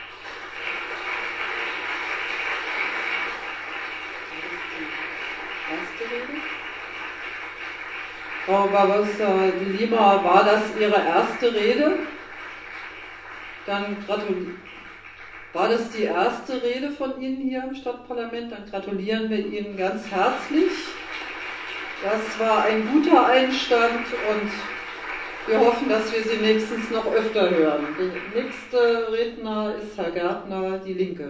Erste Rede. Frau Barbosa de Lima, war das Ihre erste Rede? Dann gratulieren. War das die erste Rede von Ihnen hier im Stadtparlament? Dann gratulieren wir Ihnen ganz herzlich. Das war ein guter Einstand und wir hoffen, dass wir Sie nächstens noch öfter hören. Der nächste Redner ist Herr Gärtner, Die Linke.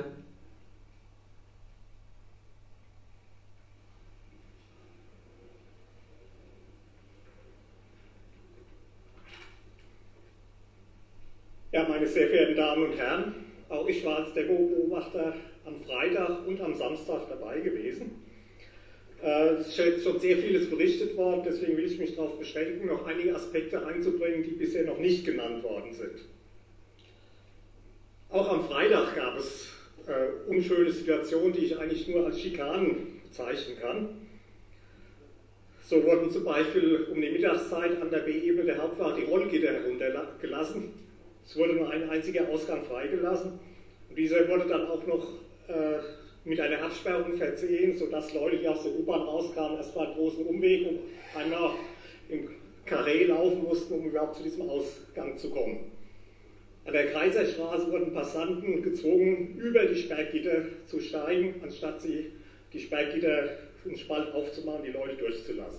Ja, meine sehr verehrten Damen und Herren, auch ich war als Demo-Beobachter am Freitag und am Samstag dabei gewesen. Es ist jetzt schon sehr vieles berichtet worden, deswegen will ich mich darauf beschränken, noch einige Aspekte einzubringen, die bisher noch nicht genannt worden sind. Auch am Freitag gab es äh, unschöne Situationen, die ich eigentlich nur als Schikanen bezeichnen kann. So wurden zum Beispiel um die Mittagszeit an der B-Ebene der Hauptwache die Rollgitter heruntergelassen. Es wurde nur ein einziger Ausgang freigelassen und dieser wurde dann auch noch äh, mit einer Absperrung versehen, sodass Leute, die aus der U-Bahn rauskamen, erstmal einen großen Umweg und einmal im Karree laufen mussten, um überhaupt zu diesem Ausgang zu kommen. An der Kaiserstraße wurden Passanten gezwungen, über die Sperrgitter zu steigen, anstatt sie die Sperrgitter einen Spalt aufzumachen, die Leute durchzulassen.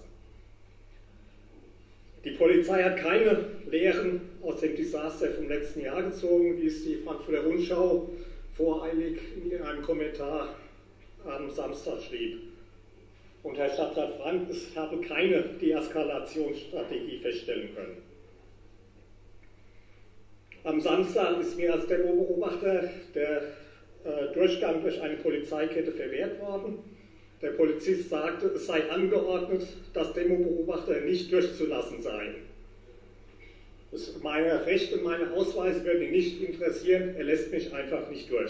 Die Polizei hat keine Lehren aus dem Desaster vom letzten Jahr gezogen, wie es die Frankfurter Rundschau voreilig in einem Kommentar am Samstag schrieb. Und Herr Stadtrat Frank, es habe keine Deeskalationsstrategie feststellen können. Am Samstag ist mir als Demo-Beobachter der äh, Durchgang durch eine Polizeikette verwehrt worden. Der Polizist sagte, es sei angeordnet, dass Demo-Beobachter nicht durchzulassen seien. Meine Rechte und meine Ausweise würden ihn nicht interessieren, er lässt mich einfach nicht durch.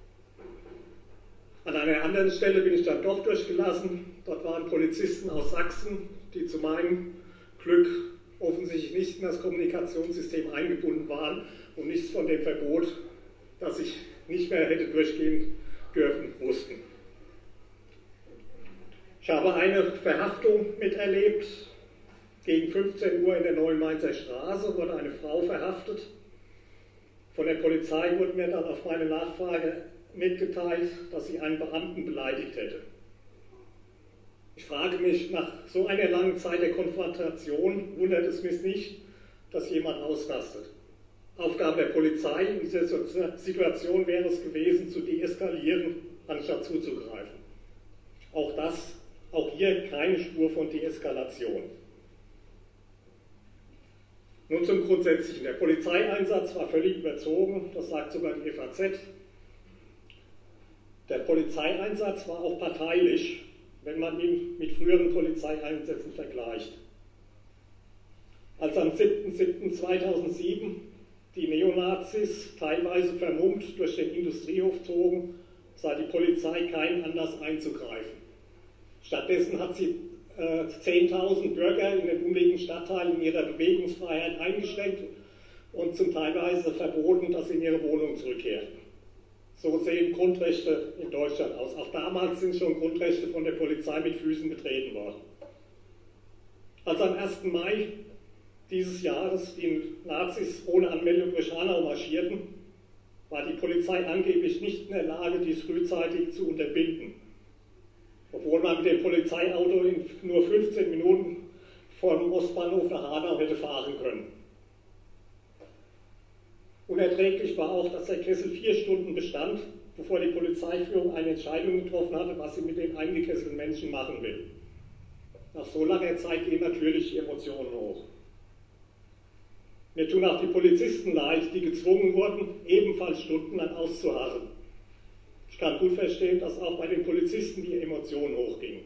An einer anderen Stelle bin ich dann doch durchgelassen. Dort waren Polizisten aus Sachsen, die zu meinem Glück offensichtlich nicht in das Kommunikationssystem eingebunden waren und nichts von dem Verbot, das ich nicht mehr hätte durchgehen dürfen, wussten. Ich habe eine Verhaftung miterlebt. Gegen fünfzehn Uhr in der Neuen Mainzer Straße wurde eine Frau verhaftet. Von der Polizei wurde mir dann auf meine Nachfrage mitgeteilt, dass sie einen Beamten beleidigt hätte. Ich frage mich, nach so einer langen Zeit der Konfrontation wundert es mich nicht, dass jemand ausrastet. Aufgabe der Polizei in dieser Situation wäre es gewesen, zu deeskalieren, anstatt zuzugreifen. Auch das, auch hier keine Spur von Deeskalation. Nun zum Grundsätzlichen. Der Polizeieinsatz war völlig überzogen, das sagt sogar die F A Z. Der Polizeieinsatz war auch parteilich, wenn man ihn mit früheren Polizeieinsätzen vergleicht. Als am siebten siebten zweitausendsieben die Neonazis teilweise vermummt durch den Industriehof zogen, sah die Polizei keinen Anlass einzugreifen. Stattdessen hat sie äh, zehntausend Bürger in den umliegenden Stadtteilen in ihrer Bewegungsfreiheit eingeschränkt und zum Teilweise verboten, dass sie in ihre Wohnung zurückkehrten. So sehen Grundrechte in Deutschland aus. Auch damals sind schon Grundrechte von der Polizei mit Füßen getreten worden. Als am ersten Mai dieses Jahres die Nazis ohne Anmeldung durch Hanau marschierten, war die Polizei angeblich nicht in der Lage, dies frühzeitig zu unterbinden. Obwohl man mit dem Polizeiauto in nur fünfzehn Minuten vom Ostbahnhof nach Hanau hätte fahren können. Unerträglich war auch, dass der Kessel vier Stunden bestand, bevor die Polizeiführung eine Entscheidung getroffen hatte, was sie mit den eingekesselten Menschen machen will. Nach so langer Zeit gehen natürlich die Emotionen hoch. Mir tun auch die Polizisten leid, die gezwungen wurden, ebenfalls stundenlang auszuharren. Ich kann gut verstehen, dass auch bei den Polizisten die Emotionen hochgingen.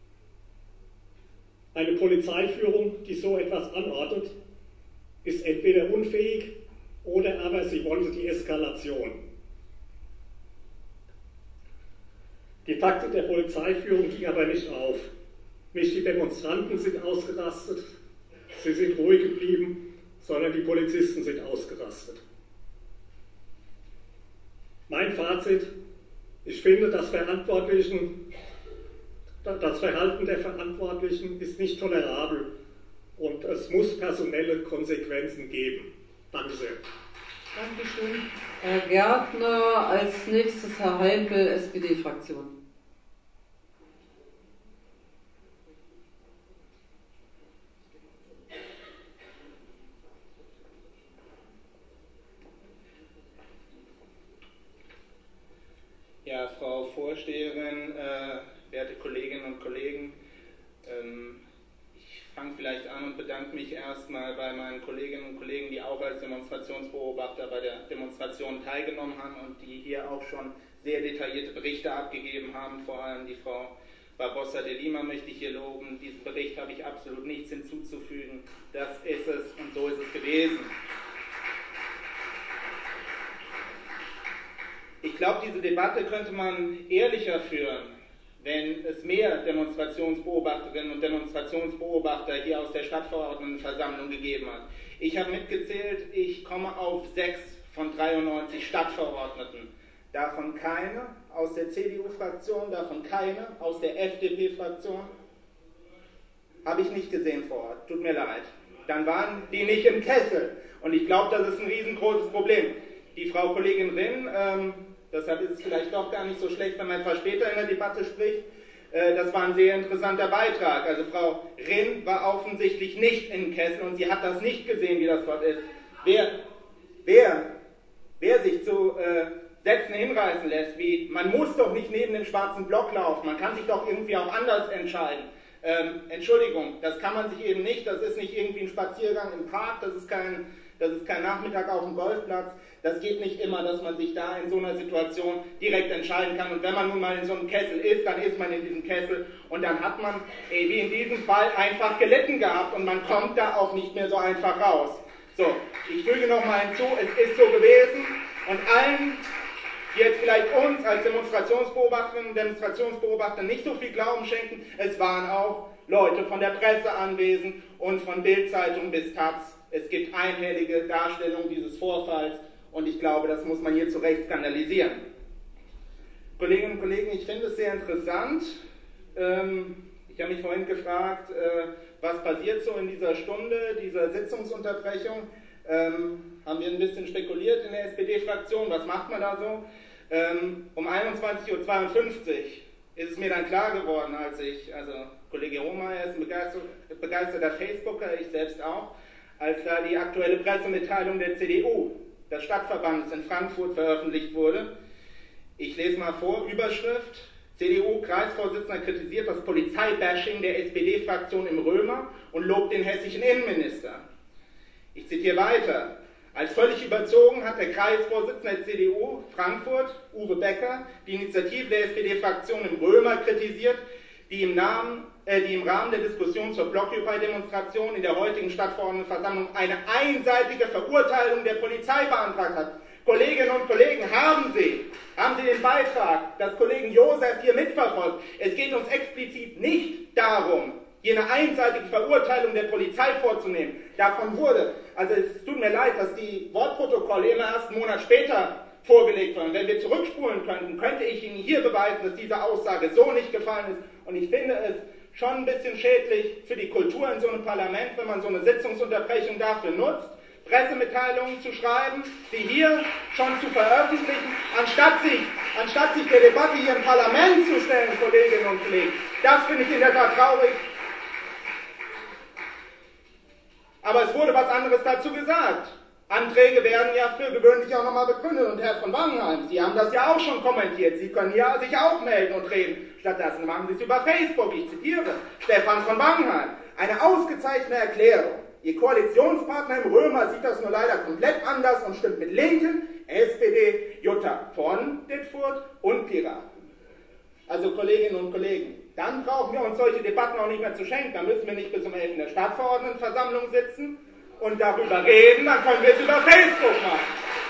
Eine Polizeiführung, die so etwas anordnet, ist entweder unfähig oder aber sie wollte die Eskalation. Die Taktik der Polizeiführung ging aber nicht auf. Nicht die Demonstranten sind ausgerastet, sie sind ruhig geblieben, sondern die Polizisten sind ausgerastet. Mein Fazit: Ich finde, das, Verantwortlichen, das Verhalten der Verantwortlichen ist nicht tolerabel und es muss personelle Konsequenzen geben. Danke sehr. Dankeschön. Herr Gärtner, als nächstes Herr Heimpel, S P D-Fraktion. Ja, Frau Vorsteherin, äh, werte Kolleginnen und Kollegen, ähm, ich fange vielleicht an und bedanke mich erstmal bei meinen Kolleginnen und Kollegen, die auch als Demonstrationsbeobachter bei der Demonstration teilgenommen haben und die hier auch schon sehr detaillierte Berichte abgegeben haben. Vor allem die Frau Barbosa de Lima möchte ich hier loben. Diesem Bericht habe ich absolut nichts hinzuzufügen. Das ist es und so ist es gewesen. Ich glaube, diese Debatte könnte man ehrlicher führen, wenn es mehr Demonstrationsbeobachterinnen und Demonstrationsbeobachter hier aus der Stadtverordnetenversammlung gegeben hat. Ich habe mitgezählt, ich komme auf sechs von dreiundneunzig Stadtverordneten. Davon keine aus der C D U-Fraktion, davon keine aus der F D P-Fraktion. Habe ich nicht gesehen vor Ort, tut mir leid. Dann waren die nicht im Kessel. Und ich glaube, das ist ein riesengroßes Problem. Die Frau Kollegin Rinn, ähm, deshalb ist es vielleicht doch gar nicht so schlecht, wenn man etwas später in der Debatte spricht, äh, das war ein sehr interessanter Beitrag. Also Frau Rinn war offensichtlich nicht im Kessel und sie hat das nicht gesehen, wie das dort ist. Wer, wer, wer sich zu äh, Sätzen hinreißen lässt, wie man muss doch nicht neben dem schwarzen Block laufen, man kann sich doch irgendwie auch anders entscheiden. Ähm, Entschuldigung, das kann man sich eben nicht, das ist nicht irgendwie ein Spaziergang im Park, das ist kein, das ist kein Nachmittag auf dem Golfplatz. Das geht nicht immer, dass man sich da in so einer Situation direkt entscheiden kann. Und wenn man nun mal in so einem Kessel ist, dann ist man in diesem Kessel und dann hat man, ey, wie in diesem Fall, einfach gelitten gehabt und man kommt da auch nicht mehr so einfach raus. So, ich füge nochmal hinzu, es ist so gewesen und allen, die jetzt vielleicht uns als Demonstrationsbeobachterinnen und Demonstrationsbeobachter nicht so viel Glauben schenken, es waren auch Leute von der Presse anwesend und von Bild-Zeitung bis Taz. Es gibt einhellige Darstellungen dieses Vorfalls. Und ich glaube, das muss man hier zu Recht skandalisieren. Kolleginnen und Kollegen, ich finde es sehr interessant. Ähm, ich habe mich vorhin gefragt, äh, was passiert so in dieser Stunde, dieser Sitzungsunterbrechung. Ähm, haben wir ein bisschen spekuliert in der S P D-Fraktion, was macht man da so? Ähm, um einundzwanzig Uhr zweiundfünfzig ist es mir dann klar geworden, als ich, also Kollege Hohmeier ist ein begeisterter, begeisterter Facebooker, ich selbst auch, als da die aktuelle Pressemitteilung der C D U, des Stadtverbandes in Frankfurt, veröffentlicht wurde. Ich lese mal vor, Überschrift: C D U-Kreisvorsitzender kritisiert das Polizeibashing der S P D-Fraktion im Römer und lobt den hessischen Innenminister. Ich zitiere weiter. Als völlig überzogen hat der Kreisvorsitzende der C D U Frankfurt, Uwe Becker, die Initiative der S P D-Fraktion im Römer kritisiert, die im, Namen, äh, die im Rahmen der Diskussion zur Blockupy-Demonstration in der heutigen Stadtverordnetenversammlung eine einseitige Verurteilung der Polizei beantragt hat. Kolleginnen und Kollegen, haben Sie, haben Sie den Beitrag des Kollegen Josef hier mitverfolgt? Es geht uns explizit nicht darum, hier eine einseitige Verurteilung der Polizei vorzunehmen. Davon wurde, also es tut mir leid, dass die Wortprotokolle immer erst einen Monat später vorgelegt wurden. Wenn wir zurückspulen könnten, könnte ich Ihnen hier beweisen, dass diese Aussage so nicht gefallen ist. Und ich finde es schon ein bisschen schädlich für die Kultur in so einem Parlament, wenn man so eine Sitzungsunterbrechung dafür nutzt, Pressemitteilungen zu schreiben, sie hier schon zu veröffentlichen, anstatt sich, anstatt sich der Debatte hier im Parlament zu stellen, Kolleginnen und Kollegen. Das finde ich in der Tat traurig. Aber es wurde was anderes dazu gesagt. Anträge werden ja für gewöhnlich auch nochmal begründet. Und Herr von Wangenheim, Sie haben das ja auch schon kommentiert. Sie können ja sich auch melden und reden. Stattdessen machen Sie es über Facebook. Ich zitiere Stefan von Wangenheim. Eine ausgezeichnete Erklärung. Ihr Koalitionspartner im Römer sieht das nur leider komplett anders und stimmt mit Linken, S P D, Jutta von Dittfurt und Piraten. Also Kolleginnen und Kollegen, dann brauchen wir uns solche Debatten auch nicht mehr zu schenken. Dann müssen wir nicht bis um elf in der Stadtverordnetenversammlung sitzen und darüber reden, dann können wir es über Facebook machen.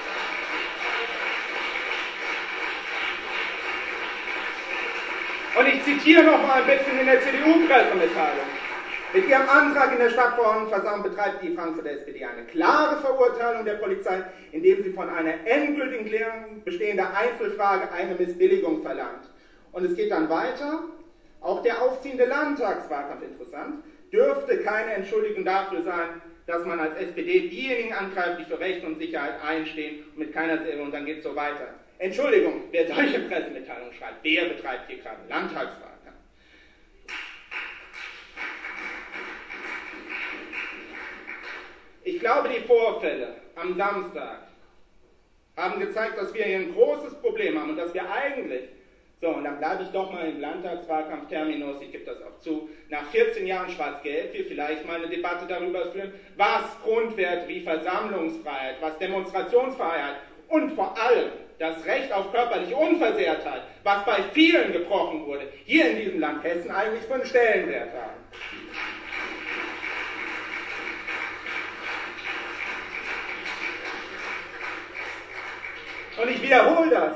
Und ich zitiere noch mal ein bisschen in der C D U-Pressemitteilung. Mit ihrem Antrag in der Stadtverordnetenversammlung betreibt die Frankfurter S P D eine klare Verurteilung der Polizei, indem sie von einer endgültigen Klärung bestehender Einzelfrage eine Missbilligung verlangt. Und es geht dann weiter. Auch der aufziehende Landtagswahlkampf, interessant, dürfte keine Entschuldigung dafür sein, dass man als S P D diejenigen angreift, die für Recht und Sicherheit einstehen und mit keiner Silbe, und dann geht es so weiter. Entschuldigung, wer solche Pressemitteilungen schreibt, der betreibt hier gerade Landtagswahlkampf. Ich glaube, die Vorfälle am Samstag haben gezeigt, dass wir hier ein großes Problem haben und dass wir eigentlich, so, und dann bleibe ich doch mal im Landtagswahlkampfterminus, ich gebe das auch zu, nach vierzehn Jahren Schwarz-Gelb wir vielleicht mal eine Debatte darüber führen, was Grundwerte wie Versammlungsfreiheit, was Demonstrationsfreiheit und vor allem das Recht auf körperliche Unversehrtheit, was bei vielen gebrochen wurde, hier in diesem Land Hessen eigentlich für einen Stellenwert haben. Und ich wiederhole das.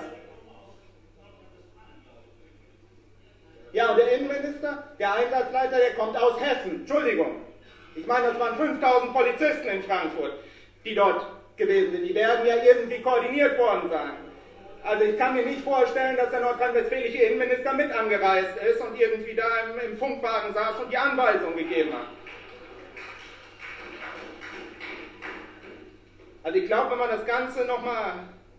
Ja, und der Innenminister, der Einsatzleiter, der kommt aus Hessen. Entschuldigung. Ich meine, das waren fünftausend Polizisten in Frankfurt, die dort gewesen sind. Die werden ja irgendwie koordiniert worden sein. Also ich kann mir nicht vorstellen, dass der nordrhein-westfälische Innenminister mit angereist ist und irgendwie da im, im Funkwagen saß und die Anweisung gegeben hat. Also ich glaube, wenn man das Ganze nochmal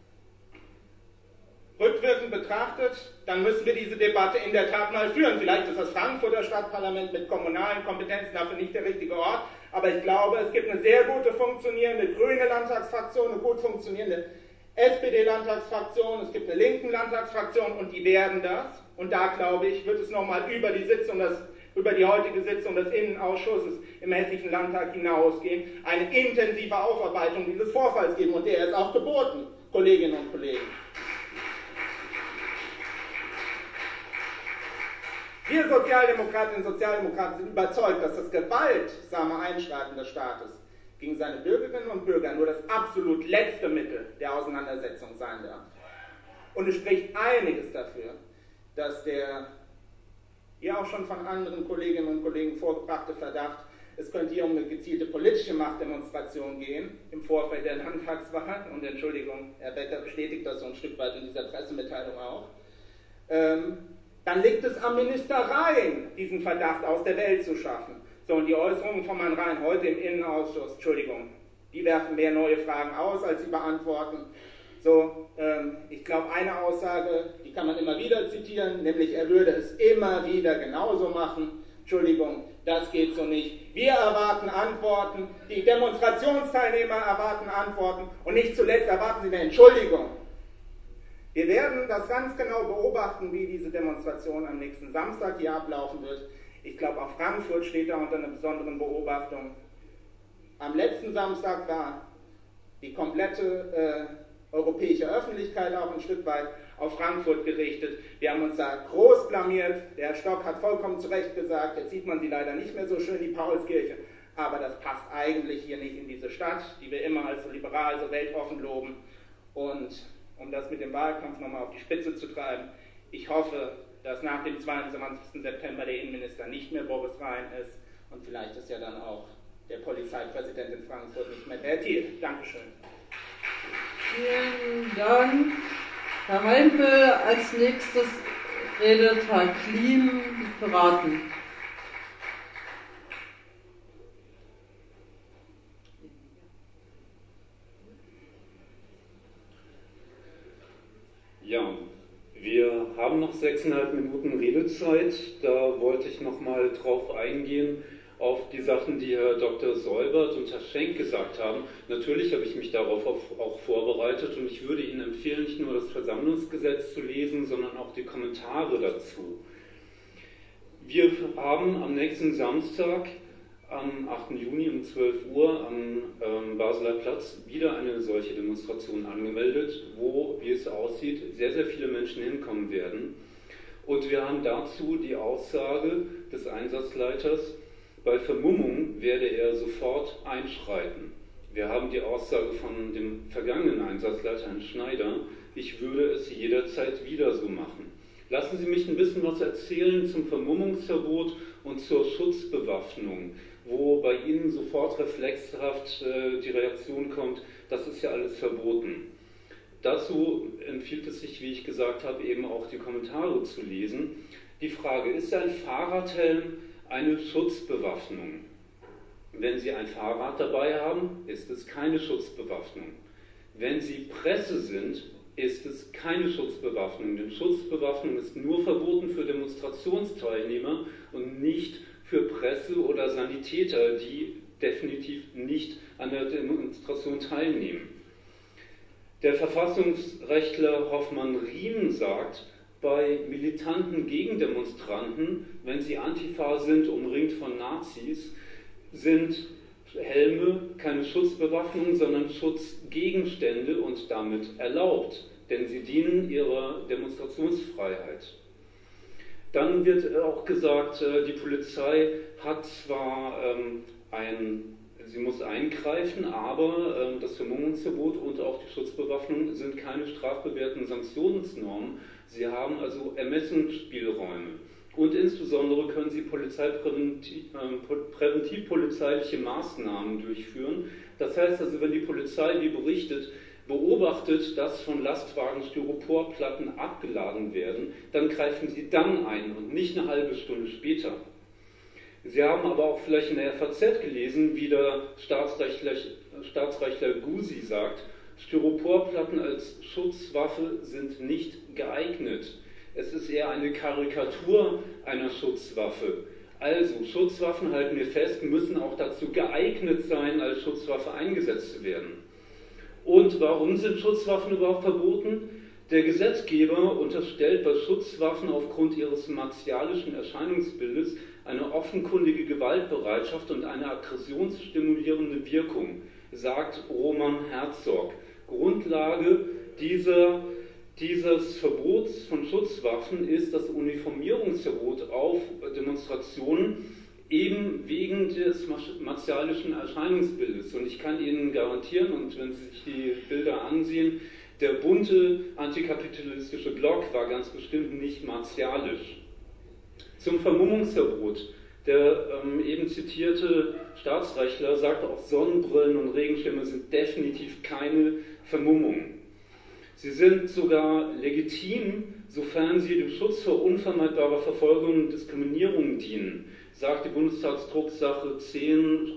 rückwirkend betrachtet, dann müssen wir diese Debatte in der Tat mal führen. Vielleicht ist das Frankfurter Stadtparlament mit kommunalen Kompetenzen dafür nicht der richtige Ort, aber ich glaube, es gibt eine sehr gute funktionierende grüne Landtagsfraktion, eine gut funktionierende S P D-Landtagsfraktion, es gibt eine linken Landtagsfraktion und die werden das. Und da, glaube ich, wird es nochmal über die Sitzung, das, über die heutige Sitzung des Innenausschusses im Hessischen Landtag hinausgehen, eine intensive Aufarbeitung dieses Vorfalls geben. Und der ist auch geboten, Kolleginnen und Kollegen. Wir Sozialdemokratinnen und Sozialdemokraten sind überzeugt, dass das gewaltsame Einschreiten des Staates gegen seine Bürgerinnen und Bürger nur das absolut letzte Mittel der Auseinandersetzung sein darf. Und es spricht einiges dafür, dass der ja auch schon von anderen Kolleginnen und Kollegen vorgebrachte Verdacht, es könnte hier um eine gezielte politische Machtdemonstration gehen im Vorfeld der Landtagswahl, und Entschuldigung, Herr Becker bestätigt das so ein Stück weit in dieser Pressemitteilung auch, ähm, dann liegt es am Minister Rhein, diesen Verdacht aus der Welt zu schaffen. So, und die Äußerungen von Herrn Rhein heute im Innenausschuss, Entschuldigung, die werfen mehr neue Fragen aus, als sie beantworten. So, ähm, ich glaube, eine Aussage, die kann man immer wieder zitieren, nämlich er würde es immer wieder genauso machen. Entschuldigung, das geht so nicht. Wir erwarten Antworten, die Demonstrationsteilnehmer erwarten Antworten und nicht zuletzt erwarten sie eine Entschuldigung. Wir werden das ganz genau beobachten, wie diese Demonstration am nächsten Samstag hier ablaufen wird. Ich glaube, auch Frankfurt steht da unter einer besonderen Beobachtung. Am letzten Samstag war die komplette äh, europäische Öffentlichkeit auch ein Stück weit auf Frankfurt gerichtet. Wir haben uns da groß blamiert. Der Herr Stock hat vollkommen zu Recht gesagt, jetzt sieht man sie leider nicht mehr so schön, die Paulskirche. Aber das passt eigentlich hier nicht in diese Stadt, die wir immer als so liberal, so weltoffen loben. Und um das mit dem Wahlkampf nochmal auf die Spitze zu treiben, ich hoffe, dass nach dem zweiundzwanzigsten September der Innenminister nicht mehr Boris Rhein ist und vielleicht ist ja dann auch der Polizeipräsident in Frankfurt nicht mehr der Thiel. Dankeschön. Vielen Dank. Herr Heimpe, als nächstes redet Herr Klim, die Piraten. Ja, wir haben noch sechseinhalb Minuten Redezeit. Da wollte ich noch mal drauf eingehen auf die Sachen, die Herr Doktor Seubert und Herr Schenk gesagt haben. Natürlich habe ich mich darauf auch vorbereitet und ich würde Ihnen empfehlen, nicht nur das Versammlungsgesetz zu lesen, sondern auch die Kommentare dazu. Wir haben am nächsten Samstag, am achten Juni um zwölf Uhr am ähm, Basler Platz wieder eine solche Demonstration angemeldet, wo, wie es aussieht, sehr, sehr viele Menschen hinkommen werden. Und wir haben dazu die Aussage des Einsatzleiters, bei Vermummung werde er sofort einschreiten. Wir haben die Aussage von dem vergangenen Einsatzleiter, Herrn Schneider, ich würde es jederzeit wieder so machen. Lassen Sie mich ein bisschen was erzählen zum Vermummungsverbot und zur Schutzbewaffnung, wo bei Ihnen sofort reflexhaft äh, die Reaktion kommt, das ist ja alles verboten. Dazu empfiehlt es sich, wie ich gesagt habe, eben auch die Kommentare zu lesen. Die Frage, ist ein Fahrradhelm eine Schutzbewaffnung? Wenn Sie ein Fahrrad dabei haben, ist es keine Schutzbewaffnung. Wenn Sie Presse sind, ist es keine Schutzbewaffnung. Denn Schutzbewaffnung ist nur verboten für Demonstrationsteilnehmer und nicht für Presse oder Sanitäter, die definitiv nicht an der Demonstration teilnehmen. Der Verfassungsrechtler Hoffmann-Riem sagt, bei militanten Gegendemonstranten, wenn sie Antifa sind, umringt von Nazis, sind Helme keine Schutzbewaffnung, sondern Schutzgegenstände und damit erlaubt, denn sie dienen ihrer Demonstrationsfreiheit. Dann wird auch gesagt, die Polizei hat zwar ähm, ein, sie muss eingreifen, aber ähm, das Vermummungsverbot und auch die Schutzbewaffnung sind keine strafbewährten Sanktionsnormen. Sie haben also Ermessensspielräume. Und insbesondere können sie präventivpolizeiliche Maßnahmen durchführen. Das heißt also, wenn die Polizei, wie berichtet, beobachtet, dass von Lastwagen Styroporplatten abgeladen werden, dann greifen sie dann ein und nicht eine halbe Stunde später. Sie haben aber auch vielleicht in der F A Z gelesen, wie der Staatsrechtler, Staatsrechtler Gusi sagt, Styroporplatten als Schutzwaffe sind nicht geeignet. Es ist eher eine Karikatur einer Schutzwaffe. Also, Schutzwaffen, halten wir fest, müssen auch dazu geeignet sein, als Schutzwaffe eingesetzt zu werden. Und warum sind Schutzwaffen überhaupt verboten? Der Gesetzgeber unterstellt bei Schutzwaffen aufgrund ihres martialischen Erscheinungsbildes eine offenkundige Gewaltbereitschaft und eine aggressionsstimulierende Wirkung, sagt Roman Herzog. Grundlage dieser, dieses Verbots von Schutzwaffen ist das Uniformierungsverbot auf Demonstrationen, eben wegen des martialischen Erscheinungsbildes. Und ich kann Ihnen garantieren, und wenn Sie sich die Bilder ansehen, der bunte antikapitalistische Block war ganz bestimmt nicht martialisch. Zum Vermummungsverbot. Der ähm, eben zitierte Staatsrechtler sagte auch, Sonnenbrillen und Regenschirme sind definitiv keine Vermummung. Sie sind sogar legitim, sofern sie dem Schutz vor unvermeidbarer Verfolgung und Diskriminierung dienen, sagt die Bundestagsdrucksache zehn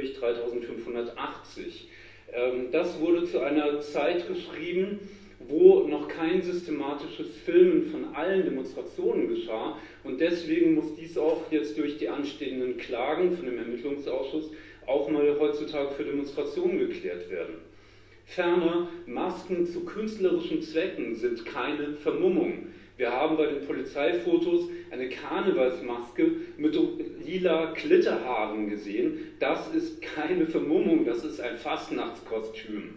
dreitausendfünfhundertachtzig. Das wurde zu einer Zeit geschrieben, wo noch kein systematisches Filmen von allen Demonstrationen geschah, und deswegen muss dies auch jetzt durch die anstehenden Klagen von dem Ermittlungsausschuss auch mal heutzutage für Demonstrationen geklärt werden. Ferner, Masken zu künstlerischen Zwecken sind keine Vermummung. Wir haben bei den Polizeifotos eine Karnevalsmaske mit lila Glitterhaaren gesehen. Das ist keine Vermummung, das ist ein Fastnachtskostüm.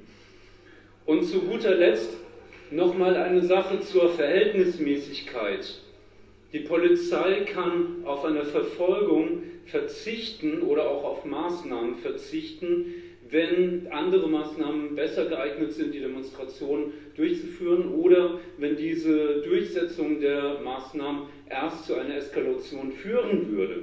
Und zu guter Letzt nochmal eine Sache zur Verhältnismäßigkeit. Die Polizei kann auf eine Verfolgung verzichten oder auch auf Maßnahmen verzichten, wenn andere Maßnahmen besser geeignet sind, die Demonstration durchzuführen, oder wenn diese Durchsetzung der Maßnahmen erst zu einer Eskalation führen würde.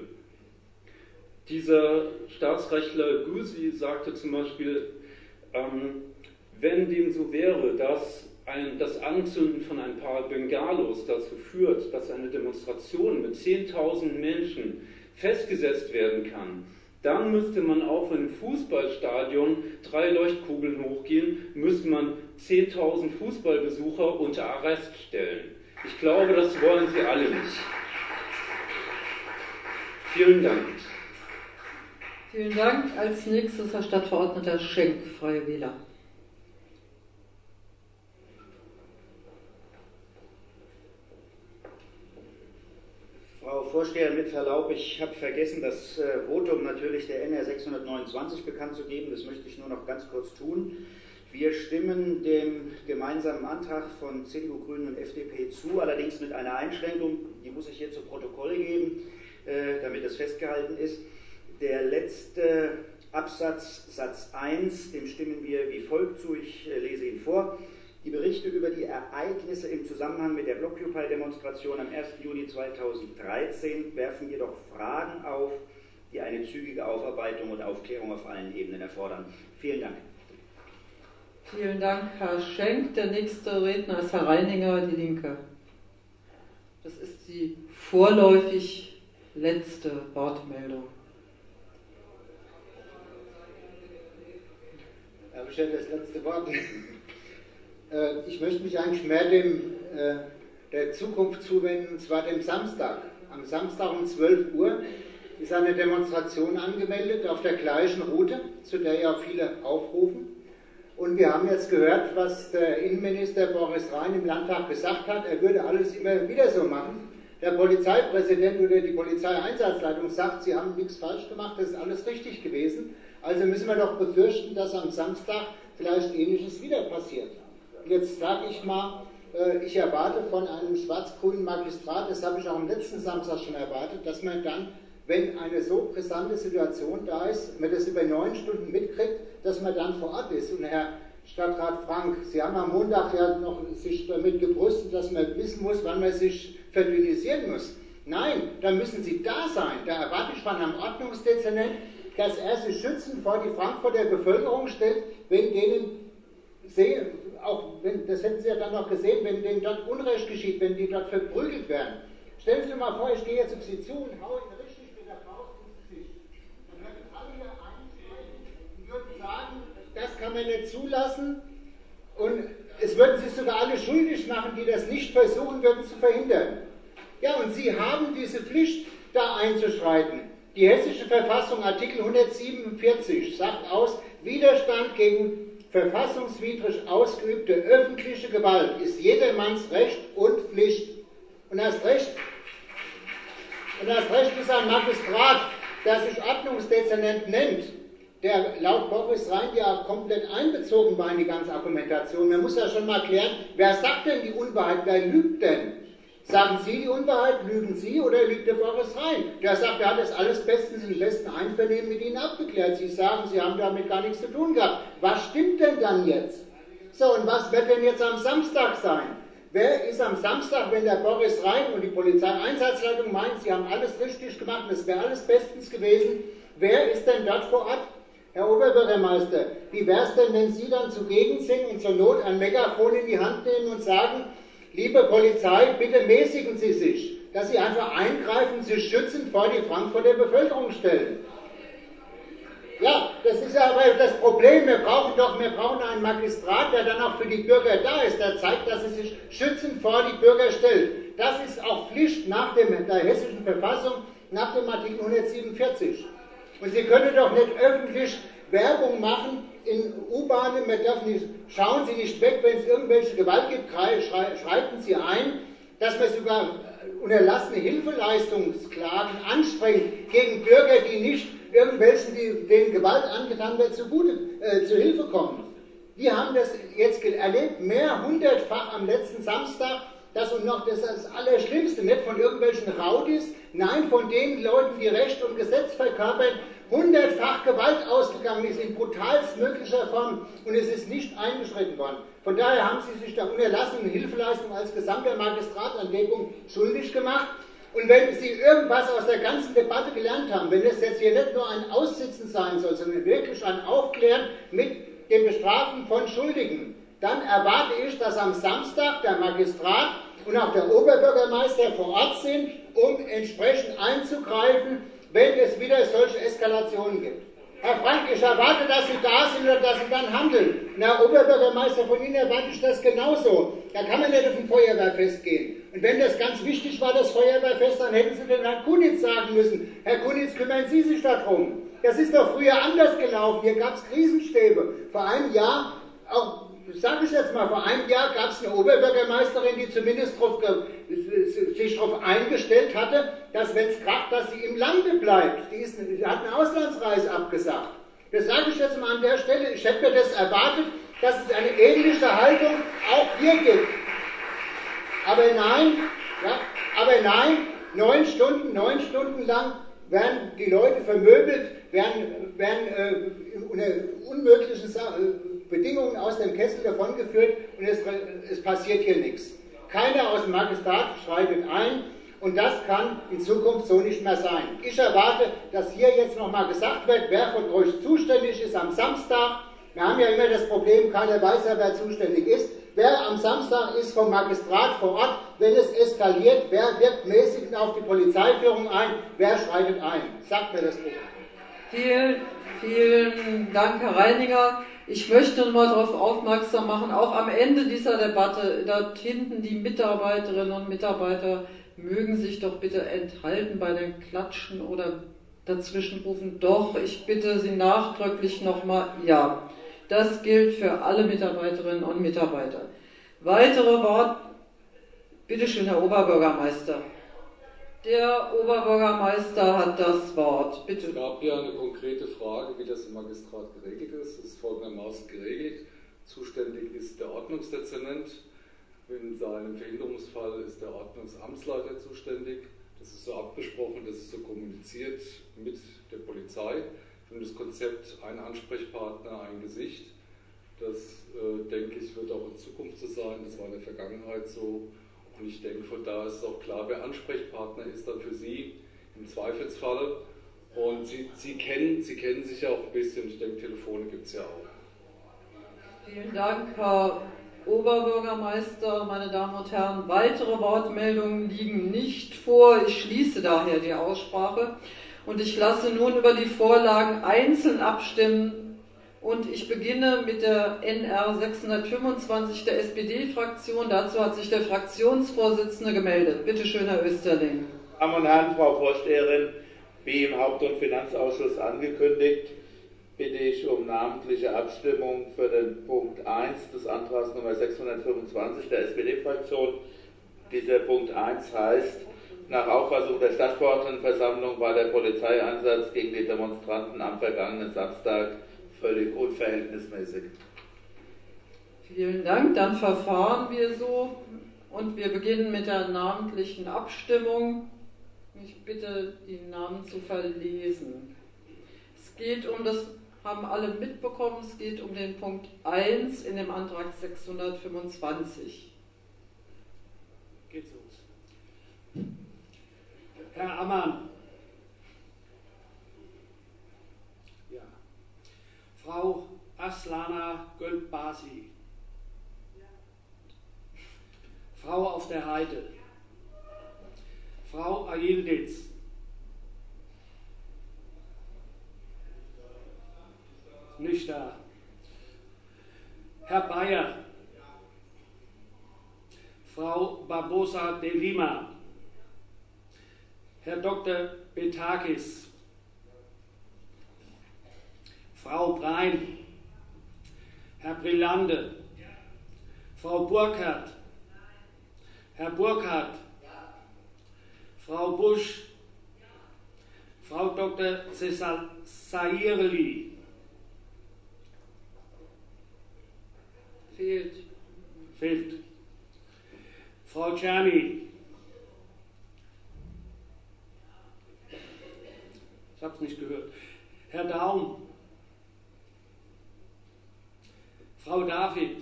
Dieser Staatsrechtler Gusi sagte zum Beispiel, ähm, wenn dem so wäre, dass ein, das Anzünden von ein paar Bengalos dazu führt, dass eine Demonstration mit zehntausend Menschen festgesetzt werden kann, dann müsste man auch, wenn im Fußballstadion drei Leuchtkugeln hochgehen, müsste man zehntausend Fußballbesucher unter Arrest stellen. Ich glaube, das wollen Sie alle nicht. Vielen Dank. Vielen Dank. Als nächstes Herr Stadtverordneter Schenk, Freie Wähler. Frau Vorsteherin, mit Verlaub, ich habe vergessen, das äh, Votum natürlich der N R sechshundertneunundzwanzig bekannt zu geben. Das möchte ich nur noch ganz kurz tun. Wir stimmen dem gemeinsamen Antrag von C D U, Grünen und F D P zu, allerdings mit einer Einschränkung, die muss ich hier zu Protokoll geben, äh, damit es festgehalten ist. Der letzte Absatz, Satz eins, dem stimmen wir wie folgt zu. Ich äh, lese ihn vor. Die Berichte über die Ereignisse im Zusammenhang mit der Blockupy-Demonstration am ersten Juni zweitausenddreizehn werfen jedoch Fragen auf, die eine zügige Aufarbeitung und Aufklärung auf allen Ebenen erfordern. Vielen Dank. Vielen Dank, Herr Schenk. Der nächste Redner ist Herr Reininger, Die Linke. Das ist die vorläufig letzte Wortmeldung. Habe ich ja das letzte Wort. Ich möchte mich eigentlich mehr dem, äh, der Zukunft zuwenden, und zwar dem Samstag. Am Samstag um zwölf Uhr ist eine Demonstration angemeldet auf der gleichen Route, zu der ja viele aufrufen. Und wir haben jetzt gehört, was der Innenminister Boris Rhein im Landtag gesagt hat. Er würde alles immer wieder so machen. Der Polizeipräsident oder die Polizeieinsatzleitung sagt, sie haben nichts falsch gemacht, das ist alles richtig gewesen. Also müssen wir doch befürchten, dass am Samstag vielleicht Ähnliches wieder passiert. Jetzt sage ich mal, ich erwarte von einem schwarz-grünen Magistrat, das habe ich auch am letzten Samstag schon erwartet, dass man dann, wenn eine so brisante Situation da ist, man das über neun Stunden mitkriegt, dass man dann vor Ort ist. Und Herr Stadtrat Frank, Sie haben am Montag ja noch sich damit gebrüstet, dass man wissen muss, wann man sich verdünnisieren muss. Nein, da müssen Sie da sein. Da erwarte ich von einem Ordnungsdezernent, dass er sich schützend vor die Frankfurter Bevölkerung stellt, wenn denen sehen, auch wenn, das hätten Sie ja dann noch gesehen, wenn denen dort Unrecht geschieht, wenn die dort verprügelt werden. Stellen Sie sich mal vor, ich gehe jetzt auf Sie zu und haue Ihnen richtig mit der Faust ins Gesicht. Dann würden alle hier einschreiten und würden sagen, das kann man nicht zulassen. Und es würden sich sogar alle schuldig machen, die das nicht versuchen würden zu verhindern. Ja, und Sie haben diese Pflicht, da einzuschreiten. Die Hessische Verfassung, Artikel hundertsiebenundvierzig, sagt aus, Widerstand gegen verfassungswidrig ausgeübte öffentliche Gewalt ist jedermanns Recht und Pflicht. Und erst recht, und erst recht ist ein Magistrat, der sich Ordnungsdezernent nennt, der laut Boris Rhein ja komplett einbezogen war in die ganze Argumentation. Man muss ja schon mal klären, wer sagt denn die Unwahrheit, wer lügt denn? Sagen Sie die Unwahrheit, lügen Sie oder lügt der Boris Rhein? Der sagt, er hat das alles bestens im besten Einvernehmen mit Ihnen abgeklärt. Sie sagen, Sie haben damit gar nichts zu tun gehabt. Was stimmt denn dann jetzt? So, und was wird denn jetzt am Samstag sein? Wer ist am Samstag, wenn der Boris Rhein und die Polizeieinsatzleitung meint, sie haben alles richtig gemacht und es wäre alles bestens gewesen, wer ist denn dort vor Ort? Herr Oberbürgermeister, wie wäre es denn, wenn Sie dann zugegen sind und zur Not ein Megafon in die Hand nehmen und sagen, liebe Polizei, bitte mäßigen Sie sich, dass Sie einfach eingreifen, sich schützend vor die Frankfurter Bevölkerung stellen. Ja, das ist ja aber das Problem. Wir brauchen doch, wir brauchen einen Magistrat, der dann auch für die Bürger da ist, der zeigt, dass er sich schützend vor die Bürger stellt. Das ist auch Pflicht nach dem, der Hessischen Verfassung, nach dem Artikel hundertsiebenundvierzig. Und Sie können doch nicht öffentlich Werbung machen in U-Bahnen, wir dürfen nicht, schauen Sie nicht weg, wenn es irgendwelche Gewalt gibt, schreiten Sie ein, dass man sogar unterlassene Hilfeleistungsklagen anstrengt gegen Bürger, die nicht irgendwelchen, die, denen Gewalt angetan wird, zugute, äh, zu Hilfe kommen. Wir haben das jetzt erlebt, mehr hundertfach am letzten Samstag, das und noch das, ist das Allerschlimmste, nicht von irgendwelchen Raudis, nein, von den Leuten, die Recht und Gesetz verkörpern, hundertfach Gewalt ausgegangen ist in brutalstmöglicher Form und es ist nicht eingeschritten worden. Von daher haben Sie sich der unerlassenen Hilfeleistung als gesamter Magistrat an dem Punkt schuldig gemacht. Und wenn Sie irgendwas aus der ganzen Debatte gelernt haben, wenn es jetzt hier nicht nur ein Aussitzen sein soll, sondern wirklich ein Aufklären mit dem Bestrafen von Schuldigen, dann erwarte ich, dass am Samstag der Magistrat und auch der Oberbürgermeister vor Ort sind, um entsprechend einzugreifen, wenn es wieder solche Eskalationen gibt. Herr Frank, ich erwarte, dass Sie da sind oder dass Sie dann handeln. Und Herr Oberbürgermeister, von Ihnen erwarte ich das genauso. Da kann man nicht auf ein Feuerwehrfest gehen. Und wenn das ganz wichtig war, das Feuerwehrfest, dann hätten Sie den Herrn Kunitz sagen müssen, Herr Kunitz, kümmern Sie sich darum. Das ist doch früher anders gelaufen. Hier gab es Krisenstäbe. Vor einem Jahr, auch sage ich jetzt mal, vor einem Jahr gab es eine Oberbürgermeisterin, die zumindest drauf, sich darauf eingestellt hatte, dass, wenn es kracht, dass sie im Lande bleibt. Die, ist, die hat eine Auslandsreise abgesagt. Das sage ich jetzt mal an der Stelle. Ich hätte mir das erwartet, dass es eine ähnliche Haltung auch hier gibt. Aber nein, ja, aber nein, neun Stunden, neun Stunden lang werden die Leute vermöbelt, werden, werden äh, unter unmöglichen Sa Bedingungen aus dem Kessel davongeführt und es, es passiert hier nichts. Keiner aus dem Magistrat schreitet ein und das kann in Zukunft so nicht mehr sein. Ich erwarte, dass hier jetzt nochmal gesagt wird, wer von euch zuständig ist am Samstag. Wir haben ja immer das Problem, keiner weiß ja, wer zuständig ist. Wer am Samstag ist vom Magistrat vor Ort, wenn es eskaliert, wer wirkt mäßigend auf die Polizeiführung ein, wer schreitet ein? Sagt mir das bitte. Vielen, vielen Dank, Herr Reininger. Ich möchte noch mal darauf aufmerksam machen, auch am Ende dieser Debatte, dort hinten die Mitarbeiterinnen und Mitarbeiter mögen sich doch bitte enthalten bei den Klatschen oder dazwischenrufen. Doch, ich bitte Sie nachdrücklich nochmal, ja. Das gilt für alle Mitarbeiterinnen und Mitarbeiter. Weitere Worte, bitteschön, Herr Oberbürgermeister. Der Oberbürgermeister hat das Wort. Bitte. Es gab ja eine konkrete Frage, wie das im Magistrat geregelt ist. Es ist folgendermaßen geregelt. Zuständig ist der Ordnungsdezernent. In seinem Verhinderungsfall ist der Ordnungsamtsleiter zuständig. Das ist so abgesprochen, das ist so kommuniziert mit der Polizei. Und das Konzept ein Ansprechpartner, ein Gesicht, das äh, denke ich, wird auch in Zukunft so sein. Das war in der Vergangenheit so. Und ich denke, von da ist es auch klar, wer Ansprechpartner ist dann für Sie im Zweifelsfall. Und Sie, Sie, kennen, Sie kennen sich ja auch ein bisschen. Ich denke, Telefone gibt es ja auch. Vielen Dank, Herr Oberbürgermeister, meine Damen und Herren. Weitere Wortmeldungen liegen nicht vor. Ich schließe daher die Aussprache. Und ich lasse nun über die Vorlagen einzeln abstimmen und ich beginne mit der N R sechshundertfünfundzwanzig der S P D-Fraktion. Dazu hat sich der Fraktionsvorsitzende gemeldet. Bitte schön, Herr Österling. Damen und Herren, Frau Vorsteherin, wie im Haupt- und Finanzausschuss angekündigt, bitte ich um namentliche Abstimmung für den Punkt eins des Antrags Nummer sechshundertfünfundzwanzig der S P D-Fraktion. Dieser Punkt eins heißt: Nach Auffassung der Stadtverordnetenversammlung war der Polizeieinsatz gegen die Demonstranten am vergangenen Samstag völlig unverhältnismäßig. Vielen Dank. Dann verfahren wir so und wir beginnen mit der namentlichen Abstimmung. Ich bitte, die Namen zu verlesen. Es geht um das, haben alle mitbekommen, es geht um den Punkt eins in dem Antrag sechshundertfünfundzwanzig. Geht's los. Herr Ammann. Ja. Frau Aslana Gölbasi. Frau auf der Heide. Frau Ayilditz. Nicht da. Herr Bayer. Frau Barbosa de Lima. Herr Doktor Betakis, Frau Brein, Herr Brillande, Frau Burkhardt, Herr Burkhardt, Frau Busch, Frau Doktor Sairli. Fehlt. Fehlt. Frau Czerny. Ich habe es nicht gehört. Herr Daum. Frau David.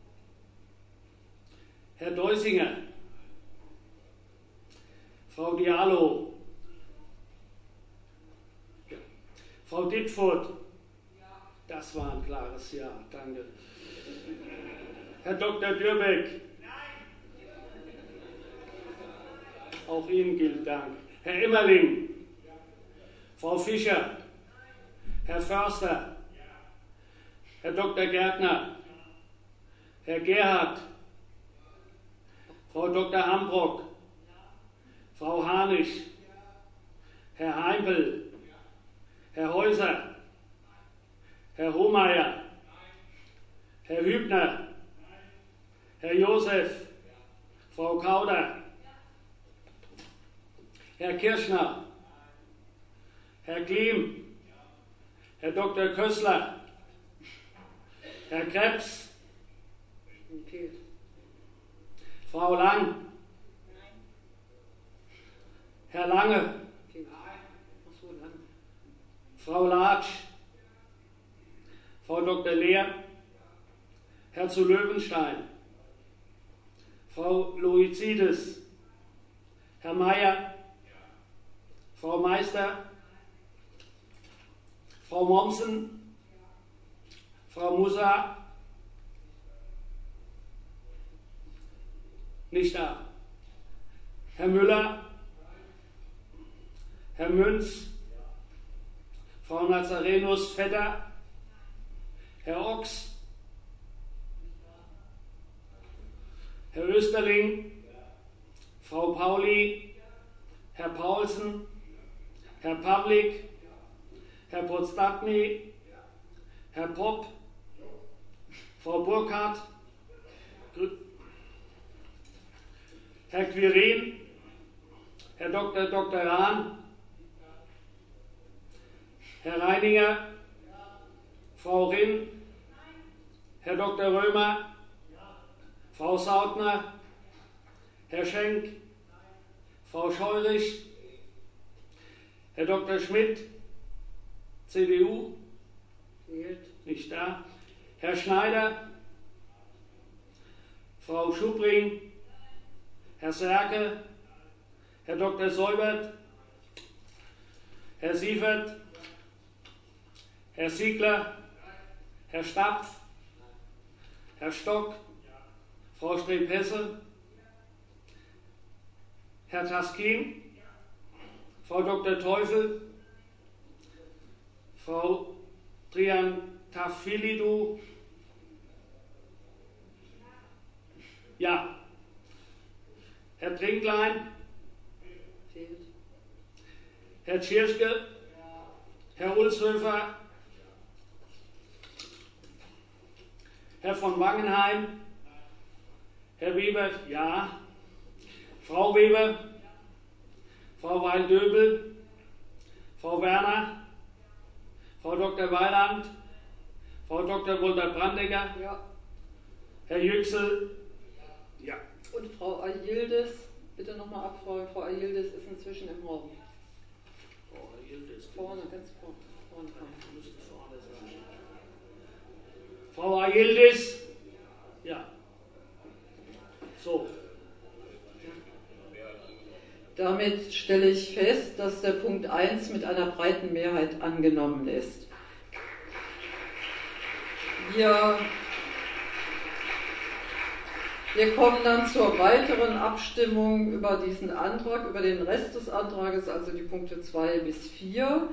Herr Deusinger. Frau Diallo. Frau Ditfurth. Das war ein klares Ja, danke. Herr Doktor Dürbeck. Auch Ihnen gilt Dank. Herr Emmerling. Frau Fischer. Herr Förster. Herr Doktor Gärtner. Herr Gerhard. Frau Doktor Hambrock. Frau Harnisch. Herr Heimpel. Herr Häuser, Herr Hohmeier, Herr Hübner, Herr Josef, Frau Kauder, Herr Kirschner, Herr Klim, Herr Doktor Kössler, Herr Krebs, Frau Lang, Herr Lange, Frau Latsch, Frau Doktor Lehr, Herr zu Löwenstein, Frau Loizides, Herr Mayer, Frau Meister, Frau Mommsen, Frau Musa, nicht da, Herr Müller, Herr Münz, Frau Nazarenus Vetter, Herr Ochs, Herr Österling, Frau Pauli, Herr Paulsen, Herr Pavlik, Herr Podstatny, Herr Popp, Frau Burkhardt, Herr Quirin, Herr Doktor Doktor Rahn, Herr Reininger, Frau Rinn, Herr Doktor Römer, Frau Sautner, Herr Schenk, Frau Scheurich, Herr Doktor Schmidt, C D U, nicht da, Herr Schneider, Frau Schubring, Herr Serke, Herr Doktor Seubert, Herr Sievert, Herr Siegler, Herr Stapf, Herr Stock, Frau Streb-Hesse, Herr Taskin, Frau Doktor Teufel, Frau Triantafilidou, ja, Herr Trinklein, Herr Tschirschke, Herr Ulshöfer, Herr von Wangenheim, Herr Weber, ja, Frau Weber, Frau Weil-Döbel, Frau Werner, Frau Doktor Weiland, Frau Doktor Wolter-Brandegger, ja. Herr Yüksel, ja. Und Frau Ayildes, bitte nochmal abfragen, Frau Ayildes ist inzwischen im Raum. Frau Ayildes. Vorne, ganz vorne. vorne, vorne. Müsste vorne sein. Frau Ayildes, ja. So. Damit stelle ich fest, dass der Punkt eins mit einer breiten Mehrheit angenommen ist. Wir, wir kommen dann zur weiteren Abstimmung über diesen Antrag, über den Rest des Antrages, also die Punkte zwei bis vier.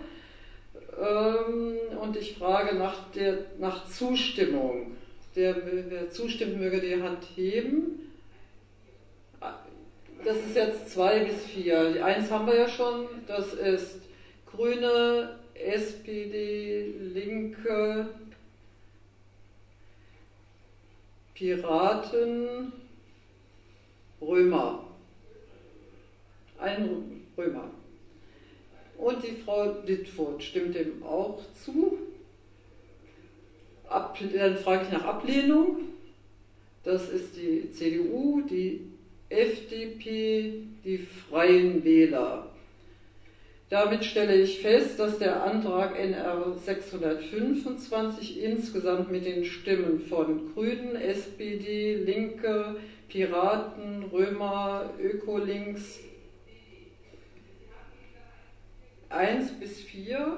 Und ich frage nach, der, nach Zustimmung. Der, wer zustimmt, möge die Hand heben. Das ist jetzt zwei bis vier. Die eins haben wir ja schon. Das ist Grüne, S P D, Linke, Piraten, Römer. Ein Römer. Und die Frau Ditfurth stimmt dem auch zu. Ab, dann frage ich nach Ablehnung. Das ist die C D U, die F D P, die Freien Wähler. Damit stelle ich fest, dass der Antrag N R sechshundertfünfundzwanzig insgesamt mit den Stimmen von Grünen, S P D, Linke, Piraten, Römer, Ökolinks eins bis vier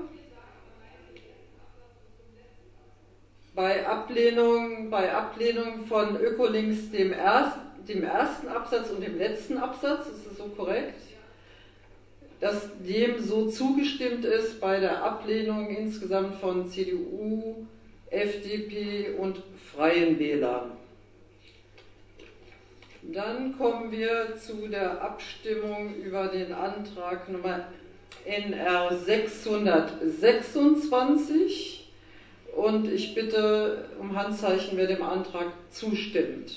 bei Ablehnung, bei Ablehnung von Ökolinks dem, erst, dem ersten Absatz und dem letzten Absatz, ist das so korrekt? Dass dem so zugestimmt ist bei der Ablehnung insgesamt von C D U, F D P und Freien Wählern. Dann kommen wir zu der Abstimmung über den Antrag Nummer N R sechshundertsechsundzwanzig und ich bitte um Handzeichen, wer dem Antrag zustimmt.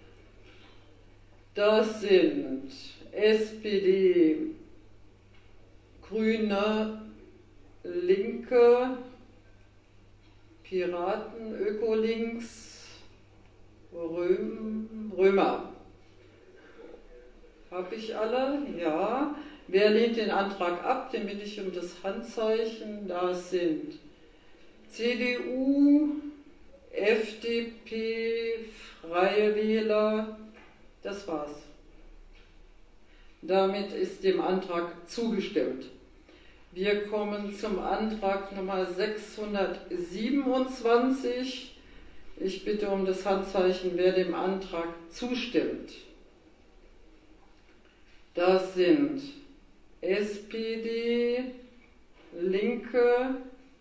Das sind S P D, Grüne, Linke, Piraten, Ökolinks, Röm, Römer. Habe ich alle? Ja. Wer lehnt den Antrag ab? Den bitte ich um das Handzeichen. Das sind C D U, F D P, Freie Wähler. Das war's. Damit ist dem Antrag zugestimmt. Wir kommen zum Antrag Nummer sechshundertsiebenundzwanzig. Ich bitte um das Handzeichen, wer dem Antrag zustimmt. Das sind S P D, Linke,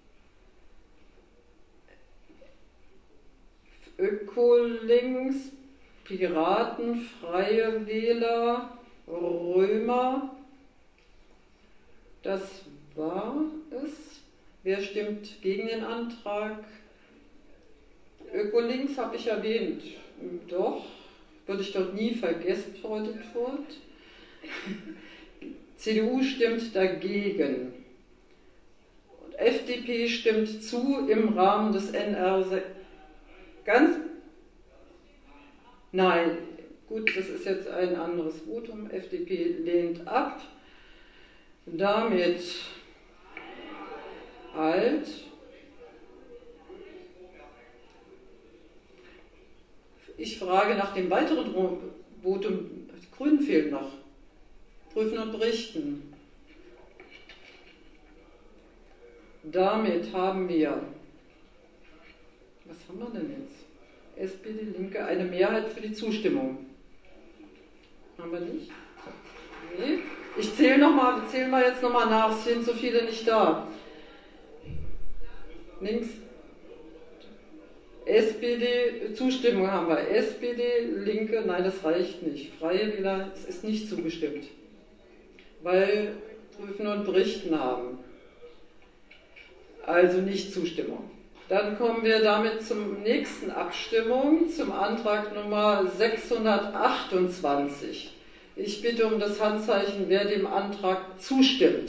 Ökolinks, Piraten, Freie Wähler, Römer. Das war es. Wer stimmt gegen den Antrag? Ökolinks habe ich erwähnt. Doch, würde ich dort nie vergessen, Frau Dittfurt. C D U stimmt dagegen. Und F D P stimmt zu im Rahmen des N R. Ganz? Nein, gut, das ist jetzt ein anderes Votum. F D P lehnt ab. Damit halt. Ich frage nach dem weiteren Votum. Die Grünen fehlen noch. Prüfen und berichten. Damit haben wir, was haben wir denn jetzt? S P D, Linke, eine Mehrheit für die Zustimmung. Haben wir nicht? Nee. Ich zähle noch mal, wir zählen mal jetzt nochmal nach, es sind so viele nicht da. Links. S P D, Zustimmung haben wir. S P D, Linke, nein, das reicht nicht. Freie Wähler, es ist nicht zugestimmt. Weil prüfen und berichten haben. Also nicht Zustimmung. Dann kommen wir damit zum nächsten Abstimmung, zum Antrag Nummer sechshundertachtundzwanzig. Ich bitte um das Handzeichen, wer dem Antrag zustimmt.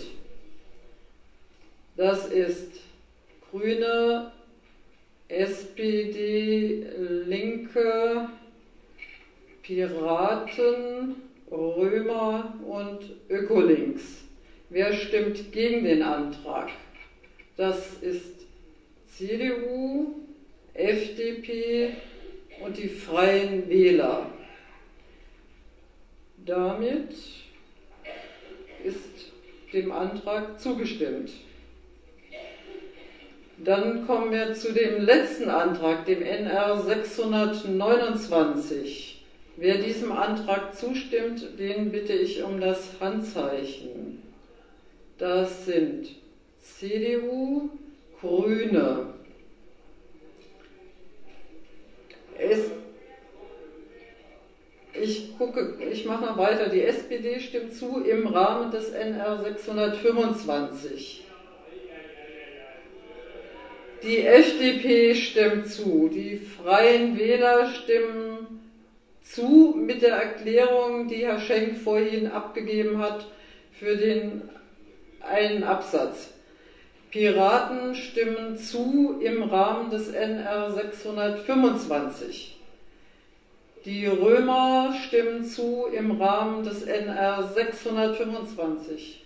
Das ist Grüne, S P D, Linke, Piraten, Römer und Ökolinks. Wer stimmt gegen den Antrag? Das ist C D U, F D P und die Freien Wähler. Damit ist dem Antrag zugestimmt. Dann kommen wir zu dem letzten Antrag, dem N R sechshundertneunundzwanzig. Wer diesem Antrag zustimmt, den bitte ich um das Handzeichen. Das sind C D U, Grüne, es, ich gucke, ich mache mal weiter. Die S P D stimmt zu im Rahmen des N R sechshundertfünfundzwanzig. Die F D P stimmt zu. Die Freien Wähler stimmen zu mit der Erklärung, die Herr Schenk vorhin abgegeben hat für den einen Absatz. Piraten stimmen zu im Rahmen des N R sechshundertfünfundzwanzig. Die Römer stimmen zu im Rahmen des N R sechshundertfünfundzwanzig.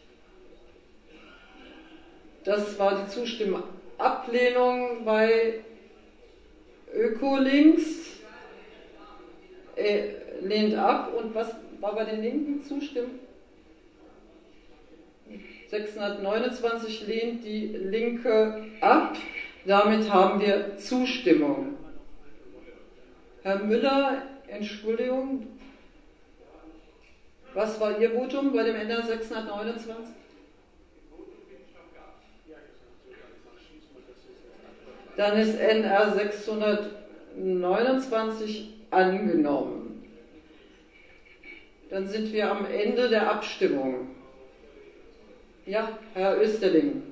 Das war die Zustimmablehnung bei Ökolinks. Äh, lehnt ab. Und was war bei den Linken? Zustimmen? sechshundertneunundzwanzig lehnt die Linke ab. Damit haben wir Zustimmung. Herr Müller, Entschuldigung, was war Ihr Votum bei dem N R sechshundertneunundzwanzig? Dann ist N R sechshundertneunundzwanzig angenommen. Dann sind wir am Ende der Abstimmung. Ja, Herr Österling.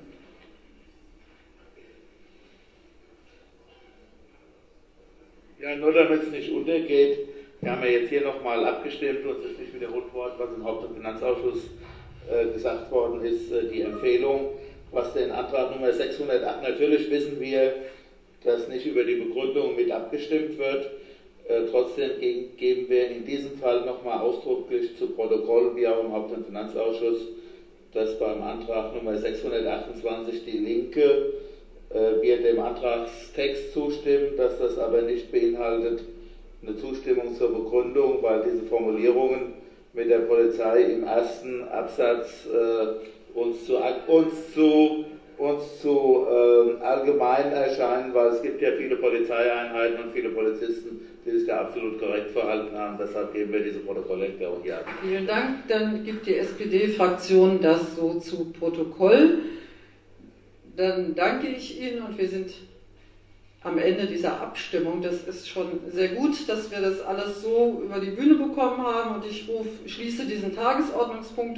Ja, nur damit es nicht untergeht, wir haben ja jetzt hier nochmal abgestimmt und es ist nicht wiederholt worden, was im Haupt- und Finanzausschuss äh, gesagt worden ist, äh, die Empfehlung, was den Antrag Nummer sechshundertacht, natürlich wissen wir, dass nicht über die Begründung mit abgestimmt wird, äh, trotzdem ge geben wir in diesem Fall nochmal ausdrücklich zu Protokoll, wie auch im Haupt- und Finanzausschuss, dass beim Antrag Nummer sechshundertachtundzwanzig die Linke wir dem Antragstext zustimmen, dass das aber nicht beinhaltet eine Zustimmung zur Begründung, weil diese Formulierungen mit der Polizei im ersten Absatz äh, uns zu, uns zu, uns zu äh, allgemein erscheinen, weil es gibt ja viele Polizeieinheiten und viele Polizisten, die sich da absolut korrekt verhalten haben. Deshalb geben wir diese Protokollerklärung hier ab. Vielen Dank. Dann gibt die S P D-Fraktion das so zu Protokoll. Dann danke ich Ihnen und wir sind am Ende dieser Abstimmung. Das ist schon sehr gut, dass wir das alles so über die Bühne bekommen haben und ich ruf, schließe diesen Tagesordnungspunkt